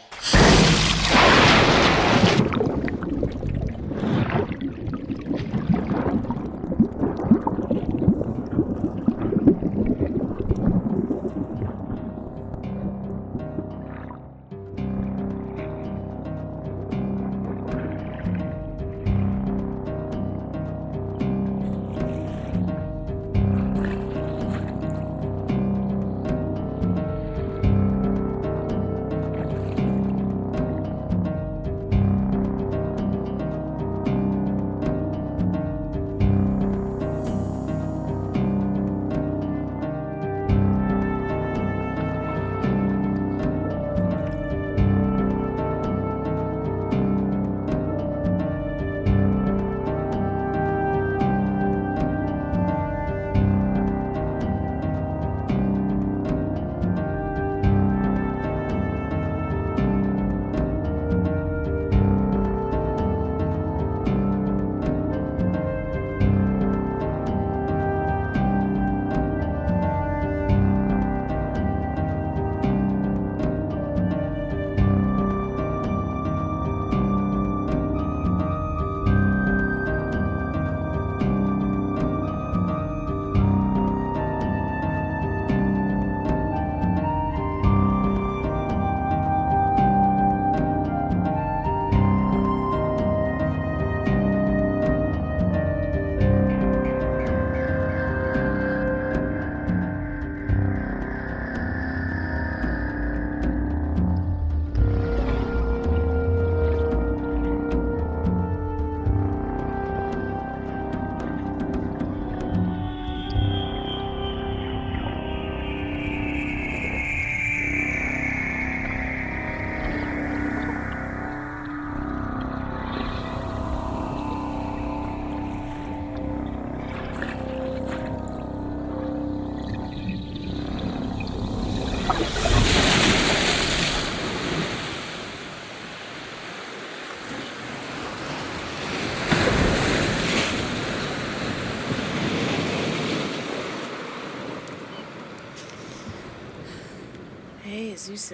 Hey, Süße.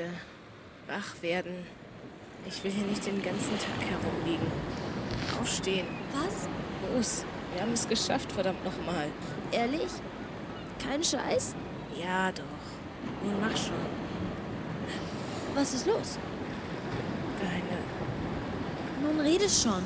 Wach werden. Ich will hier nicht den ganzen Tag herumliegen. Aufstehen. Was? Los, wir haben es geschafft, verdammt nochmal. Ehrlich? Kein Scheiß? Ja, doch. Nun mach schon. Was ist los? Deine... Nun rede schon.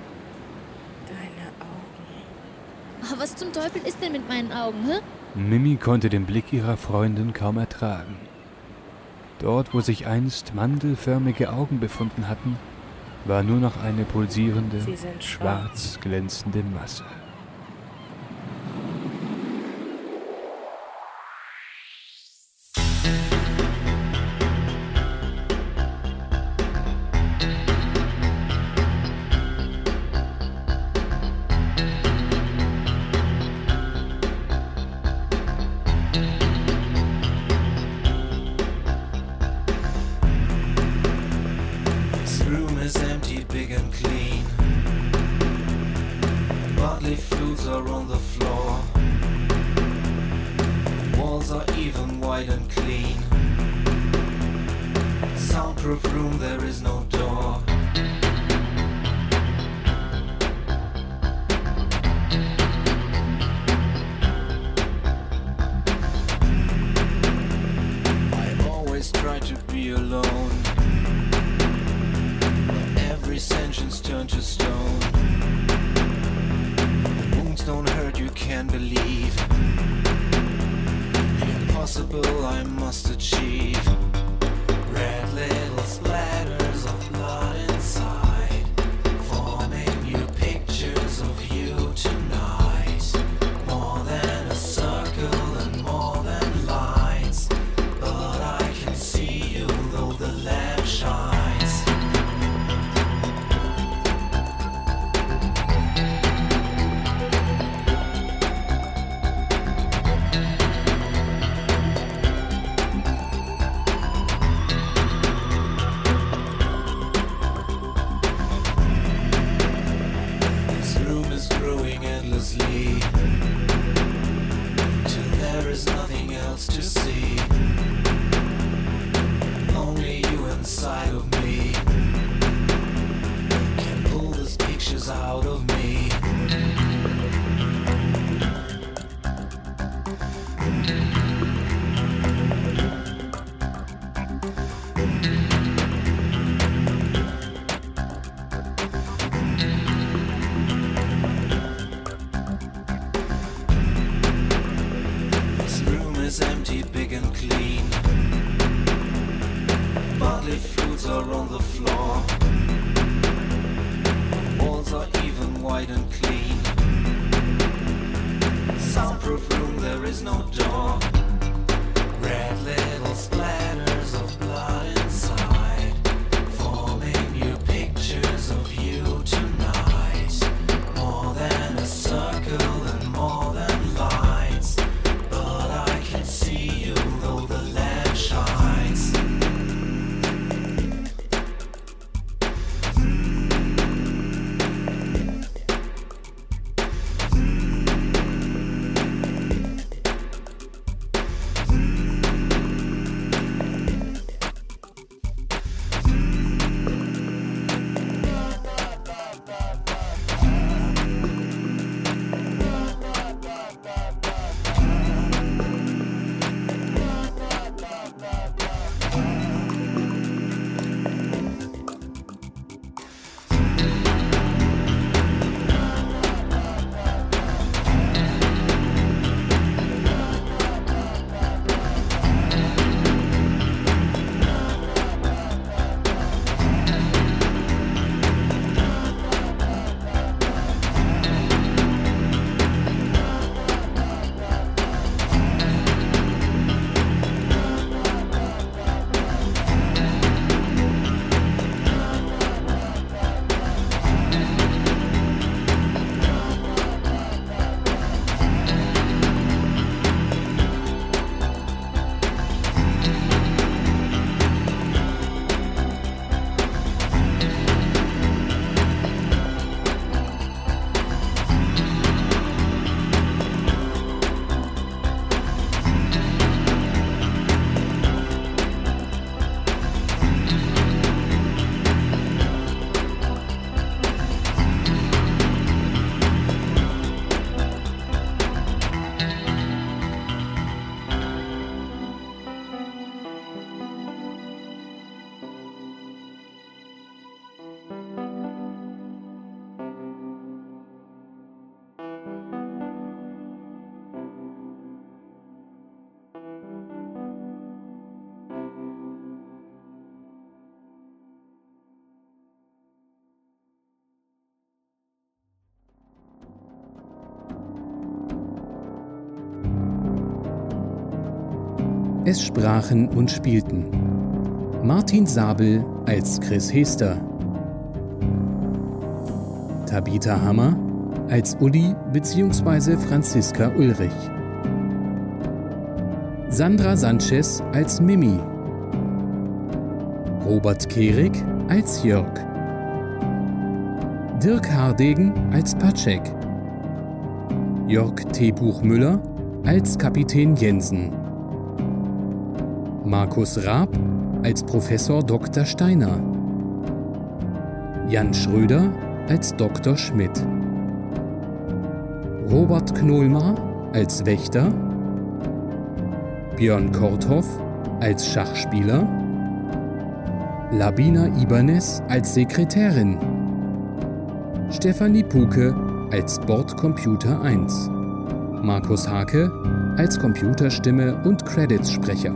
Deine Augen. Aber was zum Teufel ist denn mit meinen Augen, hä? Mimi konnte den Blick ihrer Freundin kaum ertragen. Dort, wo sich einst mandelförmige Augen befunden hatten, war nur noch eine pulsierende, schwarz glänzende Masse. More than a circle and more effortlessly till there is nothing else to see. Only you inside of me can pull these pictures out of me. This room is empty, big and clean. Barley fruits are on the floor. Walls are even white and clean. Soundproof room, there is no door. Red little splatters of blood inside, forming new pictures of you tonight. More than a circle and more than lights, but I can see you though the lamp shines. Es sprachen und spielten Martin Sabel als Chris Hester, Tabitha Hammer als Uli bzw. Franziska Ulrich, Sandra Sanchez als Mimi, Robert Kehrig als Jörg, Dirk Hardegen als Patschek, Jörg T. Buchmüller als Kapitän Jensen, Markus Raab als Professor Doktor Steiner, Jan Schröder als Doktor Schmidt, Robert Knohlmar als Wächter, Björn Korthoff als Schachspieler, Labina Ibanez als Sekretärin, Stefanie Puke als Bordcomputer eins, Markus Hake als Computerstimme und Credits-Sprecher.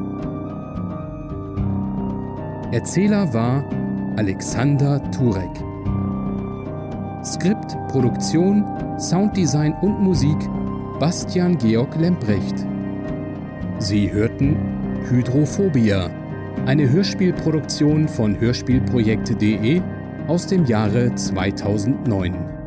Erzähler war Alexander Turek. Skript, Produktion, Sounddesign und Musik Bastian Georg Lembrecht. Sie hörten Hydrophobia, eine Hörspielproduktion von hörspielprojekte punkt de aus dem Jahre zweitausendneun.